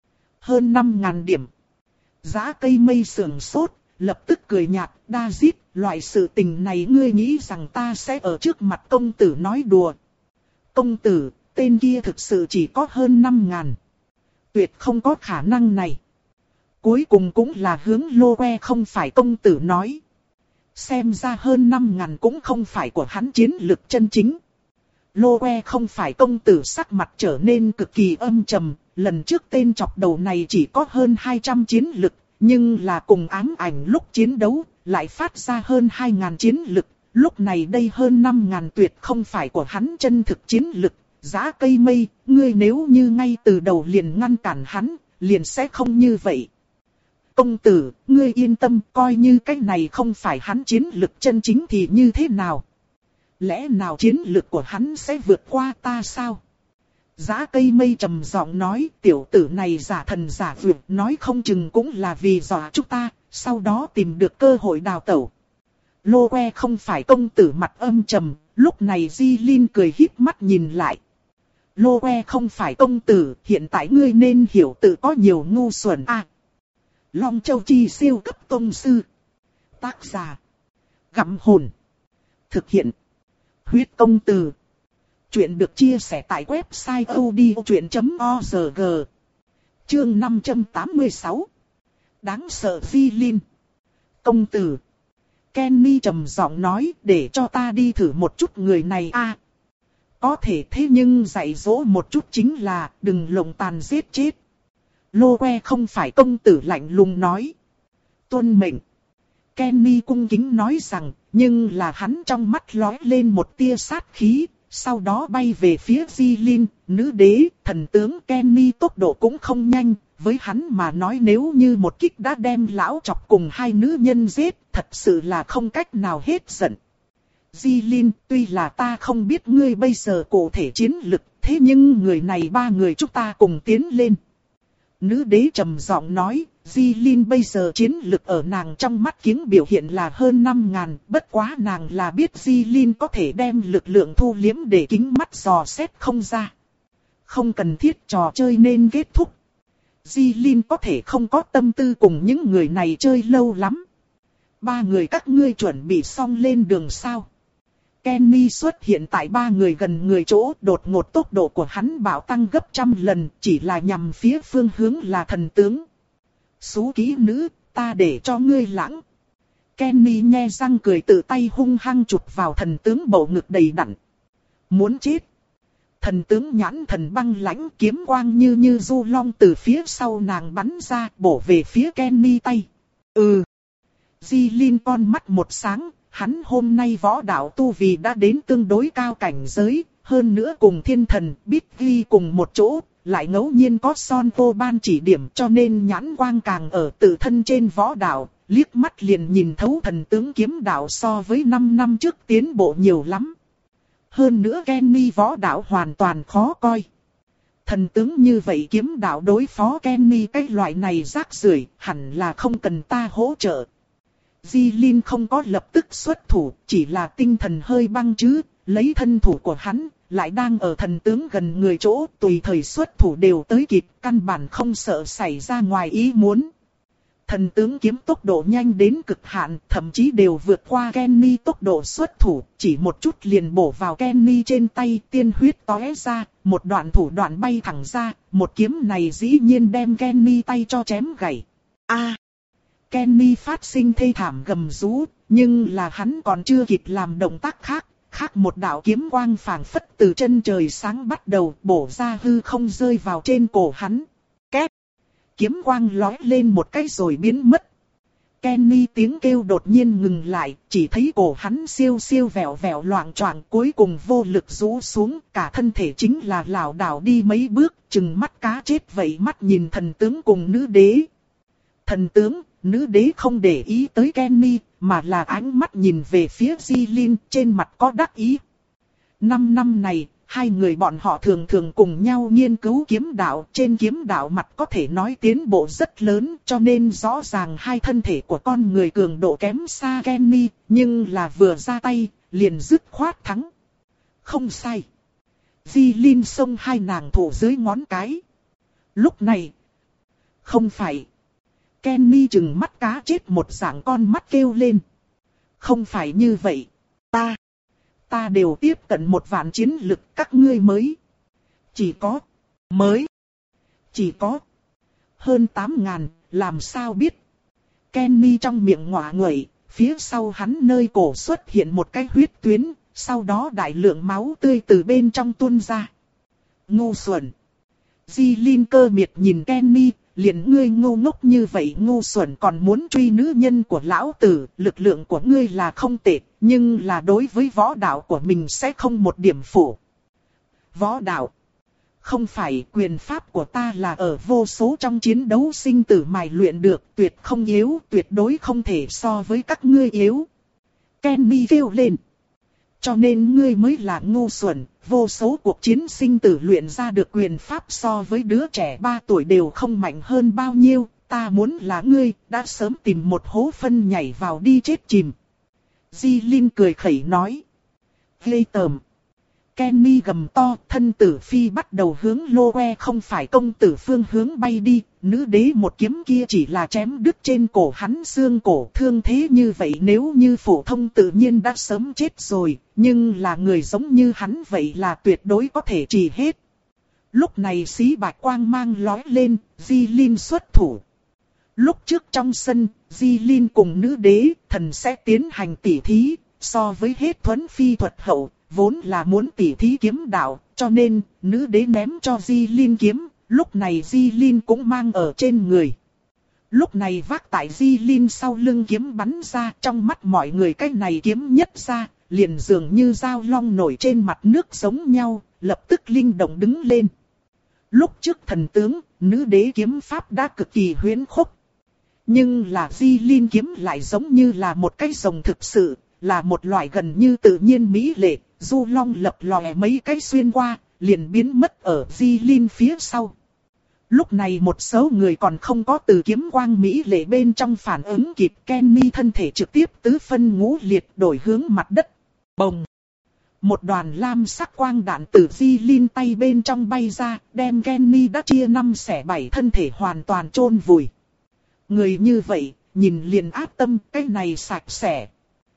Hơn năm nghìn điểm. Giá Cây Mây sườn sốt, lập tức cười nhạt. David, loại sự tình này ngươi nghĩ rằng ta sẽ ở trước mặt công tử nói đùa. Công tử, tên kia thực sự chỉ có hơn năm nghìn. Tuyệt không có khả năng này. Cuối cùng cũng là hướng Lô que không phải công tử nói. Xem ra hơn năm nghìn cũng không phải của hắn chiến lực chân chính. Lô que không phải công tử sắc mặt trở nên cực kỳ âm trầm. Lần trước tên chọc đầu này chỉ có hơn hai trăm chiến lực. Nhưng là cùng ám ảnh lúc chiến đấu lại phát ra hơn hai nghìn chiến lực. Lúc này đây hơn năm nghìn tuyệt không phải của hắn chân thực chiến lực. Giá Cây Mây, ngươi nếu như ngay từ đầu liền ngăn cản hắn, liền sẽ không như vậy. Công tử, ngươi yên tâm, coi như cái này không phải hắn chiến lực chân chính thì như thế nào? Lẽ nào chiến lực của hắn sẽ vượt qua ta sao? Giá cây mây trầm giọng nói, tiểu tử này giả thần giả vượt, nói không chừng cũng là vì dọa chúng ta, sau đó tìm được cơ hội đào tẩu. Lô Que không phải công tử mặt âm trầm, lúc này Di Linh cười híp mắt nhìn lại. Lô Que không phải công tử, hiện tại ngươi nên hiểu tự có nhiều ngu xuẩn a. À, Long Châu Chi siêu cấp tông sư. Tác giả. Gặm hồn. Thực hiện. Huyết công từ. Chuyện được chia sẻ tại website odchuyện chấm org. Chương năm trăm tám mươi sáu. Đáng sợ Di Linh. Công tử. Kenny trầm giọng nói, để cho ta đi thử một chút người này a. À, có thể thế nhưng dạy dỗ một chút chính là đừng lộng tàn giết chết. Lô Que không phải công tử lạnh lùng nói. Tuân mệnh. Kenny cung kính nói rằng, nhưng là hắn trong mắt lóe lên một tia sát khí, sau đó bay về phía Di Linh, nữ đế, thần tướng. Kenny tốc độ cũng không nhanh, với hắn mà nói nếu như một kích đã đem lão chọc cùng hai nữ nhân giết, thật sự là không cách nào hết giận. Di Linh, tuy là ta không biết ngươi bây giờ cụ thể chiến lực, thế nhưng người này ba người chúng ta cùng tiến lên. Nữ đế trầm giọng nói, Di Linh bây giờ chiến lực ở nàng trong mắt kiếng biểu hiện là hơn năm ngàn, bất quá nàng là biết Di Linh có thể đem lực lượng thu liếm để kính mắt dò xét không ra. Không cần thiết trò chơi nên kết thúc. Di Linh có thể không có tâm tư cùng những người này chơi lâu lắm. Ba người các ngươi chuẩn bị xong lên đường sao? Kenny xuất hiện tại ba người gần người chỗ, đột ngột tốc độ của hắn bạo tăng gấp trăm lần, chỉ là nhằm phía phương hướng là thần tướng. Xú kỹ nữ, ta để cho ngươi lãng. Kenny nhe răng cười, tự tay hung hăng chụp vào thần tướng bầu ngực đầy đặn. Muốn chết. Thần tướng nhãn thần băng lãnh, kiếm quang như như du long từ phía sau nàng bắn ra, bổ về phía Kenny tay. Ừ. Di Linh con mắt một sáng. Hắn hôm nay võ đạo tu vi đã đến tương đối cao cảnh giới, hơn nữa cùng thiên thần biết ghi cùng một chỗ, lại ngẫu nhiên có son vô ban chỉ điểm, cho nên nhãn quang càng ở tự thân trên võ đạo, liếc mắt liền nhìn thấu thần tướng kiếm đạo so với năm năm trước tiến bộ nhiều lắm. Hơn nữa Kenny võ đạo hoàn toàn khó coi. Thần tướng như vậy kiếm đạo đối phó Kenny cái loại này rác rưởi, hẳn là không cần ta hỗ trợ. Di Linh không có lập tức xuất thủ, chỉ là tinh thần hơi băng chứ, lấy thân thủ của hắn, lại đang ở thần tướng gần người chỗ, tùy thời xuất thủ đều tới kịp, căn bản không sợ xảy ra ngoài ý muốn. Thần tướng kiếm tốc độ nhanh đến cực hạn, thậm chí đều vượt qua Kenny tốc độ xuất thủ, chỉ một chút liền bổ vào Kenny trên tay, tiên huyết tóe ra, một đoạn thủ đoạn bay thẳng ra, một kiếm này dĩ nhiên đem Kenny tay cho chém gãy. A! Kenny phát sinh thê thảm gầm rú, nhưng là hắn còn chưa kịp làm động tác khác, khác một đạo kiếm quang phảng phất từ chân trời sáng bắt đầu bổ ra hư không rơi vào trên cổ hắn. Két! Kiếm quang lói lên một cái rồi biến mất. Kenny tiếng kêu đột nhiên ngừng lại, chỉ thấy cổ hắn siêu siêu vẹo vẹo loạng choạng, cuối cùng vô lực rũ xuống, cả thân thể chính là lảo đảo đi mấy bước, chừng mắt cá chết vậy mắt nhìn thần tướng cùng nữ đế. Thần tướng, nữ đế không để ý tới Kenny, mà là ánh mắt nhìn về phía Di Linh, trên mặt có đắc ý. Năm năm này, hai người bọn họ thường thường cùng nhau nghiên cứu kiếm đạo, trên kiếm đạo mặt có thể nói tiến bộ rất lớn, cho nên rõ ràng hai thân thể của con người cường độ kém xa Kenny, nhưng là vừa ra tay, liền dứt khoát thắng. Không sai. Di Linh xông hai nàng thủ dưới ngón cái. Lúc này, không phải. Kenny chừng mắt cá chết một dạng con mắt kêu lên. Không phải như vậy. Ta. Ta đều tiếp cận một vạn chiến lực, các ngươi mới. Chỉ có. Mới. Chỉ có. Hơn tám ngàn, làm sao biết. Kenny trong miệng ngọa nguậy, phía sau hắn nơi cổ xuất hiện một cái huyết tuyến, sau đó đại lượng máu tươi từ bên trong tuôn ra. Ngu xuẩn. Di Linh cơ miệt nhìn Kenny. Liền ngươi ngu ngốc như vậy ngu xuẩn còn muốn truy nữ nhân của lão tử, lực lượng của ngươi là không tệ, nhưng là đối với võ đạo của mình sẽ không một điểm phủ. Võ đạo. Không phải, quyền pháp của ta là ở vô số trong chiến đấu sinh tử mài luyện được, tuyệt không yếu, tuyệt đối không thể so với các ngươi yếu. Kenny kêu lên. cho nên ngươi mới là ngu xuẩn. Vô số cuộc chiến sinh tử luyện ra được quyền pháp so với đứa trẻ ba tuổi đều không mạnh hơn bao nhiêu. Ta muốn là ngươi, đã sớm tìm một hố phân nhảy vào đi chết chìm. Di Linh cười khẩy nói. Ghê tởm. Kenny gầm to, thân tử phi bắt đầu hướng lô que không phải công tử phương hướng bay đi. Nữ đế một kiếm kia chỉ là chém đứt trên cổ hắn xương cổ, thương thế như vậy nếu như phổ thông tự nhiên đã sớm chết rồi, nhưng là người giống như hắn vậy là tuyệt đối có thể trị hết. Lúc này xí bạch quang mang lói lên, Di Linh xuất thủ. Lúc trước trong sân, Di Linh cùng nữ đế, thần sẽ tiến hành tỉ thí, so với hết thuấn phi thuật hậu, vốn là muốn tỉ thí kiếm đạo, cho nên, nữ đế ném cho Di Linh kiếm, lúc này Di Linh cũng mang ở trên người. Lúc này vác tại Di Linh sau lưng kiếm bắn ra, trong mắt mọi người cái này kiếm nhất ra, liền dường như dao long nổi trên mặt nước giống nhau, lập tức linh động đứng lên. Lúc trước thần tướng, nữ đế kiếm pháp đã cực kỳ huyễn khốc. Nhưng là Di Linh kiếm lại giống như là một cái rồng thực sự, là một loại gần như tự nhiên mỹ lệ, du long lập lòe mấy cái xuyên qua, liền biến mất ở Di Linh phía sau. Lúc này một số người còn không có từ kiếm quang mỹ lệ bên trong phản ứng kịp, Kenny thân thể trực tiếp tứ phân ngũ liệt đổi hướng mặt đất. Bồng! Một đoàn lam sắc quang đạn từ Di Linh tay bên trong bay ra, đem Kenny đã chia năm xẻ bảy thân thể hoàn toàn chôn vùi. Người như vậy, nhìn liền ác tâm, cái này sạch sẽ.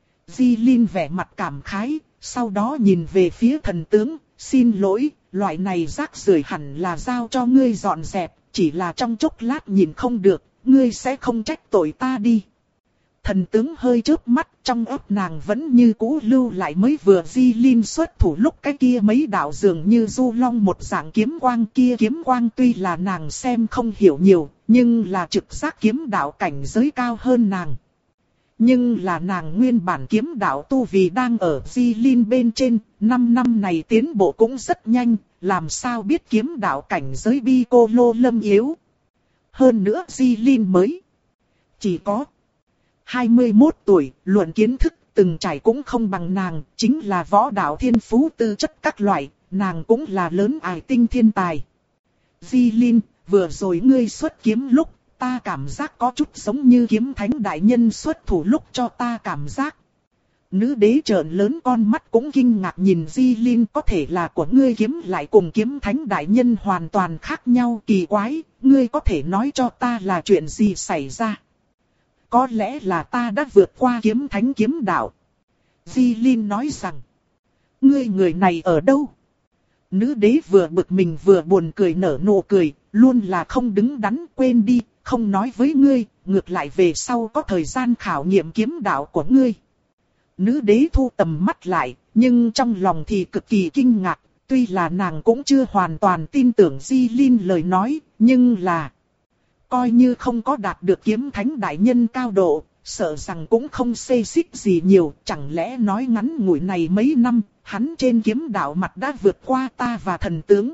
Di Linh vẻ mặt cảm khái, sau đó nhìn về phía thần tướng, xin lỗi, loại này rác rưởi hẳn là giao cho ngươi dọn dẹp, chỉ là trong chốc lát nhìn không được, ngươi sẽ không trách tội ta đi. Thần tướng hơi chớp mắt, trong ấp nàng vẫn như cũ lưu lại mới vừa Di Linh xuất thủ lúc cái kia mấy đạo dường như du long một dạng kiếm quang kia kiếm quang tuy là nàng xem không hiểu nhiều, nhưng là trực giác kiếm đạo cảnh giới cao hơn nàng. Nhưng là nàng nguyên bản kiếm đạo tu vì đang ở Di Linh bên trên, năm năm này tiến bộ cũng rất nhanh, làm sao biết kiếm đạo cảnh giới bi cô lô lâm yếu. Hơn nữa Di Linh mới chỉ có hai mươi mốt tuổi, luận kiến thức từng trải cũng không bằng nàng, chính là võ đạo thiên phú tư chất các loại, nàng cũng là lớn ải tinh thiên tài. Di Linh, vừa rồi ngươi xuất kiếm lúc, ta cảm giác có chút giống như kiếm thánh đại nhân xuất thủ lúc cho ta cảm giác. Nữ đế trợn lớn con mắt cũng kinh ngạc nhìn Di Linh, có thể là của ngươi kiếm lại cùng kiếm thánh đại nhân hoàn toàn khác nhau, kỳ quái, ngươi có thể nói cho ta là chuyện gì xảy ra. Có lẽ là ta đã vượt qua kiếm thánh kiếm đạo. Di Linh nói rằng, ngươi người này ở đâu? Nữ đế vừa bực mình vừa buồn cười nở nụ cười, luôn là không đứng đắn, quên đi, không nói với ngươi, ngược lại về sau có thời gian khảo nghiệm kiếm đạo của ngươi. Nữ đế thu tầm mắt lại, nhưng trong lòng thì cực kỳ kinh ngạc, tuy là nàng cũng chưa hoàn toàn tin tưởng Di Linh lời nói, nhưng là coi như không có đạt được kiếm thánh đại nhân cao độ, sợ rằng cũng không xê xích gì nhiều, chẳng lẽ nói ngắn ngủi này mấy năm, hắn trên kiếm đạo mặt đã vượt qua ta và thần tướng.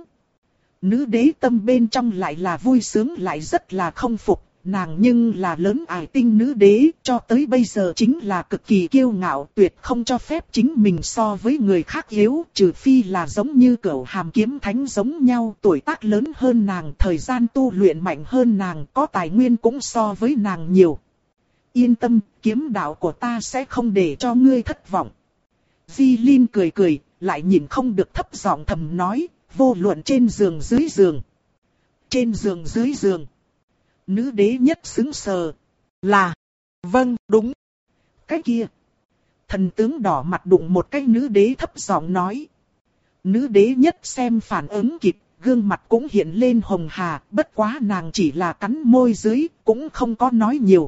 Nữ đế tâm bên trong lại là vui sướng lại rất là không phục, nàng nhưng là lớn ải tinh nữ đế, cho tới bây giờ chính là cực kỳ kiêu ngạo, tuyệt không cho phép chính mình so với người khác yếu, trừ phi là giống như cửu hàm kiếm thánh giống nhau, tuổi tác lớn hơn nàng, thời gian tu luyện mạnh hơn nàng, có tài nguyên cũng so với nàng nhiều. Yên tâm, kiếm đạo của ta sẽ không để cho ngươi thất vọng. Di Linh cười cười, lại nhìn không được thấp giọng thầm nói, vô luận trên giường dưới giường. Trên giường dưới giường. Nữ đế nhất xứng sờ. Là. Vâng, đúng. Cái kia. Thần tướng đỏ mặt đụng một cái nữ đế thấp giọng nói. Nữ đế nhất xem phản ứng kịp, gương mặt cũng hiện lên hồng hà, bất quá nàng chỉ là cắn môi dưới, cũng không có nói nhiều.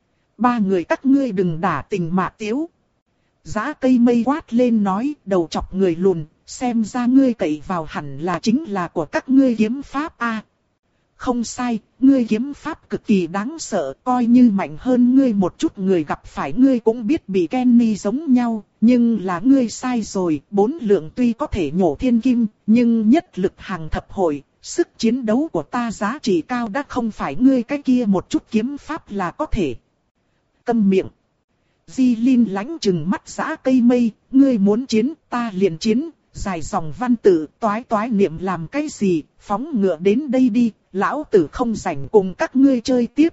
Ba người các ngươi đừng đả tình mà tiếu. Giá cây mây quát lên nói, đầu chọc người lùn, xem ra ngươi cậy vào hẳn là chính là của các ngươi kiếm pháp a. Không sai, ngươi kiếm pháp cực kỳ đáng sợ, coi như mạnh hơn ngươi một chút người gặp phải ngươi cũng biết bị Kenny giống nhau, nhưng là ngươi sai rồi, bốn lượng tuy có thể nhổ thiên kim, nhưng nhất lực hàng thập hội, sức chiến đấu của ta giá trị cao đã không phải ngươi cái kia một chút kiếm pháp là có thể. Câm miệng. Di Linh lánh chừng mắt Dã Cây Mây, ngươi muốn chiến, ta liền chiến, dài dòng văn tự, toái toái niệm làm cái gì, phóng ngựa đến đây đi, lão tử không rảnh cùng các ngươi chơi tiếp.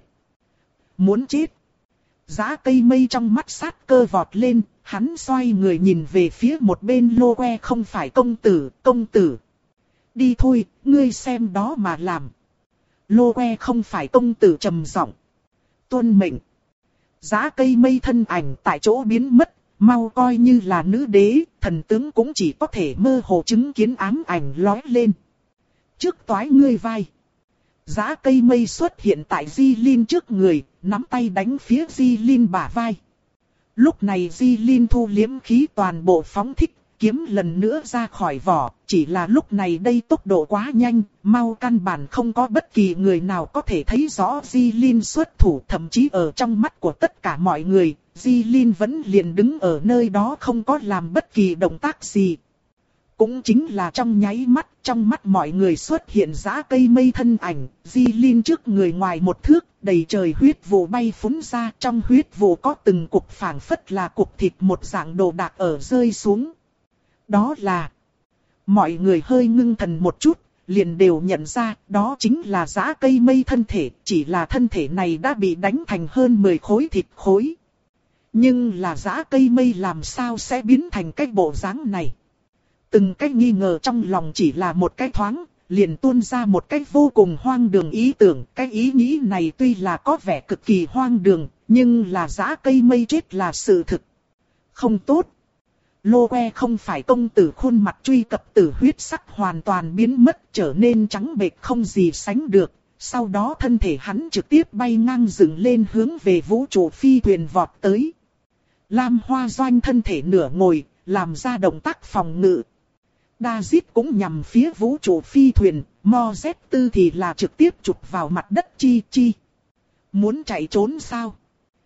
Muốn chết. Dã Cây Mây trong mắt sát cơ vọt lên, hắn xoay người nhìn về phía một bên Lô Que không phải công tử, công tử. Đi thôi, ngươi xem đó mà làm. Lô Que không phải công tử trầm giọng. Tuân mệnh. Dã Cây Mây thân ảnh tại chỗ biến mất, mau coi như là nữ đế, thần tướng cũng chỉ có thể mơ hồ chứng kiến ám ảnh lói lên. Trước toái ngươi vai. Dã Cây Mây xuất hiện tại Di Linh trước người, nắm tay đánh phía Di Linh bả vai. Lúc này Di Linh thu liếm khí toàn bộ phóng thích, kiếm lần nữa ra khỏi vỏ, chỉ là lúc này đây tốc độ quá nhanh, mau căn bản không có bất kỳ người nào có thể thấy rõ Di Linh xuất thủ, thậm chí ở trong mắt của tất cả mọi người, Di Linh vẫn liền đứng ở nơi đó không có làm bất kỳ động tác gì. Cũng chính là trong nháy mắt, trong mắt mọi người xuất hiện Dã Cây Mây thân ảnh, Di Linh trước người ngoài một thước, đầy trời huyết vụ bay phúng ra, trong huyết vụ có từng cục phảng phất là cục thịt một dạng đồ đạc ở rơi xuống. Đó là... Mọi người hơi ngưng thần một chút, liền đều nhận ra, đó chính là Dã Cây Mây thân thể, chỉ là thân thể này đã bị đánh thành hơn mười khối thịt khối. Nhưng là Dã Cây Mây làm sao sẽ biến thành cái bộ dáng này? Từng cái nghi ngờ trong lòng chỉ là một cái thoáng, liền tuôn ra một cái vô cùng hoang đường ý tưởng. Cái ý nghĩ này tuy là có vẻ cực kỳ hoang đường, nhưng là Dã Cây Mây chết là sự thực. Không tốt. Lô Que không phải công tử khuôn mặt truy cập tử huyết sắc hoàn toàn biến mất, trở nên trắng bệch không gì sánh được. Sau đó thân thể hắn trực tiếp bay ngang dựng lên hướng về vũ trụ phi thuyền vọt tới. Lam Hoa Doanh thân thể nửa ngồi, làm ra động tác phòng ngự. David cũng nhằm phía vũ trụ phi thuyền, Mo Z tư thì là trực tiếp chụp vào mặt đất chi chi. Muốn chạy trốn sao?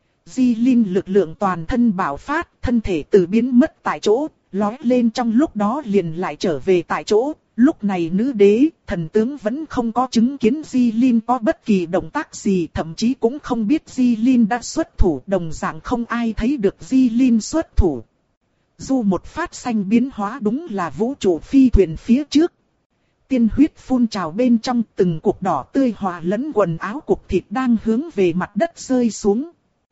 Di Linh lực lượng toàn thân bạo phát, thân thể từ biến mất tại chỗ, lói lên trong lúc đó liền lại trở về tại chỗ. Lúc này nữ đế, thần tướng vẫn không có chứng kiến Di Linh có bất kỳ động tác gì, thậm chí cũng không biết Di Linh đã xuất thủ, đồng dạng không ai thấy được Di Linh xuất thủ. Dù một phát xanh biến hóa đúng là vũ trụ phi thuyền phía trước. Tiên huyết phun trào bên trong, từng cục đỏ tươi hòa lẫn quần áo cục thịt đang hướng về mặt đất rơi xuống.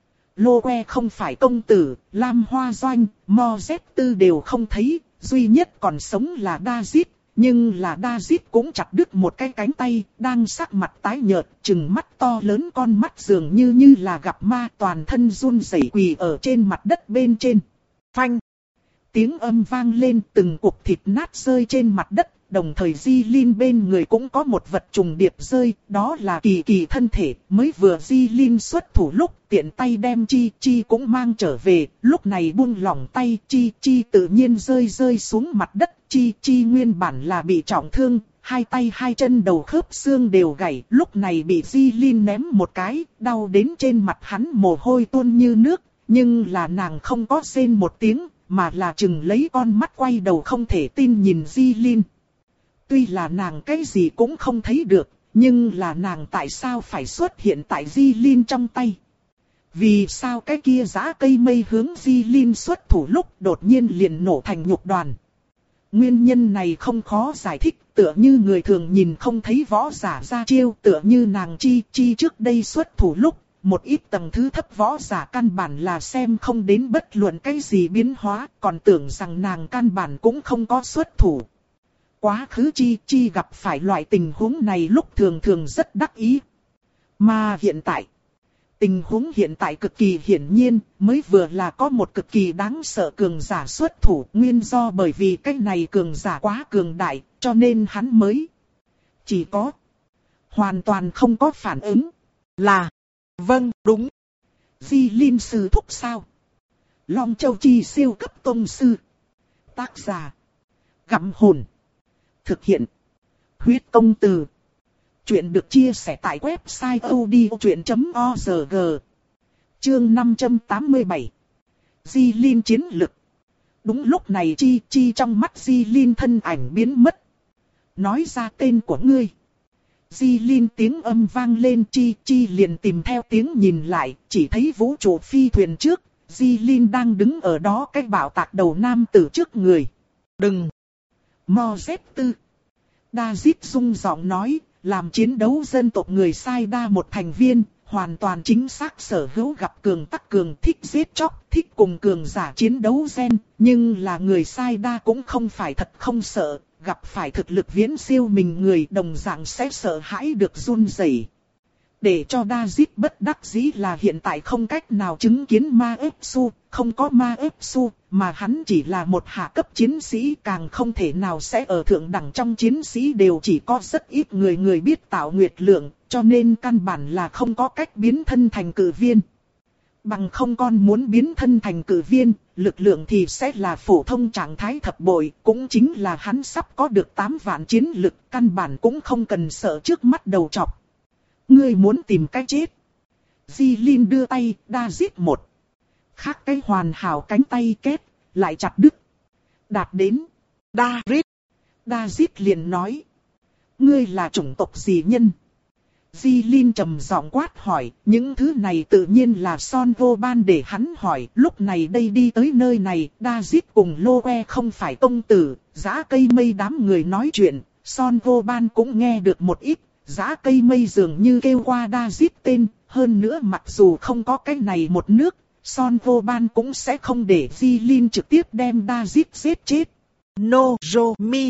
Lô Que không phải công tử, Lam Hoa Doanh, Mo Z tư đều không thấy, duy nhất còn sống là David, nhưng là David cũng chặt đứt một cái cánh tay, đang sắc mặt tái nhợt, trừng mắt to lớn con mắt dường như như là gặp ma, toàn thân run rẩy quỳ ở trên mặt đất bên trên. Phanh! Tiếng âm vang lên, từng cục thịt nát rơi trên mặt đất. Đồng thời Di Linh bên người cũng có một vật trùng điệp rơi, đó là Kỳ Kỳ thân thể. Mới vừa Di Linh xuất thủ lúc tiện tay đem Chi Chi cũng mang trở về, lúc này buông lỏng tay Chi Chi tự nhiên rơi rơi xuống mặt đất. Chi Chi nguyên bản là bị trọng thương, hai tay hai chân đầu khớp xương đều gãy, lúc này bị Di Linh ném một cái, đau đến trên mặt hắn mồ hôi tuôn như nước, nhưng là nàng không có rên một tiếng, mà là chừng lấy con mắt quay đầu không thể tin nhìn Di Linh. Tuy là nàng cái gì cũng không thấy được, nhưng là nàng tại sao phải xuất hiện tại Di Linh trong tay? Vì sao cái kia Dã Cây Mây hướng Di Linh xuất thủ lúc đột nhiên liền nổ thành nhục đoàn? Nguyên nhân này không khó giải thích, tựa như người thường nhìn không thấy võ giả ra chiêu, tựa như nàng Chi Chi trước đây xuất thủ lúc, một ít tầng thứ thấp võ giả căn bản là xem không đến bất luận cái gì biến hóa, còn tưởng rằng nàng căn bản cũng không có xuất thủ. Quá khứ Chi Chi gặp phải loại tình huống này lúc thường thường rất đắc ý. Mà hiện tại, tình huống hiện tại cực kỳ hiển nhiên, mới vừa là có một cực kỳ đáng sợ cường giả xuất thủ, nguyên do bởi vì cái này cường giả quá cường đại, cho nên hắn mới chỉ có hoàn toàn không có phản ứng. Là, vâng, đúng. Di Linh sư thúc sao? Long Châu Chi siêu cấp tông sư. Tác giả Gặm Hồn. Thực hiện Huyết Công Từ. Chuyện được chia sẻ tại website odchuyện chấm org. Chương năm trăm tám mươi bảy. Di Linh chiến lực. Đúng lúc này Chi Chi trong mắt Di Linh thân ảnh biến mất. Nói ra tên của ngươi. Di Linh tiếng âm vang lên, Chi Chi liền tìm theo tiếng nhìn lại, chỉ thấy vũ trụ phi thuyền trước, Jilin đang đứng ở đó cái bảo tạc đầu nam tử trước người. Đừng! Mo-Z tư. David rung giọng nói, làm chiến đấu dân tộc người Sai Đa một thành viên, hoàn toàn chính xác sở hữu gặp cường tắc cường, thích giết chóc, thích cùng cường giả chiến đấu gen, nhưng là người Sai Đa cũng không phải thật không sợ, gặp phải thực lực viễn siêu mình người đồng dạng sẽ sợ hãi được run rẩy. Để cho David bất đắc dĩ là hiện tại không cách nào chứng kiến Ma ếp su, không có Ma ếp su, mà hắn chỉ là một hạ cấp chiến sĩ, càng không thể nào sẽ ở thượng đẳng trong chiến sĩ, đều chỉ có rất ít người người biết tạo nguyệt lượng, cho nên căn bản là không có cách biến thân thành cử viên. Bằng không con muốn biến thân thành cử viên, lực lượng thì sẽ là phổ thông trạng thái thập bội, cũng chính là hắn sắp có được tám vạn chiến lực, căn bản cũng không cần sợ trước mắt đầu trọc. Ngươi muốn tìm cái chết. Jilin đưa tay, David một. Khác cái hoàn hảo cánh tay kết, lại chặt đứt. Đạt đến. David. David liền nói. Ngươi là chủng tộc gì nhân? Jilin trầm giọng quát hỏi, những thứ này tự nhiên là Son Vô Ban để hắn hỏi. Lúc này đây đi tới nơi này, David cùng Loe không phải công tử, giã cây mây đám người nói chuyện, Son Vô Ban cũng nghe được một ít. Giã cây mây dường như kêu qua David tên, hơn nữa mặc dù không có cái này một nước, Son Vô Ban cũng sẽ không để Jilin trực tiếp đem David giết chết. Nozomi.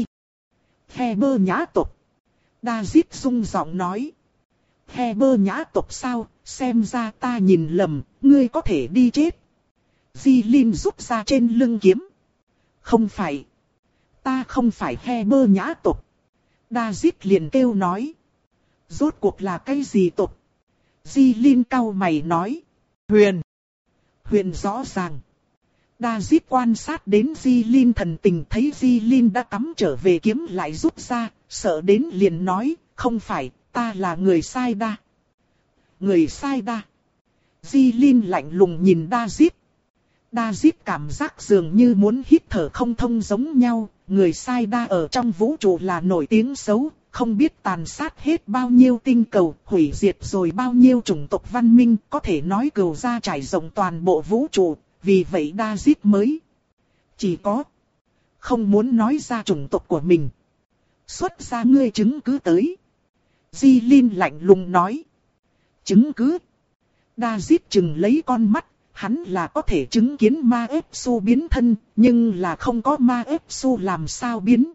Heber nhã tộc. David rung giọng nói. Heber nhã tộc sao, xem ra ta nhìn lầm, ngươi có thể đi chết. Jilin rút ra trên lưng kiếm. Không phải. Ta không phải Heber nhã tộc. David liền kêu nói. Rốt cuộc là cái gì tộc? Jilin cau mày nói. Huyền. Huyền rõ ràng. David quan sát đến Jilin thần tình, thấy Jilin đã cắm trở về kiếm lại rút ra, sợ đến liền nói, không phải, ta là người Sai Đa. Người Sai Đa. Jilin lạnh lùng nhìn David. David cảm giác dường như muốn hít thở không thông giống nhau, người Sai Đa ở trong vũ trụ là nổi tiếng xấu. Không biết tàn sát hết bao nhiêu tinh cầu, hủy diệt rồi bao nhiêu chủng tộc văn minh, có thể nói cừu ra trải rộng toàn bộ vũ trụ, vì vậy David mới chỉ có không muốn nói ra chủng tộc của mình. Xuất ra ngươi chứng cứ tới. Jilin lạnh lùng nói. Chứng cứ? David chừng lấy con mắt, hắn là có thể chứng kiến Ma ếp su biến thân, nhưng là không có Ma ếp su làm sao biến.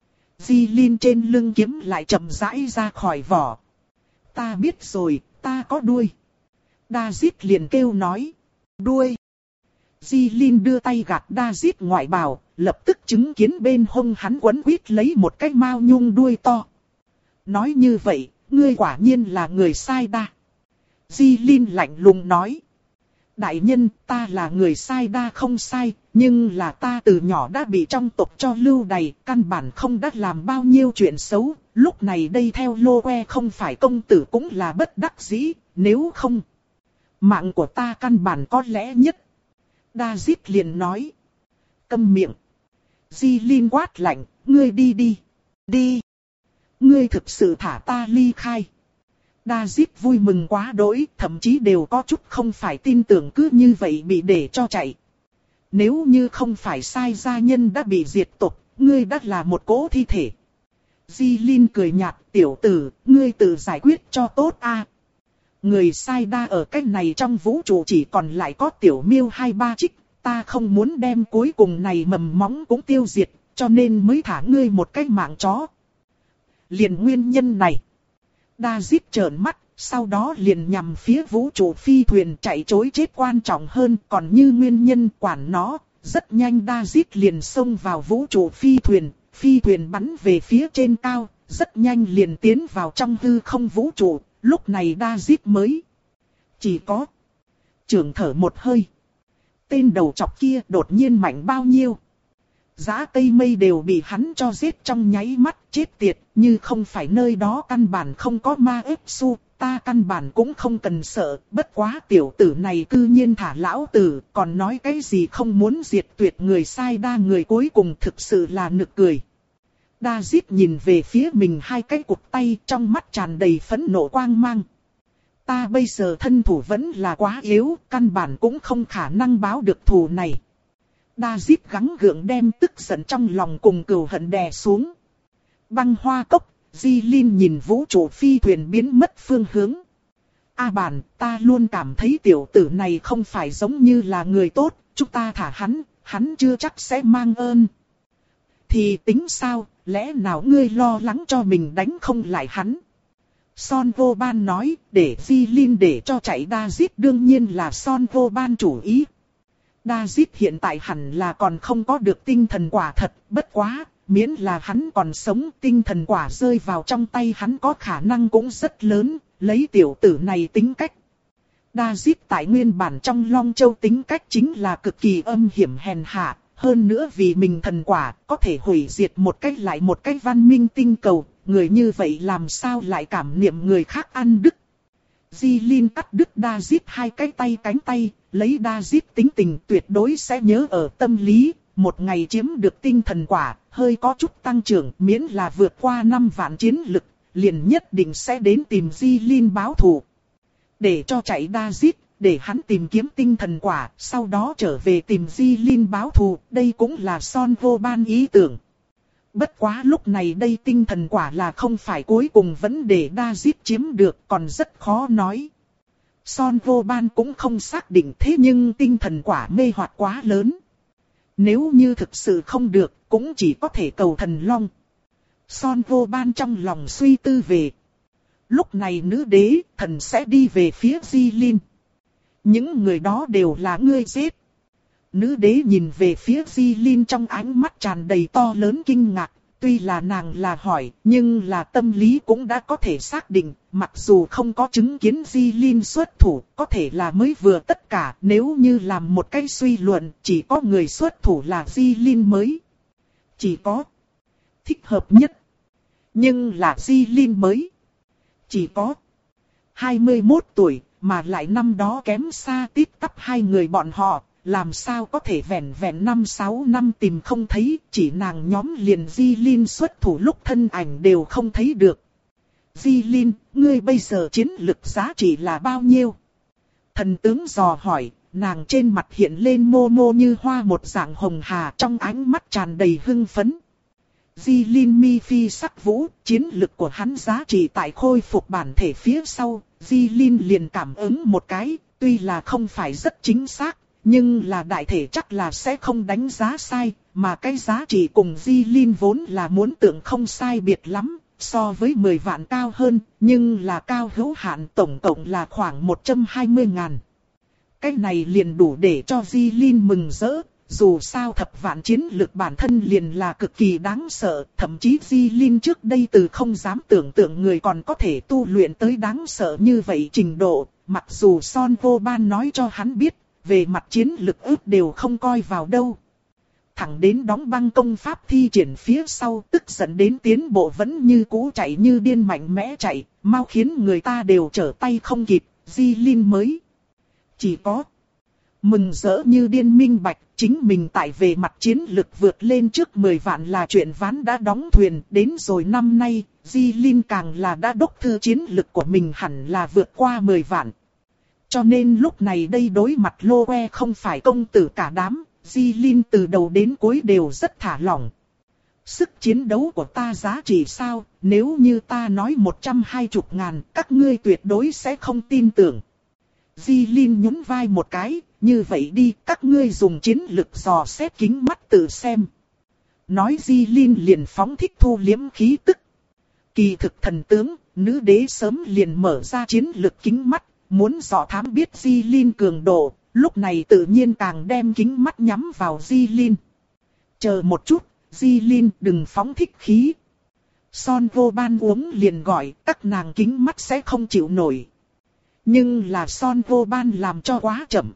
Jilin trên lưng kiếm lại chậm rãi ra khỏi vỏ. Ta biết rồi, ta có đuôi. David liền kêu nói. Đuôi. Jilin đưa tay gạt David ngoại bào, lập tức chứng kiến bên hông hắn quấn quýt lấy một cái mao nhung đuôi to. Nói như vậy, ngươi quả nhiên là người Sai Đa. Jilin lạnh lùng nói. Đại nhân, ta là người Sai Đa không sai, nhưng là ta từ nhỏ đã bị trong tộc cho lưu đày, căn bản không đã làm bao nhiêu chuyện xấu, lúc này đây theo Loe không phải công tử cũng là bất đắc dĩ, nếu không, mạng của ta căn bản có lẽ nhất. David liền nói. Câm miệng. Jilin quát lạnh, ngươi đi đi, đi. Ngươi thực sự thả ta ly khai. David vui mừng quá đỗi, thậm chí đều có chút không phải tin tưởng cứ như vậy bị để cho chạy. Nếu như không phải Sai gia nhân đã bị diệt tộc, ngươi đã là một cỗ thi thể. Jilin cười nhạt, tiểu tử, ngươi tự giải quyết cho tốt a. Người Sai Đa ở cách này trong vũ trụ chỉ còn lại có tiểu miêu hai ba trích, ta không muốn đem cuối cùng này mầm móng cũng tiêu diệt, cho nên mới thả ngươi một cái mạng chó. Liền nguyên nhân này. David trợn mắt, sau đó liền nhằm phía vũ trụ phi thuyền chạy trối chết quan trọng hơn, còn như nguyên nhân quản nó, rất nhanh David liền xông vào vũ trụ phi thuyền, phi thuyền bắn về phía trên cao, rất nhanh liền tiến vào trong hư không vũ trụ, lúc này David mới chỉ có trưởng thở một hơi. Tên đầu chọc kia đột nhiên mạnh bao nhiêu. Giá cây mây đều bị hắn cho giết trong nháy mắt, chết tiệt, như không phải nơi đó căn bản không có Ma ếp su, ta căn bản cũng không cần sợ, bất quá tiểu tử này cư nhiên thả lão tử, còn nói cái gì không muốn diệt tuyệt người Sai Đa, người cuối cùng thực sự là nực cười. David nhìn về phía mình hai cái cụt tay, trong mắt tràn đầy phẫn nộ quang mang. Ta bây giờ thân thủ vẫn là quá yếu, căn bản cũng không khả năng báo được thù này. David gắng gượng đem tức giận trong lòng cùng cừu hận đè xuống. Băng hoa cốc, Jilin nhìn vũ trụ phi thuyền biến mất phương hướng. A bản, ta luôn cảm thấy tiểu tử này không phải giống như là người tốt, chúng ta thả hắn, hắn chưa chắc sẽ mang ơn. Thì tính sao, lẽ nào ngươi lo lắng cho mình đánh không lại hắn? Son Vô Ban nói, để Jilin để cho chạy David đương nhiên là Son Vô Ban chủ ý. David hiện tại hẳn là còn không có được tinh thần quả thật, bất quá, miễn là hắn còn sống, tinh thần quả rơi vào trong tay hắn có khả năng cũng rất lớn, lấy tiểu tử này tính cách. David tại nguyên bản trong Long Châu tính cách chính là cực kỳ âm hiểm hèn hạ, hơn nữa vì mình thần quả, có thể hủy diệt một cách lại một cách văn minh tinh cầu, người như vậy làm sao lại cảm niệm người khác ăn đứt. Jilin cắt đứt David hai cái tay cánh tay, lấy David tính tình tuyệt đối sẽ nhớ ở tâm lý, một ngày chiếm được tinh thần quả, hơi có chút tăng trưởng, miễn là vượt qua năm vạn chiến lực, liền nhất định sẽ đến tìm Jilin báo thù. Để cho chạy David, để hắn tìm kiếm tinh thần quả, sau đó trở về tìm Jilin báo thù, đây cũng là Son Vô Ban ý tưởng. Bất quá lúc này đây tinh thần quả là không phải cuối cùng vẫn để David chiếm được, còn rất khó nói. Son Vô Ban cũng không xác định, thế nhưng tinh thần quả mê hoặc quá lớn. Nếu như thực sự không được, cũng chỉ có thể cầu thần long. Son Vô Ban trong lòng suy tư về. Lúc này nữ đế, thần sẽ đi về phía Jilin. Những người đó đều là ngươi giết. Nữ đế nhìn về phía Jilin trong ánh mắt tràn đầy to lớn kinh ngạc. Tuy là nàng là hỏi, nhưng là tâm lý cũng đã có thể xác định, mặc dù không có chứng kiến Jilin xuất thủ, có thể là mới vừa tất cả, nếu như làm một cái suy luận, chỉ có người xuất thủ là Jilin mới. Chỉ có thích hợp nhất. Nhưng là Jilin mới. Chỉ có hai mươi mốt tuổi, mà lại năm đó kém xa tít tắp hai người bọn họ. Làm sao có thể vẹn vẹn năm sáu năm tìm không thấy, chỉ nàng nhóm liền Jilin xuất thủ lúc thân ảnh đều không thấy được. Jilin, ngươi bây giờ chiến lực giá trị là bao nhiêu? Thần tướng dò hỏi, nàng trên mặt hiện lên mô mô như hoa một dạng hồng hà, trong ánh mắt tràn đầy hưng phấn. Jilin mi phi sắc vũ, chiến lực của hắn giá trị tại khôi phục bản thể phía sau, Jilin liền cảm ứng một cái, tuy là không phải rất chính xác. Nhưng là đại thể chắc là sẽ không đánh giá sai, mà cái giá trị cùng Jilin vốn là muốn tưởng không sai biệt lắm, so với mười vạn cao hơn, nhưng là cao hữu hạn tổng cộng là khoảng một trăm hai mươi ngàn. Cái này liền đủ để cho Jilin mừng rỡ, dù sao thập vạn chiến lực bản thân liền là cực kỳ đáng sợ, thậm chí Jilin trước đây từ không dám tưởng tượng người còn có thể tu luyện tới đáng sợ như vậy trình độ, mặc dù Son Vô Ban nói cho hắn biết. Về mặt chiến lực ước đều không coi vào đâu. Thẳng đến đóng băng công pháp thi triển phía sau, tức giận đến tiến bộ vẫn như cũ chạy như điên mạnh mẽ chạy, mau khiến người ta đều trở tay không kịp, Jilin mới. Chỉ có mừng rỡ như điên minh bạch, chính mình tại về mặt chiến lực vượt lên trước mười vạn là chuyện ván đã đóng thuyền, đến rồi năm nay, Jilin càng là đã đốc thư chiến lực của mình hẳn là vượt qua mười vạn. Cho nên lúc này đây đối mặt Lô Que không phải công tử cả đám, Jilin từ đầu đến cuối đều rất thả lỏng. Sức chiến đấu của ta giá trị sao, nếu như ta nói một trăm hai mươi ngàn, các ngươi tuyệt đối sẽ không tin tưởng. Jilin nhún vai một cái, như vậy đi, các ngươi dùng chiến lực dò xét kính mắt tự xem. Nói Jilin liền phóng thích thu liếm khí tức. Kỳ thực thần tướng, nữ đế sớm liền mở ra chiến lực kính mắt. Muốn dò thám biết Jilin cường độ, lúc này tự nhiên càng đem kính mắt nhắm vào Jilin. Chờ một chút, Jilin đừng phóng thích khí. Son Vô Ban uống liền gọi, các nàng kính mắt sẽ không chịu nổi. Nhưng là Son Vô Ban làm cho quá chậm.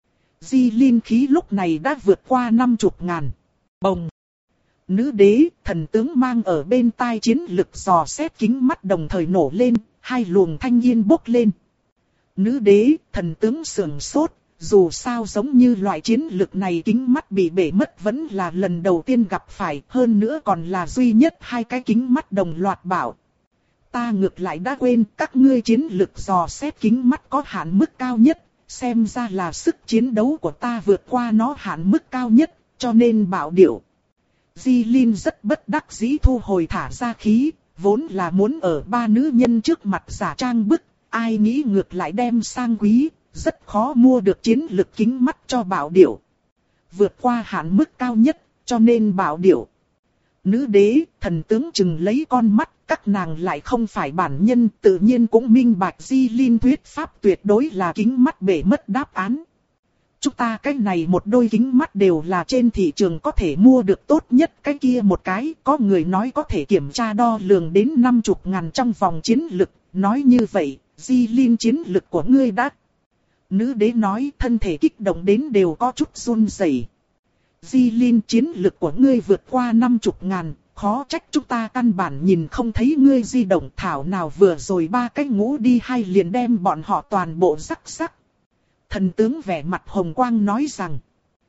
Jilin khí lúc này đã vượt qua năm mươi ngàn. Bồng! Nữ đế, thần tướng mang ở bên tai chiến lực dò xét kính mắt đồng thời nổ lên, hai luồng thanh yên bốc lên. Nữ đế, thần tướng sườn sốt, dù sao giống như loại chiến lực này kính mắt bị bể mất vẫn là lần đầu tiên gặp phải, hơn nữa còn là duy nhất hai cái kính mắt đồng loạt bảo. ta ngược lại đã quên các ngươi chiến lực dò xét kính mắt có hạn mức cao nhất, xem ra là sức chiến đấu của ta vượt qua nó hạn mức cao nhất, cho nên bảo điệu. Di Linh rất bất đắc dĩ thu hồi thả ra khí, vốn là muốn ở ba nữ nhân trước mặt giả trang bức, ai nghĩ ngược lại đem sang quý, rất khó mua được chiến lực kính mắt cho bảo điệu. Vượt qua hạn mức cao nhất, cho nên bảo điệu. Nữ đế, thần tướng chừng lấy con mắt, các nàng lại không phải bản nhân, tự nhiên cũng minh bạch Di Linh thuyết pháp tuyệt đối là kính mắt bể mất đáp án. Chúng ta cái này một đôi kính mắt đều là trên thị trường có thể mua được tốt nhất, cái kia một cái, có người nói có thể kiểm tra đo lường đến năm mươi ngàn trong vòng chiến lực, nói như vậy, Di Linh chiến lực của ngươi đã. Nữ đế nói thân thể kích động đến đều có chút run rẩy. Di Linh chiến lực của ngươi vượt qua năm mươi ngàn, khó trách chúng ta căn bản nhìn không thấy ngươi di động, thảo nào vừa rồi ba cái ngũ đi hay liền đem bọn họ toàn bộ rắc rắc. Thần tướng vẻ mặt hồng quang nói rằng,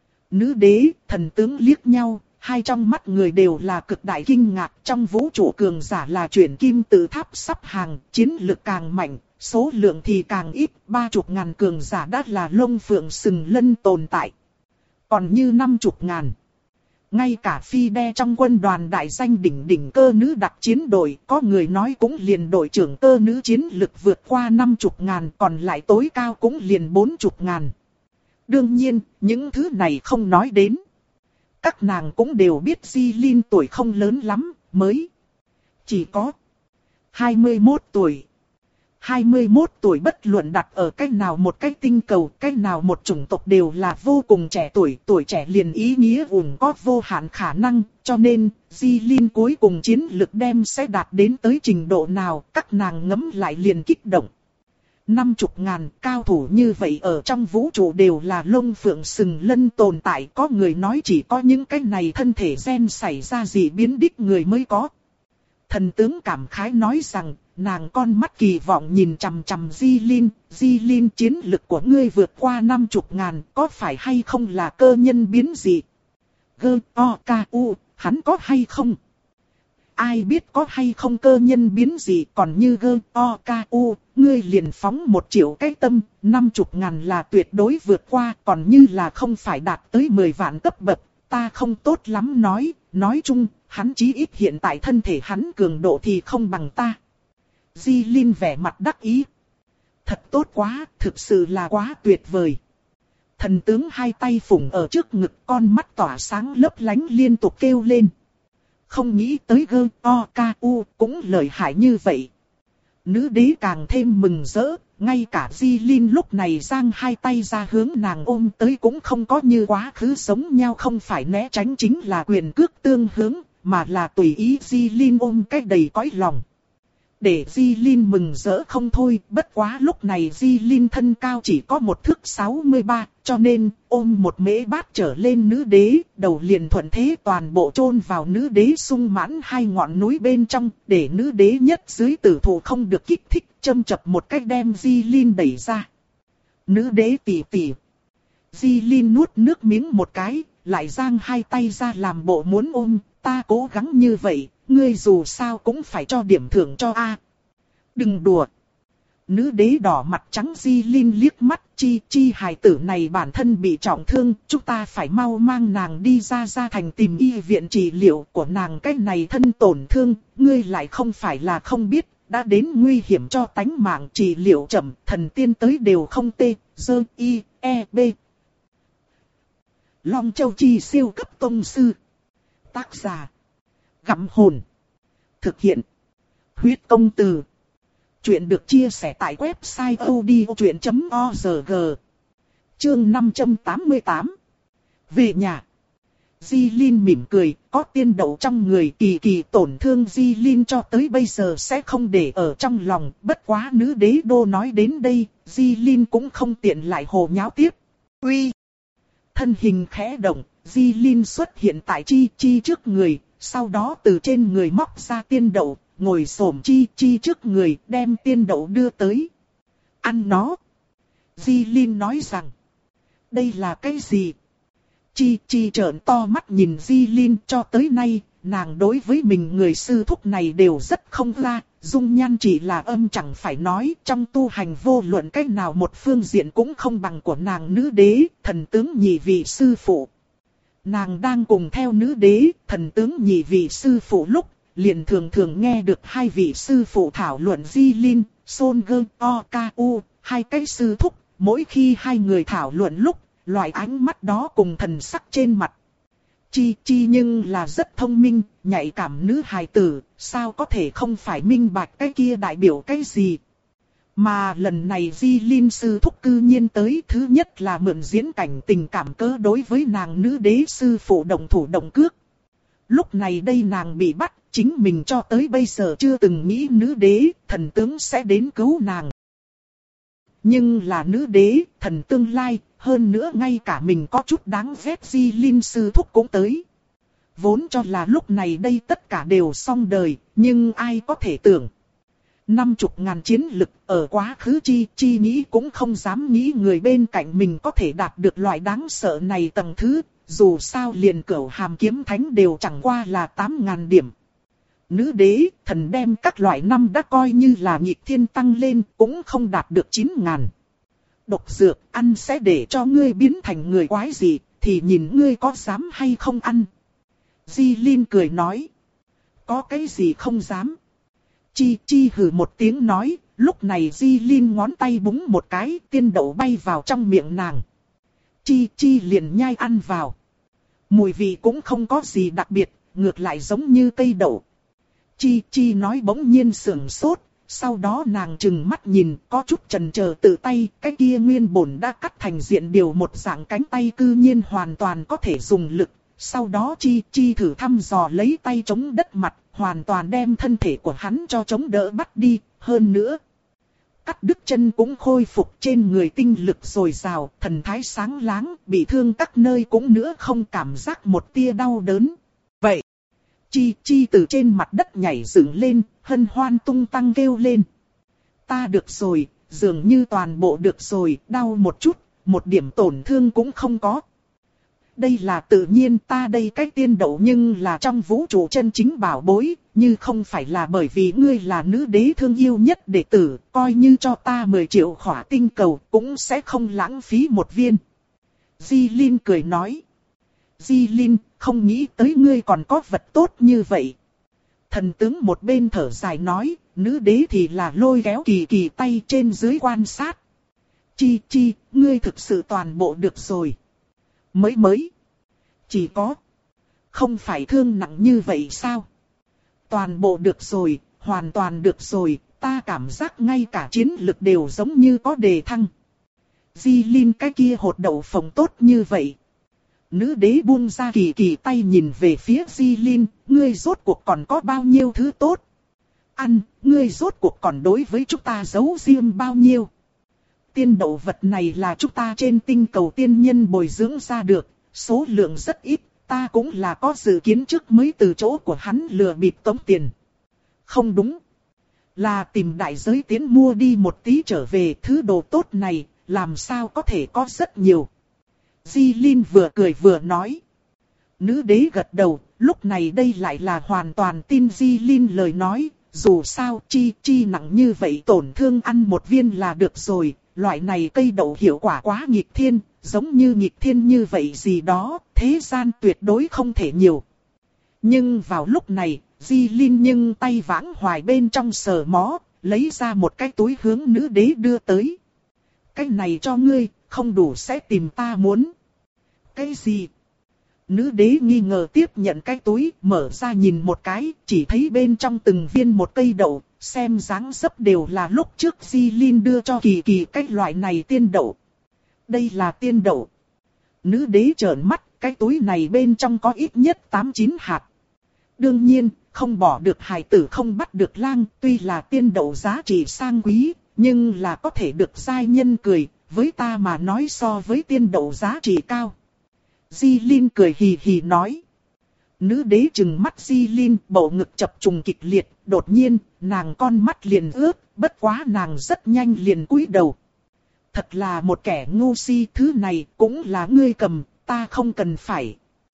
nữ đế, thần tướng liếc nhau, hai trong mắt người đều là cực đại kinh ngạc, trong vũ trụ cường giả là chuyển kim tự tháp sắp hàng, chiến lực càng mạnh, số lượng thì càng ít, ba chục ngàn cường giả đã là lông phượng sừng lân tồn tại. Còn như năm chục ngàn. Ngay cả phi đe trong quân đoàn đại danh đỉnh đỉnh cơ nữ đặc chiến đội, có người nói cũng liền đội trưởng cơ nữ chiến lực vượt qua năm chục ngàn, còn lại tối cao cũng liền bốn chục ngàn. Đương nhiên, những thứ này không nói đến. Các nàng cũng đều biết Di Linh tuổi không lớn lắm, mới chỉ có hai mươi mốt tuổi. hai mươi mốt tuổi bất luận đặt ở cách nào một cách tinh cầu, cách nào một chủng tộc đều là vô cùng trẻ tuổi, tuổi trẻ liền ý nghĩa ủng có vô hạn khả năng, cho nên, Di Linh cuối cùng chiến lực đem sẽ đạt đến tới trình độ nào, các nàng ngấm lại liền kích động. Năm chục ngàn cao thủ như vậy ở trong vũ trụ đều là lông phượng sừng lân tồn tại, có người nói chỉ có những cái này thân thể gen xảy ra dị biến đích người mới có. Thần tướng cảm khái nói rằng, nàng con mắt kỳ vọng nhìn chằm chằm Di Linh, Di Linh chiến lực của ngươi vượt qua năm chục ngàn, có phải hay không là cơ nhân biến dị? Gơ, o, ca, u, hắn có hay không? Ai biết có hay không cơ nhân biến dị, còn như gơ, o, ca, u, ngươi liền phóng một triệu cái tâm, năm chục ngàn là tuyệt đối vượt qua, còn như là không phải đạt tới mười vạn cấp bậc, ta không tốt lắm nói, nói chung, hắn chí ít hiện tại thân thể hắn cường độ thì không bằng ta. Di Linh vẻ mặt đắc ý. Thật tốt quá, thực sự là quá tuyệt vời. Thần tướng hai tay phủng ở trước ngực, con mắt tỏa sáng lấp lánh liên tục kêu lên. Không nghĩ tới gơ, o, ca, u, cũng lợi hại như vậy. Nữ đế càng thêm mừng rỡ, ngay cả Di Linh lúc này giang hai tay ra hướng nàng ôm tới cũng không có như quá khứ giống nhau, không phải né tránh chính là quyền cước tương hướng, mà là tùy ý Di Linh ôm cách đầy cõi lòng. Để Di Linh mừng rỡ không thôi, bất quá lúc này Di Linh thân cao chỉ có một thước sáu mươi ba, cho nên ôm một mễ bát trở lên nữ đế, đầu liền thuận thế toàn bộ chôn vào nữ đế sung mãn hai ngọn núi bên trong, để nữ đế nhất dưới tử thủ không được kích thích, châm chập một cách đem Di Linh đẩy ra. Nữ đế tỉ tỉ. Di Linh nuốt nước miếng một cái, lại giang hai tay ra làm bộ muốn ôm, ta cố gắng như vậy. Ngươi dù sao cũng phải cho điểm thưởng cho a. Đừng đùa. Nữ đế đỏ mặt trắng Di Linh liếc mắt, chi chi hài tử này bản thân bị trọng thương, chúng ta phải mau mang nàng đi ra ra thành tìm y viện trị liệu của nàng, cái này thân tổn thương, ngươi lại không phải là không biết, đã đến nguy hiểm cho tánh mạng, trị liệu chậm, thần tiên tới đều không tê, dơ y, e, b. Long Châu Chi siêu cấp tông sư. Tác giả. Gặm hồn. Thực hiện. Huyết công từ. Chuyện được chia sẻ tại website odchuyện chấm org. Chương năm trăm tám mươi tám. Về nhà. Di Linh mỉm cười, có tiên đậu trong người, kỳ kỳ tổn thương Di Linh cho tới bây giờ sẽ không để ở trong lòng, bất quá nữ đế đô nói đến đây, Di Linh cũng không tiện lại hồ nháo tiếp. Uy. Thân hình khẽ động, Di Linh xuất hiện tại Chi Chi trước người. Sau đó từ trên người móc ra tiên đậu, ngồi xổm Chi Chi trước người, đem tiên đậu đưa tới. Ăn nó. Di Linh nói rằng. Đây là cái gì? Chi Chi trợn to mắt nhìn Di Linh, cho tới nay, nàng đối với mình người sư thúc này đều rất không la, dung nhan chỉ là âm chẳng phải nói, trong tu hành vô luận cách nào một phương diện cũng không bằng của nàng nữ đế, thần tướng nhị vị sư phụ. Nàng đang cùng theo nữ đế, thần tướng nhị vị sư phụ lúc, liền thường thường nghe được hai vị sư phụ thảo luận Di Linh, Son Gơ, O K U, hai cái sư thúc, mỗi khi hai người thảo luận lúc, loại ánh mắt đó cùng thần sắc trên mặt. Chi Chi nhưng là rất thông minh, nhạy cảm nữ hài tử, sao có thể không phải minh bạch cái kia đại biểu cái gì. Mà lần này Di Linh sư thúc cư nhiên tới, thứ nhất là mượn diễn cảnh tình cảm cớ đối với nàng nữ đế sư phụ động thủ động cước. Lúc này đây nàng bị bắt, chính mình cho tới bây giờ chưa từng nghĩ nữ đế, thần tướng sẽ đến cứu nàng. Nhưng là nữ đế, thần tương lai, hơn nữa ngay cả mình có chút đáng ghét Di Linh sư thúc cũng tới. Vốn cho là lúc này đây tất cả đều xong đời, nhưng ai có thể tưởng. Năm chục ngàn chiến lực ở quá khứ Chi Chi nghĩ cũng không dám nghĩ người bên cạnh mình có thể đạt được loại đáng sợ này tầng thứ, dù sao liền cửu hàm kiếm thánh đều chẳng qua là tám ngàn điểm. Nữ đế, thần đem các loại năm đã coi như là nghịch thiên tăng lên, cũng không đạt được chín ngàn. Độc dược ăn sẽ để cho ngươi biến thành người quái gì, thì nhìn ngươi có dám hay không ăn. Di Linh cười nói. Có cái gì không dám. Chi Chi hừ một tiếng nói, lúc này Di Linh ngón tay búng một cái, tiên đậu bay vào trong miệng nàng. Chi Chi liền nhai ăn vào. Mùi vị cũng không có gì đặc biệt, ngược lại giống như cây đậu. Chi Chi nói bỗng nhiên sưởng sốt, sau đó nàng trừng mắt nhìn, có chút chần chờ tự tay, cái kia nguyên bổn đã cắt thành diện điều một dạng cánh tay cư nhiên hoàn toàn có thể dùng lực. Sau đó Chi Chi thử thăm dò lấy tay chống đất mặt, hoàn toàn đem thân thể của hắn cho chống đỡ bắt đi, hơn nữa. Cắt đứt chân cũng khôi phục, trên người tinh lực dồi dào, thần thái sáng láng, bị thương các nơi cũng nữa không cảm giác một tia đau đớn. Vậy, Chi Chi từ trên mặt đất nhảy dựng lên, hân hoan tung tăng kêu lên. Ta được rồi, dường như toàn bộ được rồi, đau một chút, một điểm tổn thương cũng không có. Đây là tự nhiên, ta đây cái tiên đậu nhưng là trong vũ trụ chân chính bảo bối, như không phải là bởi vì ngươi là nữ đế thương yêu nhất đệ tử, coi như cho ta mười triệu khỏa tinh cầu cũng sẽ không lãng phí một viên. Di Linh cười nói. Di Linh, không nghĩ tới ngươi còn có vật tốt như vậy. Thần tướng một bên thở dài nói, nữ đế thì là lôi kéo Kỳ Kỳ tay trên dưới quan sát. Chi Chi, ngươi thực sự toàn bộ được rồi. Mới mới. Chỉ có. Không phải thương nặng như vậy sao? Toàn bộ được rồi, hoàn toàn được rồi, ta cảm giác ngay cả chiến lực đều giống như có đề thăng. Di Linh cái kia hột đậu phồng tốt như vậy. Nữ đế buông ra Kỳ Kỳ tay nhìn về phía Di Linh, ngươi rốt cuộc còn có bao nhiêu thứ tốt? Ăn, ngươi rốt cuộc còn đối với chúng ta giấu riêng bao nhiêu? Tiên đậu vật này là chúng ta trên tinh cầu tiên nhân bồi dưỡng ra được, số lượng rất ít, ta cũng là có dự kiến trước mới từ chỗ của hắn lừa bịp tống tiền. Không đúng. Là tìm đại giới tiến mua đi một tí trở về, thứ đồ tốt này, làm sao có thể có rất nhiều. Di Linh vừa cười vừa nói. Nữ đế gật đầu, lúc này đây lại là hoàn toàn tin Di Linh lời nói, dù sao Chi Chi nặng như vậy tổn thương ăn một viên là được rồi. Loại này cây đậu hiệu quả quá nghịch thiên, giống như nghịch thiên như vậy gì đó, thế gian tuyệt đối không thể nhiều. Nhưng vào lúc này, Di Linh nhưng tay vãng hoài bên trong sờ mó, lấy ra một cái túi hướng nữ đế đưa tới. Cái này cho ngươi, không đủ sẽ tìm ta muốn. Cái gì? Nữ đế nghi ngờ tiếp nhận cái túi, mở ra nhìn một cái, chỉ thấy bên trong từng viên một cây đậu, xem dáng dấp đều là lúc trước Di Linh đưa cho Kỳ Kỳ cái loại này tiên đậu. Đây là tiên đậu. Nữ đế trợn mắt, cái túi này bên trong có ít nhất tám chín hạt. Đương nhiên, không bỏ được hài tử không bắt được lang, tuy là tiên đậu giá trị sang quý, nhưng là có thể được giai nhân cười, với ta mà nói so với tiên đậu giá trị cao. Di Linh cười hì hì nói. Nữ đế trừng mắt Di Linh, bầu ngực chập trùng kịch liệt, đột nhiên, nàng con mắt liền ướt, bất quá nàng rất nhanh liền cúi đầu. Thật là một kẻ ngu si, thứ này cũng là ngươi cầm, ta không cần phải.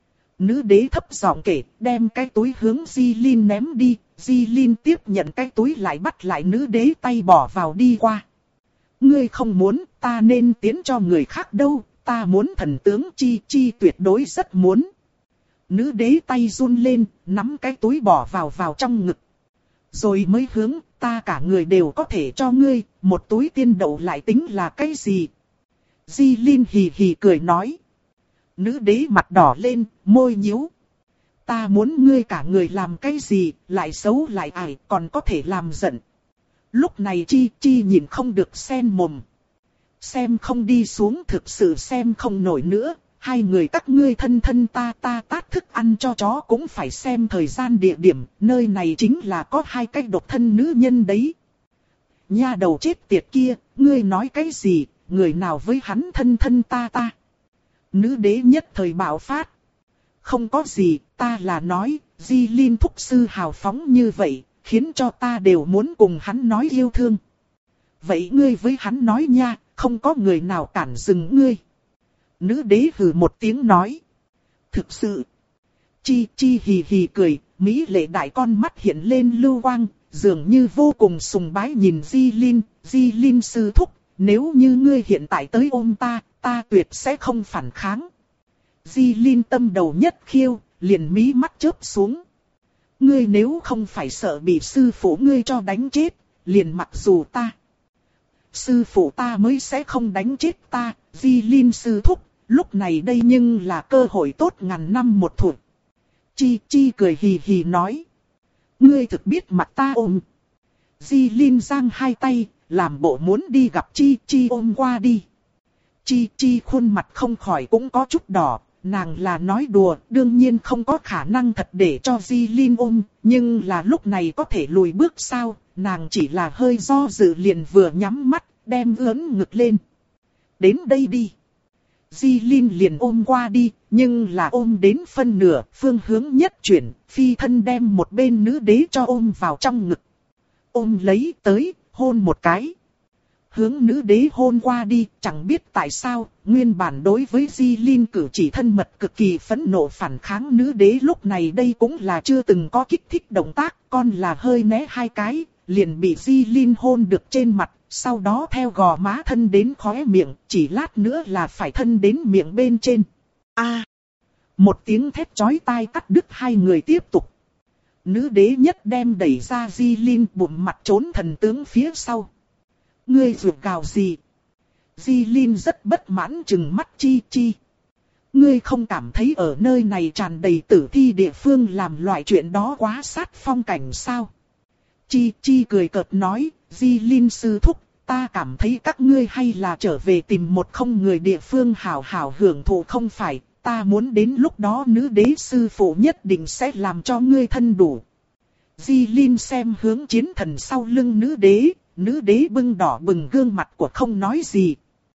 Nữ đế thấp giọng kể, đem cái túi hướng Di Linh ném đi. Di Linh tiếp nhận cái túi lại bắt lại nữ đế tay bỏ vào đi qua. Ngươi không muốn, ta nên tiến cho người khác đâu, ta muốn thần tướng Chi Chi tuyệt đối rất muốn. Nữ đế tay run lên, nắm cái túi bỏ vào vào trong ngực. Rồi mới hướng, ta cả người đều có thể cho ngươi, một túi tiên đậu lại tính là cái gì? Di Linh hì hì cười nói. Nữ đế mặt đỏ lên, môi nhíu. Ta muốn ngươi cả người làm cái gì, lại xấu lại ải, còn có thể làm giận. Lúc này Chi Chi nhìn không được sen mồm. Xem không đi xuống, thực sự xem không nổi nữa. Hai người các ngươi thân thân ta ta tát thức ăn cho chó cũng phải xem thời gian địa điểm. Nơi này chính là có hai cái độc thân nữ nhân đấy. Nha đầu chết tiệt kia, ngươi nói cái gì, người nào với hắn thân thân ta ta. Nữ đế nhất thời bạo phát. Không có gì, ta là nói, Di Linh thúc sư hào phóng như vậy, khiến cho ta đều muốn cùng hắn nói yêu thương. Vậy ngươi với hắn nói nha, không có người nào cản dừng ngươi. Nữ đế hừ một tiếng nói. Thực sự. Chi Chi hì hì cười, mỹ lệ đại con mắt hiện lên lưu quang, dường như vô cùng sùng bái nhìn Di Linh, Di Linh sư thúc, nếu như ngươi hiện tại tới ôm ta, ta tuyệt sẽ không phản kháng. Di Linh tâm đầu nhất khiêu, liền mí mắt chớp xuống. Ngươi nếu không phải sợ bị sư phụ ngươi cho đánh chết, liền mặc dù ta. Sư phụ ta mới sẽ không đánh chết ta, Di Linh sư thúc, lúc này đây nhưng là cơ hội tốt ngàn năm một thủa. Chi Chi cười hì hì nói. Ngươi thực biết mặt ta ôm. Di Linh giang hai tay, làm bộ muốn đi gặp Chi Chi ôm qua đi. Chi Chi khuôn mặt không khỏi cũng có chút đỏ, nàng là nói đùa, đương nhiên không có khả năng thật để cho Di Linh ôm, nhưng là lúc này có thể lùi bước sao, nàng chỉ là hơi do dự liền vừa nhắm mắt, đem ướn ngực lên. Đến đây đi. Di Linh liền ôm qua đi, nhưng là ôm đến phân nửa, phương hướng nhất chuyển, phi thân đem một bên nữ đế cho ôm vào trong ngực. Ôm lấy tới, hôn một cái. Hướng nữ đế hôn qua đi, chẳng biết tại sao, nguyên bản đối với Di Linh cử chỉ thân mật cực kỳ phẫn nộ phản kháng nữ đế lúc này đây cũng là chưa từng có kích thích động tác, con là hơi né hai cái, liền bị Di Linh hôn được trên mặt, sau đó theo gò má thân đến khóe miệng, chỉ lát nữa là phải thân đến miệng bên trên. A! À, một tiếng thét chói tai cắt đứt hai người tiếp tục. Nữ đế nhất đem đẩy ra Di Linh bụng mặt trốn thần tướng phía sau. Ngươi ruột gào gì? Di Linh rất bất mãn trừng mắt Chi Chi. Ngươi không cảm thấy ở nơi này tràn đầy tử thi địa phương làm loại chuyện đó quá sát phong cảnh sao? Chi Chi cười cợt nói, Di Linh sư thúc, ta cảm thấy các ngươi hay là trở về tìm một không người địa phương hảo hảo hưởng thụ không phải, ta muốn đến lúc đó nữ đế sư phụ nhất định sẽ làm cho ngươi thân đủ. Di Linh xem hướng chiến thần sau lưng nữ đế, nữ đế bưng đỏ bừng gương mặt của không nói gì.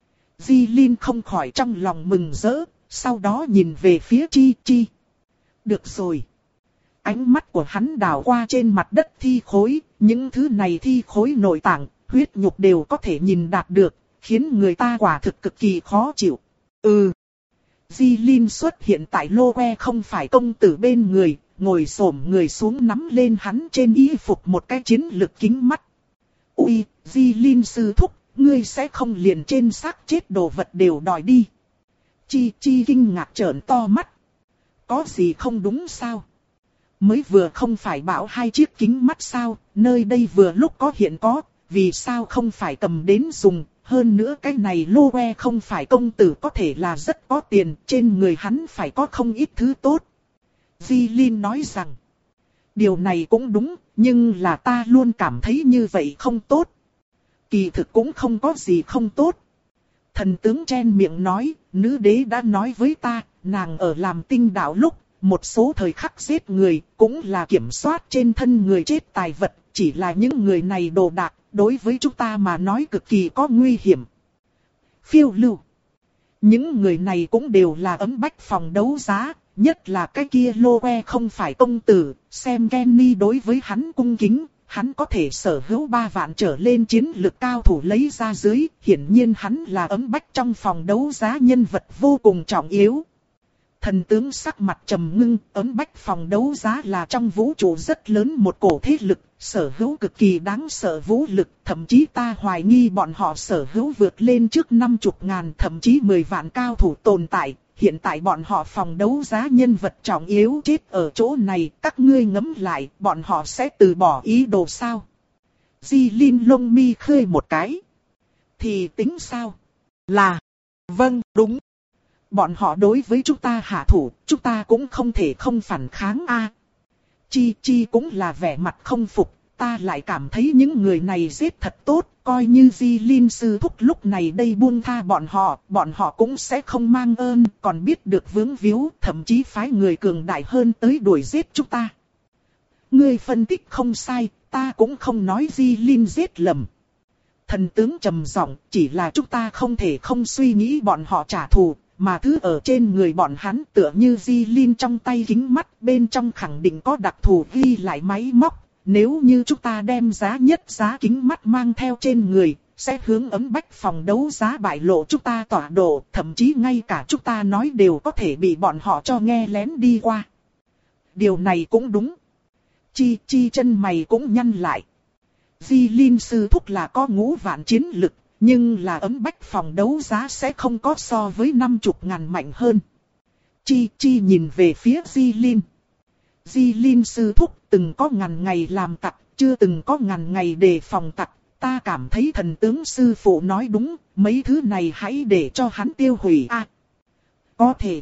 Di Linh không khỏi trong lòng mừng rỡ, sau đó nhìn về phía Chi Chi. Được rồi. Ánh mắt của hắn đảo qua trên mặt đất thi khối, những thứ này thi khối nội tạng, huyết nhục đều có thể nhìn đạt được, khiến người ta quả thực cực kỳ khó chịu. Ừ. Di Linh xuất hiện tại lô que không phải công tử bên người, ngồi xổm người xuống nắm lên hắn trên y phục một cái chiến lực kính mắt. Ui, Di Linh sư thúc, ngươi sẽ không liền trên xác chết đồ vật đều đòi đi. Chi Chi kinh ngạc trợn to mắt. Có gì không đúng sao? Mới vừa không phải bảo hai chiếc kính mắt sao, nơi đây vừa lúc có hiện có, vì sao không phải cầm đến dùng, hơn nữa cái này lô que không phải công tử có thể là rất có tiền, trên người hắn phải có không ít thứ tốt. Di Linh nói rằng, điều này cũng đúng, nhưng là ta luôn cảm thấy như vậy không tốt. Kỳ thực cũng không có gì không tốt. Thần tướng chen miệng nói, nữ đế đã nói với ta, nàng ở làm tinh đạo lúc, một số thời khắc giết người, cũng là kiểm soát trên thân người chết tài vật, chỉ là những người này đồ đạc, đối với chúng ta mà nói cực kỳ có nguy hiểm. Phiêu lưu. Những người này cũng đều là ấm bách phòng đấu giá, nhất là cái kia lô que không phải công tử, xem Kenny đối với hắn cung kính, hắn có thể sở hữu ba vạn trở lên chiến lực cao thủ lấy ra dưới, hiển nhiên hắn là ấm bách trong phòng đấu giá nhân vật vô cùng trọng yếu. Thần tướng sắc mặt trầm ngưng, ấm bách phòng đấu giá là trong vũ trụ rất lớn một cổ thế lực, sở hữu cực kỳ đáng sợ vũ lực, thậm chí ta hoài nghi bọn họ sở hữu vượt lên trước năm chục ngàn thậm chí mười vạn cao thủ tồn tại. Hiện tại bọn họ phòng đấu giá nhân vật trọng yếu chết ở chỗ này, các ngươi ngẫm lại, bọn họ sẽ từ bỏ ý đồ sao? Di Linh lông mi khơi một cái. Thì tính sao? Là, vâng, đúng. Bọn họ đối với chúng ta hạ thủ, chúng ta cũng không thể không phản kháng a. Chi Chi cũng là vẻ mặt không phục, ta lại cảm thấy những người này giết thật tốt, coi như Di Linh sư thúc lúc này đây buông tha bọn họ, bọn họ cũng sẽ không mang ơn, còn biết được vướng víu, thậm chí phái người cường đại hơn tới đuổi giết chúng ta. Ngươi phân tích không sai, ta cũng không nói Di Linh giết lầm. Thần tướng trầm giọng, chỉ là chúng ta không thể không suy nghĩ bọn họ trả thù. Mà thứ ở trên người bọn hắn tựa như Di Linh trong tay kính mắt, bên trong khẳng định có đặc thù ghi lại máy móc. Nếu như chúng ta đem giá nhất giá kính mắt mang theo trên người, sẽ hướng ấm bách phòng đấu giá bại lộ chúng ta tọa độ, thậm chí ngay cả chúng ta nói đều có thể bị bọn họ cho nghe lén đi qua. Điều này cũng đúng. Chi Chi chân mày cũng nhăn lại. Di Linh sư thúc là có ngũ vạn chiến lực. Nhưng là ấm bách phòng đấu giá sẽ không có so với năm chục ngàn mạnh hơn. Chi Chi nhìn về phía Di Linh. Di Linh sư thúc từng có ngàn ngày làm tặc, chưa từng có ngàn ngày đề phòng tặc. Ta cảm thấy thần tướng sư phụ nói đúng, mấy thứ này hãy để cho hắn tiêu hủy a. À, có thể.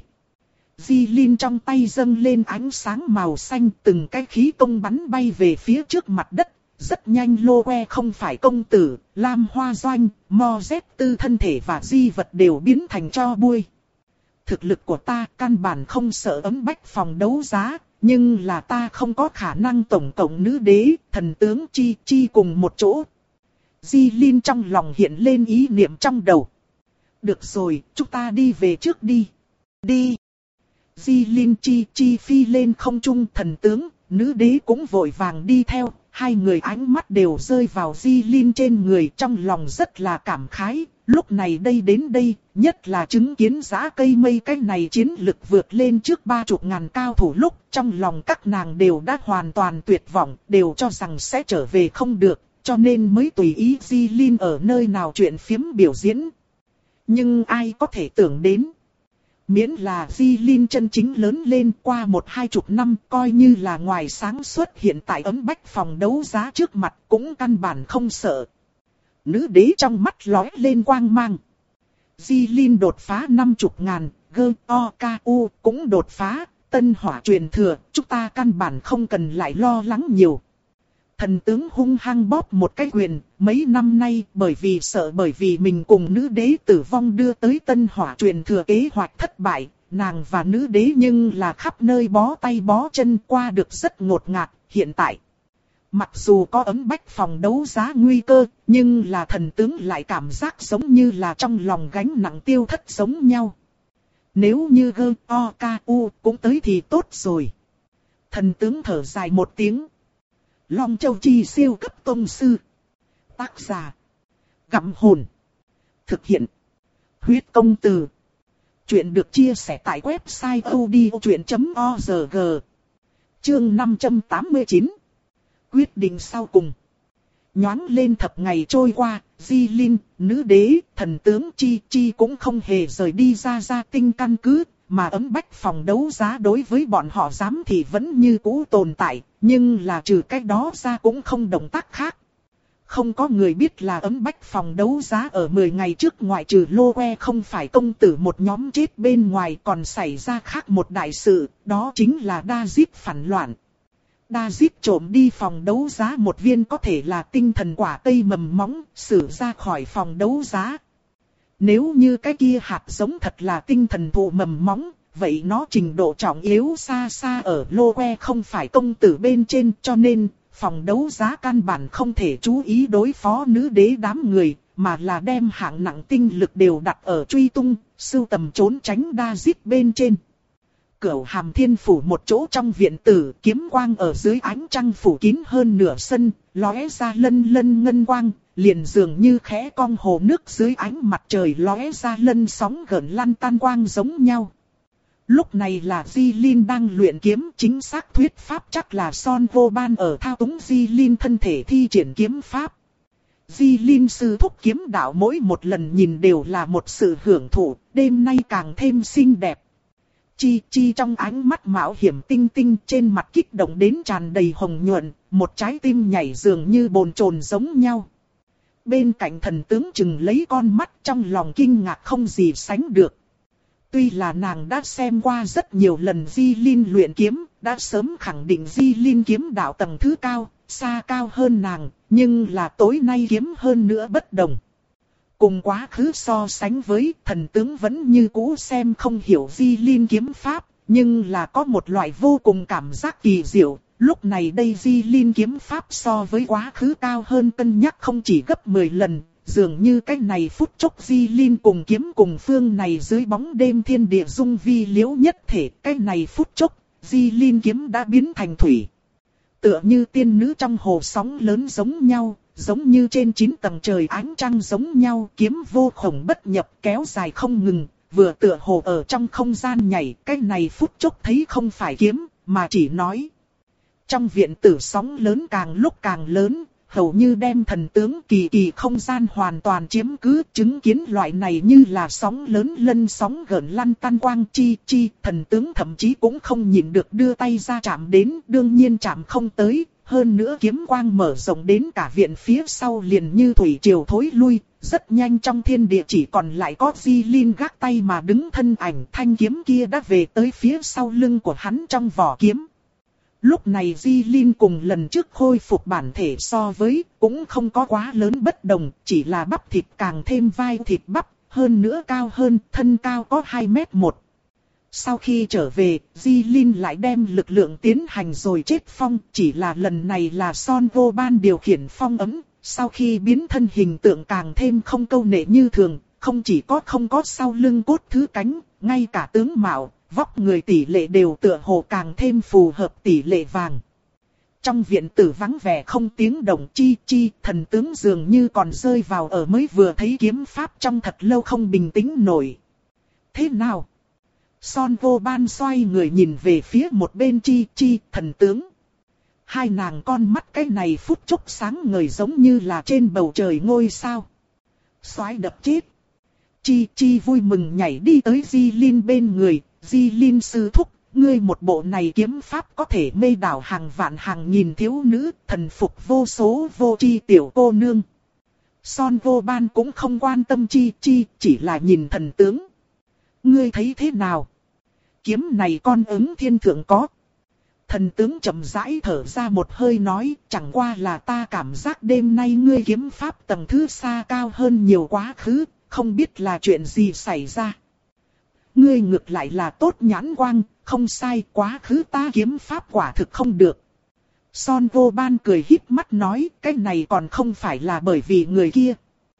Di Linh trong tay dâng lên ánh sáng màu xanh, từng cái khí công bắn bay về phía trước mặt đất. Rất nhanh Lô Que không phải công tử, Lam Hoa Doanh, Mo Z Tư thân thể và di vật đều biến thành tro bụi. Thực lực của ta căn bản không sợ ấm bách phòng đấu giá, nhưng là ta không có khả năng tổng cộng nữ đế, thần tướng Chi Chi cùng một chỗ. Di Linh trong lòng hiện lên ý niệm trong đầu. Được rồi, chúng ta đi về trước đi. Đi. Di Linh Chi Chi phi lên không trung, thần tướng, nữ đế cũng vội vàng đi theo. Hai người ánh mắt đều rơi vào Di Linh trên người, trong lòng rất là cảm khái. Lúc này đây đến đây, nhất là chứng kiến giá cây mây cái này chiến lực vượt lên trước ba chục ngàn cao thủ lúc, trong lòng các nàng đều đã hoàn toàn tuyệt vọng, đều cho rằng sẽ trở về không được, cho nên mới tùy ý Di Linh ở nơi nào chuyện phiếm biểu diễn. Nhưng ai có thể tưởng đến, miễn là Di Linh chân chính lớn lên qua một hai chục năm, coi như là ngoài sáng xuất hiện tại ấm bách phòng đấu giá trước mặt cũng căn bản không sợ. Nữ đế trong mắt lóe lên quang mang. Di Linh đột phá năm chục ngàn, gơ o ca u cũng đột phá, tân hỏa truyền thừa, chúng ta căn bản không cần lại lo lắng nhiều. Thần tướng hung hăng bóp một cái quyền, mấy năm nay bởi vì sợ bởi vì mình cùng nữ đế tử vong đưa tới tân hỏa truyền thừa kế hoạch thất bại, nàng và nữ đế nhưng là khắp nơi bó tay bó chân qua được rất ngột ngạt. Hiện tại, mặc dù có ấm bách phòng đấu giá nguy cơ, nhưng là thần tướng lại cảm giác giống như là trong lòng gánh nặng tiêu thất giống nhau. Nếu như gơ o ca u cũng tới thì tốt rồi. Thần tướng thở dài một tiếng. Long Châu Chi siêu cấp tông sư. Tác giả: Gặm Hồn. Thực hiện: Huyết Công Từ. Chuyện được chia sẻ tại website odchuyện chấm org. Chương năm trăm tám mươi chín. Quyết định sau cùng. Nhoáng lên thập ngày trôi qua, Di Linh, nữ đế, thần tướng Chi Chi cũng không hề rời đi ra gia tinh căn cứ. Mà ấm bách phòng đấu giá đối với bọn họ giám thì vẫn như cũ tồn tại, nhưng là trừ cái đó ra cũng không động tác khác. Không có người biết là ấm bách phòng đấu giá ở mười ngày trước ngoại trừ Lô Que không phải công tử một nhóm chết bên ngoài còn xảy ra khác một đại sự, đó chính là David phản loạn. David trộm đi phòng đấu giá một viên có thể là tinh thần quả cây mầm móng, xử ra khỏi phòng đấu giá. Nếu như cái kia hạt giống thật là tinh thần thụ mầm móng, vậy nó trình độ trọng yếu xa xa ở Lô Que không phải công tử bên trên, cho nên phòng đấu giá căn bản không thể chú ý đối phó nữ đế đám người, mà là đem hạng nặng tinh lực đều đặt ở truy tung, sưu tầm trốn tránh David bên trên. Cửu Hàm Thiên Phủ một chỗ trong viện tử, kiếm quang ở dưới ánh trăng phủ kín hơn nửa sân, lóe ra lân lân ngân quang, liền dường như khẽ cong hồ nước dưới ánh mặt trời lóe ra lân sóng gợn lăn tan quang giống nhau. Lúc này là Di Linh đang luyện kiếm, chính xác thuyết pháp chắc là Son Vô Ban ở thao túng Di Linh thân thể thi triển kiếm pháp. Di Linh sư thúc kiếm đạo mỗi một lần nhìn đều là một sự hưởng thụ, đêm nay càng thêm xinh đẹp. Chi Chi trong ánh mắt mạo hiểm tinh tinh, trên mặt kích động đến tràn đầy hồng nhuận, một trái tim nhảy dường như bồn chồn giống nhau. Bên cạnh thần tướng chừng lấy con mắt, trong lòng kinh ngạc không gì sánh được. Tuy là nàng đã xem qua rất nhiều lần Di Linh luyện kiếm, đã sớm khẳng định Di Linh kiếm đạo tầng thứ cao, xa cao hơn nàng, nhưng là tối nay kiếm hơn nữa bất đồng. Cùng quá khứ so sánh với, thần tướng vẫn như cũ xem không hiểu Di Linh kiếm pháp, nhưng là có một loại vô cùng cảm giác kỳ diệu. Lúc này đây Di Linh kiếm pháp so với quá khứ cao hơn cân nhắc không chỉ gấp mười lần, dường như cái này phút chốc Di Linh cùng kiếm cùng phương này dưới bóng đêm thiên địa dung vi liễu nhất thể, cái này phút chốc, Di Linh kiếm đã biến thành thủy. Tựa như tiên nữ trong hồ sóng lớn giống nhau, giống như trên chín tầng trời ánh trăng giống nhau, kiếm vô khổng bất nhập kéo dài không ngừng, vừa tựa hồ ở trong không gian nhảy, cái này phút chốc thấy không phải kiếm, mà chỉ nói. Trong viện tử sóng lớn càng lúc càng lớn, hầu như đem thần tướng kỳ kỳ không gian hoàn toàn chiếm cứ, chứng kiến loại này như là sóng lớn lân sóng gợn lăn tan quang chi chi, thần tướng thậm chí cũng không nhìn được đưa tay ra chạm đến, đương nhiên chạm không tới, hơn nữa kiếm quang mở rộng đến cả viện phía sau liền như thủy triều thối lui, rất nhanh trong thiên địa chỉ còn lại có Di Linh gác tay mà đứng thân ảnh, thanh kiếm kia đã về tới phía sau lưng của hắn trong vỏ kiếm. Lúc này Di Linh cùng lần trước khôi phục bản thể so với, cũng không có quá lớn bất đồng, chỉ là bắp thịt càng thêm vai thịt bắp, hơn nữa cao hơn, thân cao có hai mét một. Sau khi trở về, Di Linh lại đem lực lượng tiến hành rồi chết phong, chỉ là lần này là Son Vô Ban điều khiển phong ấm, sau khi biến thân hình tượng càng thêm không câu nệ như thường, không chỉ có không có sau lưng cốt thứ cánh, ngay cả tướng mạo, vóc người tỷ lệ đều tựa hồ càng thêm phù hợp tỷ lệ vàng. Trong viện tử vắng vẻ không tiếng động, chi chi, thần tướng dường như còn rơi vào ở mới vừa thấy kiếm pháp trong thật lâu không bình tĩnh nổi. Thế nào? Son Vô Ban xoay người nhìn về phía một bên chi chi, thần tướng. Hai nàng con mắt cái này phút chốc sáng ngời giống như là trên bầu trời ngôi sao. Xoái đập chết. Chi chi vui mừng nhảy đi tới Di Linh bên người. Di Linh sư thúc, ngươi một bộ này kiếm pháp có thể mê đảo hàng vạn hàng nghìn thiếu nữ, thần phục vô số vô chi tiểu cô nương. Son Vô Ban cũng không quan tâm chi chi, chỉ là nhìn thần tướng. Ngươi thấy thế nào? Kiếm này con ứng thiên thượng có. Thần tướng chậm rãi thở ra một hơi nói, chẳng qua là ta cảm giác đêm nay ngươi kiếm pháp tầng thứ xa cao hơn nhiều quá khứ, không biết là chuyện gì xảy ra. Ngươi ngược lại là tốt nhãn quang, không sai, quá khứ ta kiếm pháp quả thực không được. Son Vô Ban cười híp mắt nói, cái này còn không phải là bởi vì người kia.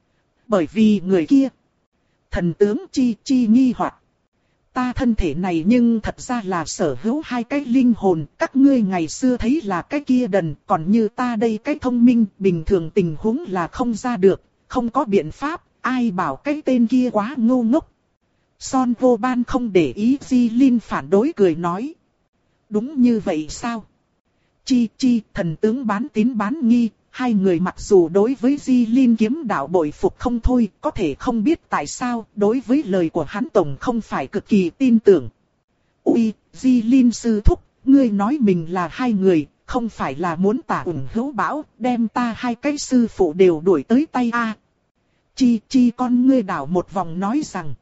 Bởi vì người kia. Thần tướng chi chi nghi hoặc. Ta thân thể này nhưng thật ra là sở hữu hai cái linh hồn, các ngươi ngày xưa thấy là cái kia đần, còn như ta đây cái thông minh, bình thường tình huống là không ra được, không có biện pháp, ai bảo cái tên kia quá ngu ngốc. Son Vô Ban không để ý Di Linh phản đối cười nói. Đúng như vậy sao? Chi chi, thần tướng bán tín bán nghi, hai người mặc dù đối với Di Linh kiếm đạo bội phục không thôi, có thể không biết tại sao, đối với lời của hắn tổng không phải cực kỳ tin tưởng. Ui, Di Linh sư thúc, ngươi nói mình là hai người, không phải là muốn tả ủng hữu bão, đem ta hai cái sư phụ đều đuổi tới tay a. À. Chi chi con ngươi đảo một vòng nói rằng.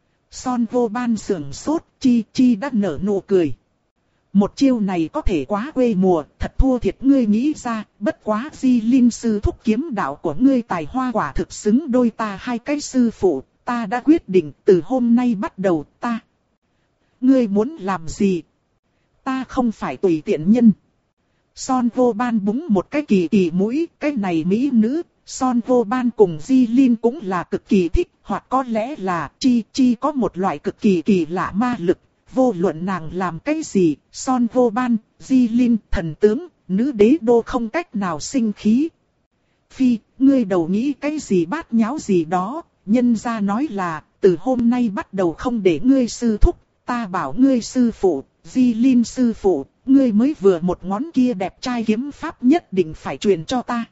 Son Vô Ban sườn sốt, chi chi đã nở nụ cười. Một chiêu này có thể quá quê mùa, thật thua thiệt ngươi nghĩ ra, bất quá Di Linh sư thúc kiếm đạo của ngươi tài hoa quả thực xứng đôi ta hai cái sư phụ, ta đã quyết định từ hôm nay bắt đầu ta. Ngươi muốn làm gì? Ta không phải tùy tiện nhân. Son Vô Ban búng một cái kỳ kỳ mũi, cái này mỹ nữ, Son Vô Ban cùng Di Linh cũng là cực kỳ thích, hoặc có lẽ là chi chi có một loại cực kỳ kỳ lạ ma lực. Vô luận nàng làm cái gì, Son Vô Ban, Di Linh, thần tướng, nữ đế đô không cách nào sinh khí. Phi, ngươi đầu nghĩ cái gì bát nháo gì đó, nhân gia nói là, từ hôm nay bắt đầu không để ngươi sư thúc, ta bảo ngươi sư phụ, Di Linh sư phụ, ngươi mới vừa một ngón kia đẹp trai kiếm pháp nhất định phải truyền cho ta.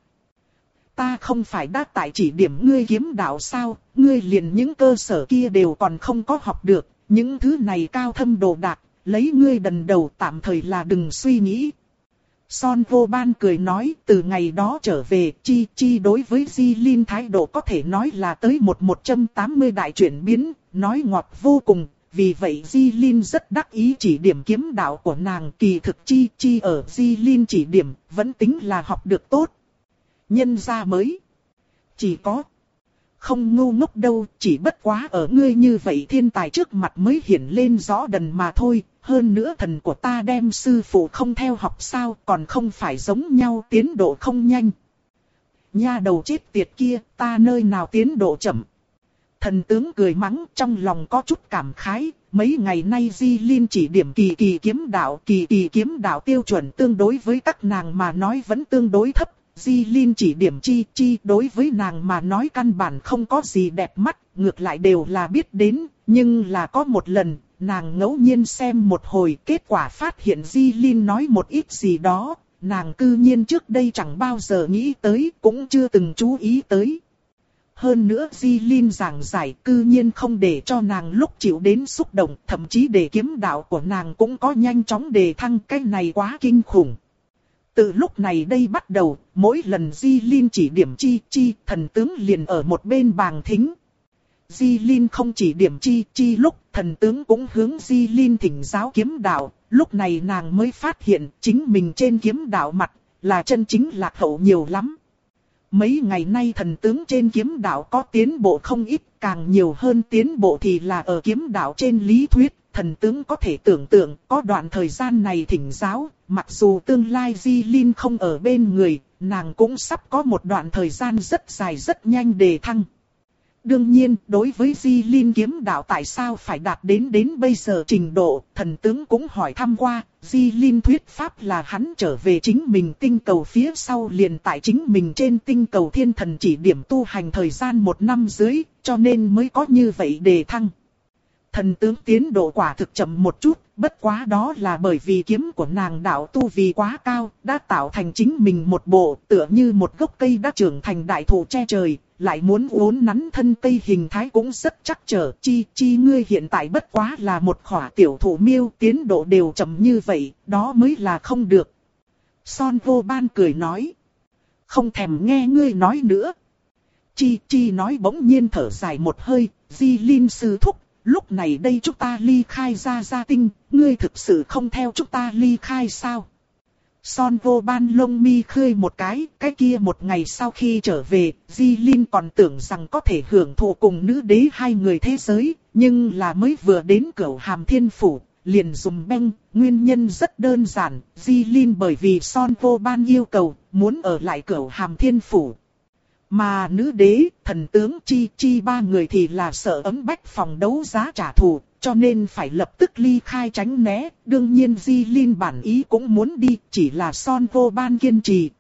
Ta không phải đã tại chỉ điểm ngươi kiếm đạo sao, ngươi liền những cơ sở kia đều còn không có học được, những thứ này cao thâm đồ đạc, lấy ngươi đần đầu tạm thời là đừng suy nghĩ. Son Vô Ban cười nói, từ ngày đó trở về, Chi Chi đối với Di Linh thái độ có thể nói là tới một một trăm tám mươi đại chuyển biến, nói ngọt vô cùng. Vì vậy Di Linh rất đắc ý chỉ điểm kiếm đạo của nàng, kỳ thực Chi Chi ở Di Linh chỉ điểm, vẫn tính là học được tốt. Nhân gia mới chỉ có không ngu ngốc đâu, chỉ bất quá ở ngươi như vậy thiên tài trước mặt mới hiển lên rõ đần mà thôi. Hơn nữa thần của ta đem sư phụ không theo học sao, còn không phải giống nhau tiến độ không nhanh. Nha đầu chết tiệt kia, ta nơi nào tiến độ chậm. Thần tướng cười mắng, trong lòng có chút cảm khái. Mấy ngày nay Di Linh chỉ điểm kỳ kỳ kiếm đạo, kỳ kỳ kiếm đạo tiêu chuẩn tương đối với các nàng mà nói vẫn tương đối thấp. Di Linh chỉ điểm Chi Chi đối với nàng mà nói căn bản không có gì đẹp mắt, ngược lại đều là biết đến. Nhưng là có một lần, nàng ngẫu nhiên xem một hồi, kết quả phát hiện Di Linh nói một ít gì đó, nàng cư nhiên trước đây chẳng bao giờ nghĩ tới, cũng chưa từng chú ý tới. Hơn nữa Di Linh giảng giải cư nhiên không để cho nàng lúc chịu đến xúc động, thậm chí để kiếm đạo của nàng cũng có nhanh chóng đề thăng, cái này quá kinh khủng. Từ lúc này đây bắt đầu, mỗi lần Di Linh chỉ điểm Chi Chi, thần tướng liền ở một bên bàng thính. Di Linh không chỉ điểm Chi Chi lúc, thần tướng cũng hướng Di Linh thỉnh giáo kiếm đạo, lúc này nàng mới phát hiện chính mình trên kiếm đạo mặt, là chân chính lạc hậu nhiều lắm. Mấy ngày nay thần tướng trên kiếm đạo có tiến bộ không ít, càng nhiều hơn tiến bộ thì là ở kiếm đạo trên lý thuyết. Thần tướng có thể tưởng tượng, có đoạn thời gian này thỉnh giáo, mặc dù tương lai Di Linh không ở bên người, nàng cũng sắp có một đoạn thời gian rất dài rất nhanh đề thăng. Đương nhiên, đối với Di Linh kiếm đạo tại sao phải đạt đến đến bây giờ trình độ, thần tướng cũng hỏi thăm qua. Di Linh thuyết pháp là hắn trở về chính mình tinh cầu phía sau liền tại chính mình trên tinh cầu thiên thần chỉ điểm tu hành thời gian một năm dưới, cho nên mới có như vậy đề thăng. Thần tướng tiến độ quả thực chậm một chút, bất quá đó là bởi vì kiếm của nàng đạo tu vì quá cao, đã tạo thành chính mình một bộ, tựa như một gốc cây đã trưởng thành đại thụ che trời, lại muốn uốn nắn thân cây hình thái cũng rất chắc trở. Chi Chi ngươi hiện tại bất quá là một khỏa tiểu thụ miêu, tiến độ đều chậm như vậy, đó mới là không được. Son Vô Ban cười nói, không thèm nghe ngươi nói nữa. Chi Chi nói bỗng nhiên thở dài một hơi, Di Linh sư thúc. Lúc này đây chúng ta ly khai ra gia tinh, ngươi thực sự không theo chúng ta ly khai sao? Son Vô Ban lông mi khơi một cái, cái kia một ngày sau khi trở về, Di Linh còn tưởng rằng có thể hưởng thụ cùng nữ đế hai người thế giới, nhưng là mới vừa đến Cửu Hàm Thiên Phủ, liền dùng beng, nguyên nhân rất đơn giản, Di Linh bởi vì Son Vô Ban yêu cầu, muốn ở lại Cửu Hàm Thiên Phủ. Mà nữ đế, thần tướng Chi Chi ba người thì là sợ ấm bách phòng đấu giá trả thù, cho nên phải lập tức ly khai tránh né. Đương nhiên Di Linh bản ý cũng muốn đi, chỉ là Son Vô Ban kiên trì.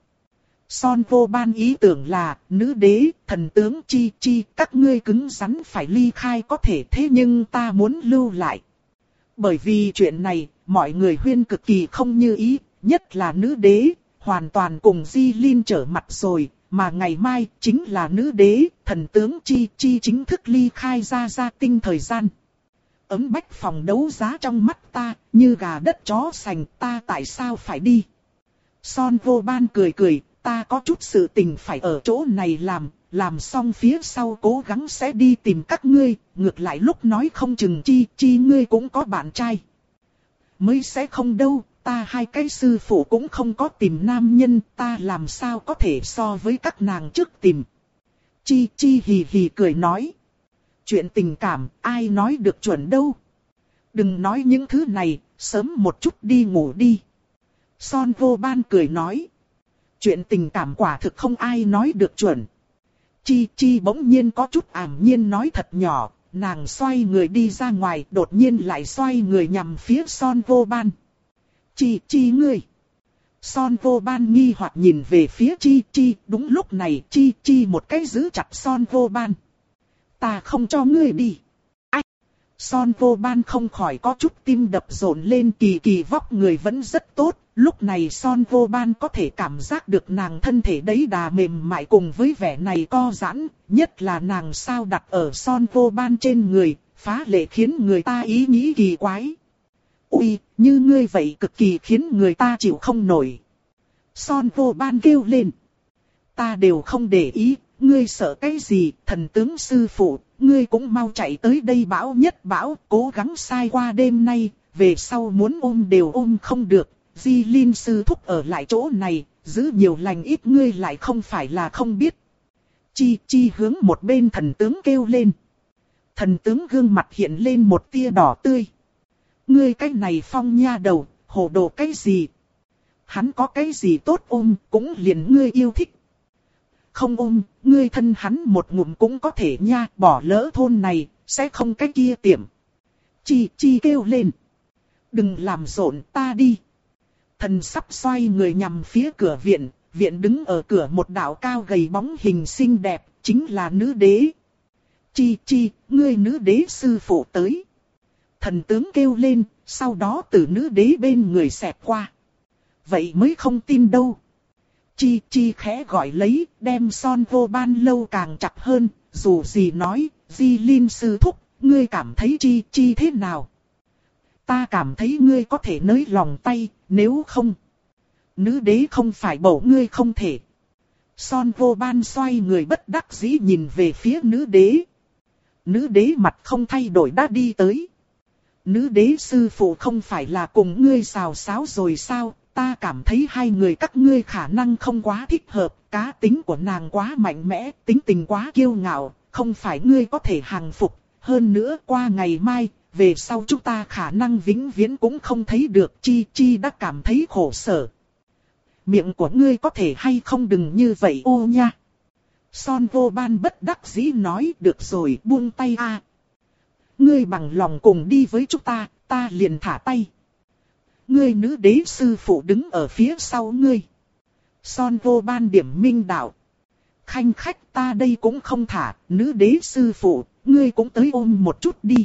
Son Vô Ban ý tưởng là, nữ đế, thần tướng Chi Chi, các ngươi cứng rắn phải ly khai có thể, thế nhưng ta muốn lưu lại. Bởi vì chuyện này, mọi người huyên cực kỳ không như ý, nhất là nữ đế, hoàn toàn cùng Di Linh trở mặt rồi. Mà ngày mai chính là nữ đế, thần tướng Chi Chi chính thức ly khai ra gia tinh thời gian. Ấm bách phòng đấu giá trong mắt ta, như gà đất chó sành, ta tại sao phải đi? Son Vô Ban cười cười, ta có chút sự tình phải ở chỗ này làm, làm xong phía sau cố gắng sẽ đi tìm các ngươi, ngược lại lúc nói không chừng Chi Chi ngươi cũng có bạn trai. Mới sẽ không đâu. Ta hai cái sư phụ cũng không có tìm nam nhân, ta làm sao có thể so với các nàng trước tìm. Chi Chi hì hì cười nói. Chuyện tình cảm, ai nói được chuẩn đâu. Đừng nói những thứ này, sớm một chút đi ngủ đi. Son Vô Ban cười nói. Chuyện tình cảm quả thực không ai nói được chuẩn. Chi Chi bỗng nhiên có chút ảm nhiên nói thật nhỏ, nàng xoay người đi ra ngoài, đột nhiên lại xoay người nhằm phía Son Vô Ban. Chi Chi ngươi. Son Vô Ban nghi hoặc nhìn về phía Chi Chi, đúng lúc này Chi Chi một cái giữ chặt Son Vô Ban. Ta không cho ngươi đi. Ách! Son Vô Ban không khỏi có chút tim đập rộn lên, kỳ kỳ vóc người vẫn rất tốt. Lúc này Son Vô Ban có thể cảm giác được nàng thân thể đấy đà mềm mại cùng với vẻ này co giãn, nhất là nàng sao đặt ở Son Vô Ban trên người, phá lệ khiến người ta ý nghĩ kỳ quái. Ui, như ngươi vậy cực kỳ khiến người ta chịu không nổi. Son Vô Ban kêu lên. Ta đều không để ý, ngươi sợ cái gì, thần tướng sư phụ, ngươi cũng mau chạy tới đây bão nhất bão, cố gắng sai qua đêm nay, về sau muốn ôm đều ôm không được. Di Linh sư thúc ở lại chỗ này, giữ nhiều lành ít ngươi lại không phải là không biết. Chi chi hướng một bên thần tướng kêu lên. Thần tướng gương mặt hiện lên một tia đỏ tươi. Ngươi cái này Phong nha đầu, hồ đồ cái gì? Hắn có cái gì tốt ôm, cũng liền ngươi yêu thích. Không ôm, ngươi thân hắn một ngụm cũng có thể nha, bỏ lỡ thôn này, sẽ không cái kia tiệm. Chi chi kêu lên. Đừng làm rộn, ta đi. Thần sắp xoay người nhằm phía cửa viện, viện đứng ở cửa một đạo cao gầy bóng hình xinh đẹp, chính là nữ đế. Chi chi, ngươi nữ đế sư phụ tới. Thần tướng kêu lên, sau đó từ nữ đế bên người xẹt qua. Vậy mới không tin đâu. Chi chi khẽ gọi lấy, đem Son Vô Ban lâu càng chặt hơn, dù gì nói, Di Linh sư thúc, ngươi cảm thấy chi chi thế nào? Ta cảm thấy ngươi có thể nới lòng tay, nếu không. Nữ đế không phải bổ ngươi không thể. Son Vô Ban xoay người bất đắc dĩ nhìn về phía nữ đế. Nữ đế mặt không thay đổi đã đi tới. Nữ đế sư phụ không phải là cùng ngươi xào xáo rồi sao? Ta cảm thấy hai người các ngươi khả năng không quá thích hợp, cá tính của nàng quá mạnh mẽ, tính tình quá kiêu ngạo, không phải ngươi có thể hàng phục. Hơn nữa qua ngày mai, về sau chúng ta khả năng vĩnh viễn cũng không thấy được. Chi chi đã cảm thấy khổ sở. Miệng của ngươi có thể hay không đừng như vậy ô nha. Son Vô Ban bất đắc dĩ nói, được rồi buông tay a. Ngươi bằng lòng cùng đi với chúng ta, ta liền thả tay. Ngươi nữ đế sư phụ đứng ở phía sau ngươi. Son Vô Ban điểm minh đạo. Khanh khách ta đây cũng không thả, nữ đế sư phụ, ngươi cũng tới ôm một chút đi.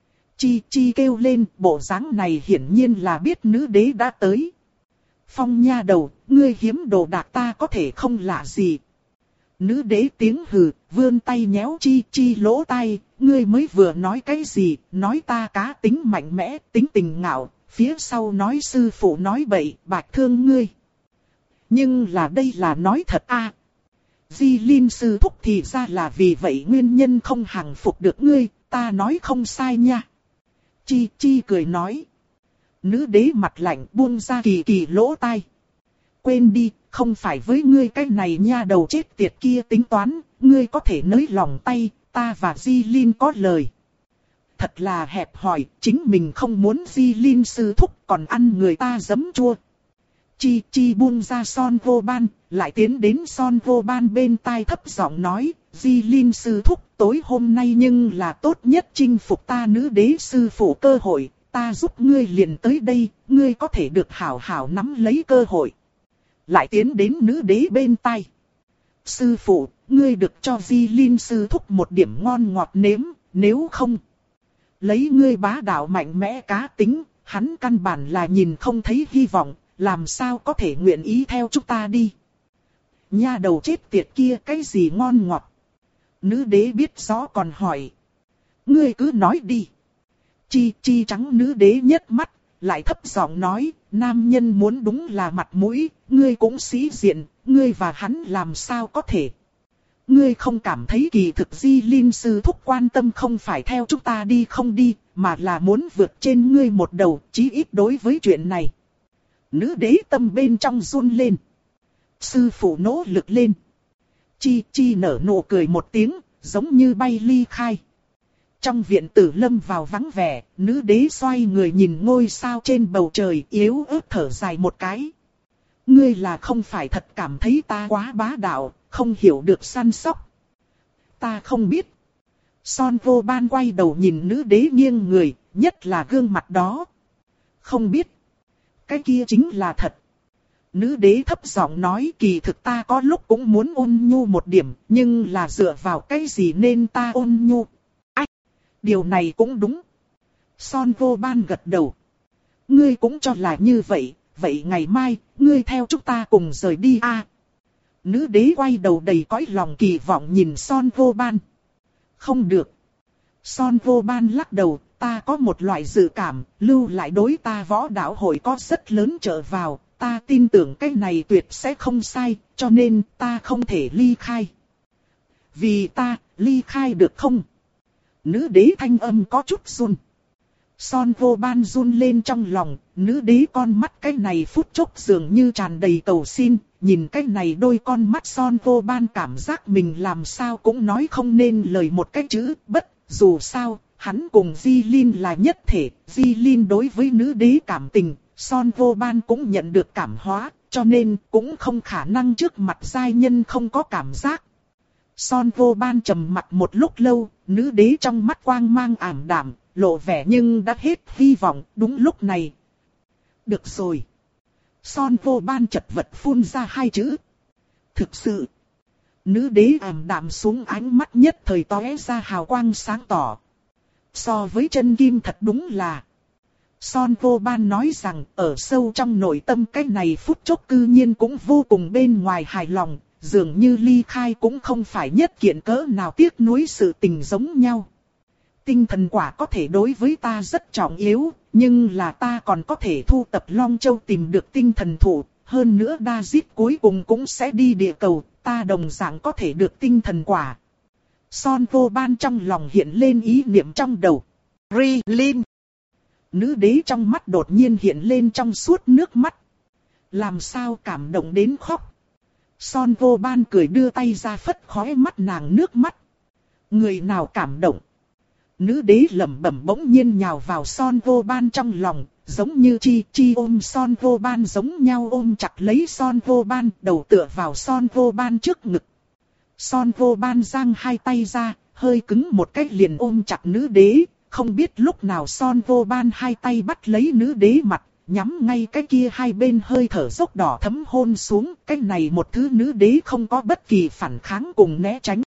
Chi chi kêu lên, bộ dáng này hiển nhiên là biết nữ đế đã tới. Phong nha đầu, ngươi hiếm đồ đạc ta có thể không lạ gì. Nữ đế tiếng hừ, vươn tay nhéo chi chi lỗ tai, ngươi mới vừa nói cái gì, nói ta cá tính mạnh mẽ, tính tình ngạo, phía sau nói sư phụ nói bậy, bạch thương ngươi. Nhưng là đây là nói thật a. À. Di Linh sư thúc thì ra là vì vậy nguyên nhân không hàng phục được ngươi, ta nói không sai nha. Chi chi cười nói. Nữ đế mặt lạnh buông ra kỳ kỳ lỗ tai. Quên đi, không phải với ngươi cái này nha đầu chết tiệt kia tính toán, ngươi có thể nới lòng tay, ta và Di Linh có lời. Thật là hẹp hòi, chính mình không muốn Di Linh sư thúc còn ăn người ta giấm chua. Chi chi buông ra Son Vô Ban, lại tiến đến Son Vô Ban bên tai thấp giọng nói, Di Linh sư thúc tối hôm nay nhưng là tốt nhất chinh phục ta nữ đế sư phụ cơ hội, ta giúp ngươi liền tới đây, ngươi có thể được hảo hảo nắm lấy cơ hội. Lại tiến đến nữ đế bên tai. Sư phụ, ngươi được cho Di Linh sư thúc một điểm ngon ngọt nếm, nếu không. Lấy ngươi bá đạo mạnh mẽ cá tính, hắn căn bản là nhìn không thấy hy vọng, làm sao có thể nguyện ý theo chúng ta đi. Nha đầu chết tiệt kia cái gì ngon ngọt. Nữ đế biết rõ còn hỏi. Ngươi cứ nói đi. Chi chi trắng nữ đế nhất mắt, lại thấp giọng nói, nam nhân muốn đúng là mặt mũi, ngươi cũng sĩ diện, ngươi và hắn làm sao có thể. Ngươi không cảm thấy kỳ thực Di Linh sư thúc quan tâm không phải theo chúng ta đi không đi, mà là muốn vượt trên ngươi một đầu, chí ít đối với chuyện này. Nữ đế tâm bên trong run lên. Sư phụ nỗ lực lên. Chi chi nở nụ cười một tiếng, giống như bay ly khai. Trong viện tử lâm vào vắng vẻ, nữ đế xoay người nhìn ngôi sao trên bầu trời yếu ớt thở dài một cái. Ngươi là không phải thật cảm thấy ta quá bá đạo, không hiểu được săn sóc. Ta không biết. Son Vô Ban quay đầu nhìn nữ đế nghiêng người, nhất là gương mặt đó. Không biết. Cái kia chính là thật. Nữ đế thấp giọng nói kỳ thực ta có lúc cũng muốn ôn nhu một điểm, nhưng là dựa vào cái gì nên ta ôn nhu. Ách, điều này cũng đúng. Son Vô Ban gật đầu. Ngươi cũng cho là như vậy, vậy ngày mai, ngươi theo chúng ta cùng rời đi a. À? Nữ đế quay đầu đầy cõi lòng kỳ vọng nhìn Son Vô Ban. Không được. Son Vô Ban lắc đầu, ta có một loại dự cảm, lưu lại đối ta võ đạo hội có rất lớn trợ vào, ta tin tưởng cái này tuyệt sẽ không sai, cho nên ta không thể ly khai. Vì ta, ly khai được không? Nữ đế thanh âm có chút run. Son Vô Ban run lên trong lòng, nữ đế con mắt cái này phút chốc dường như tràn đầy cầu xin, nhìn cái này đôi con mắt Son Vô Ban cảm giác mình làm sao cũng nói không nên lời một cái chữ, bất, dù sao, hắn cùng Di Linh là nhất thể, Di Linh đối với nữ đế cảm tình, Son Vô Ban cũng nhận được cảm hóa, cho nên cũng không khả năng trước mặt giai nhân không có cảm giác. Son Vô Ban trầm mặt một lúc lâu, nữ đế trong mắt quang mang ảm đạm, lộ vẻ nhưng đã hết hy vọng, đúng lúc này. Được rồi. Son Vô Ban chật vật phun ra hai chữ. Thực sự. Nữ đế ảm đạm xuống, ánh mắt nhất thời tóe ra hào quang sáng tỏ. So với chân kim thật đúng là. Son Vô Ban nói rằng ở sâu trong nội tâm cái này phút chốc cư nhiên cũng vô cùng bên ngoài hài lòng, dường như ly khai cũng không phải nhất kiện cỡ nào tiếc nuối sự tình giống nhau. Tinh thần quả có thể đối với ta rất trọng yếu, nhưng là ta còn có thể thu tập Long Châu tìm được tinh thần thụ, hơn nữa David cuối cùng cũng sẽ đi địa cầu, ta đồng dạng có thể được tinh thần quả. Son Vô Ban trong lòng hiện lên ý niệm trong đầu. Rilin. Nữ đế trong mắt đột nhiên hiện lên trong suốt nước mắt. Làm sao cảm động đến khóc. Son Vô Ban cười đưa tay ra phất khóe mắt nàng nước mắt. Người nào cảm động? Nữ đế lẩm bẩm bỗng nhiên nhào vào Son Vô Ban trong lòng, giống như chi chi ôm Son Vô Ban giống nhau ôm chặt lấy Son Vô Ban, đầu tựa vào Son Vô Ban trước ngực. Son Vô Ban giang hai tay ra, hơi cứng một cách liền ôm chặt nữ đế, không biết lúc nào Son Vô Ban hai tay bắt lấy nữ đế mặt, nhắm ngay cái kia hai bên hơi thở dốc đỏ thấm hôn xuống, cái này một thứ nữ đế không có bất kỳ phản kháng cùng né tránh.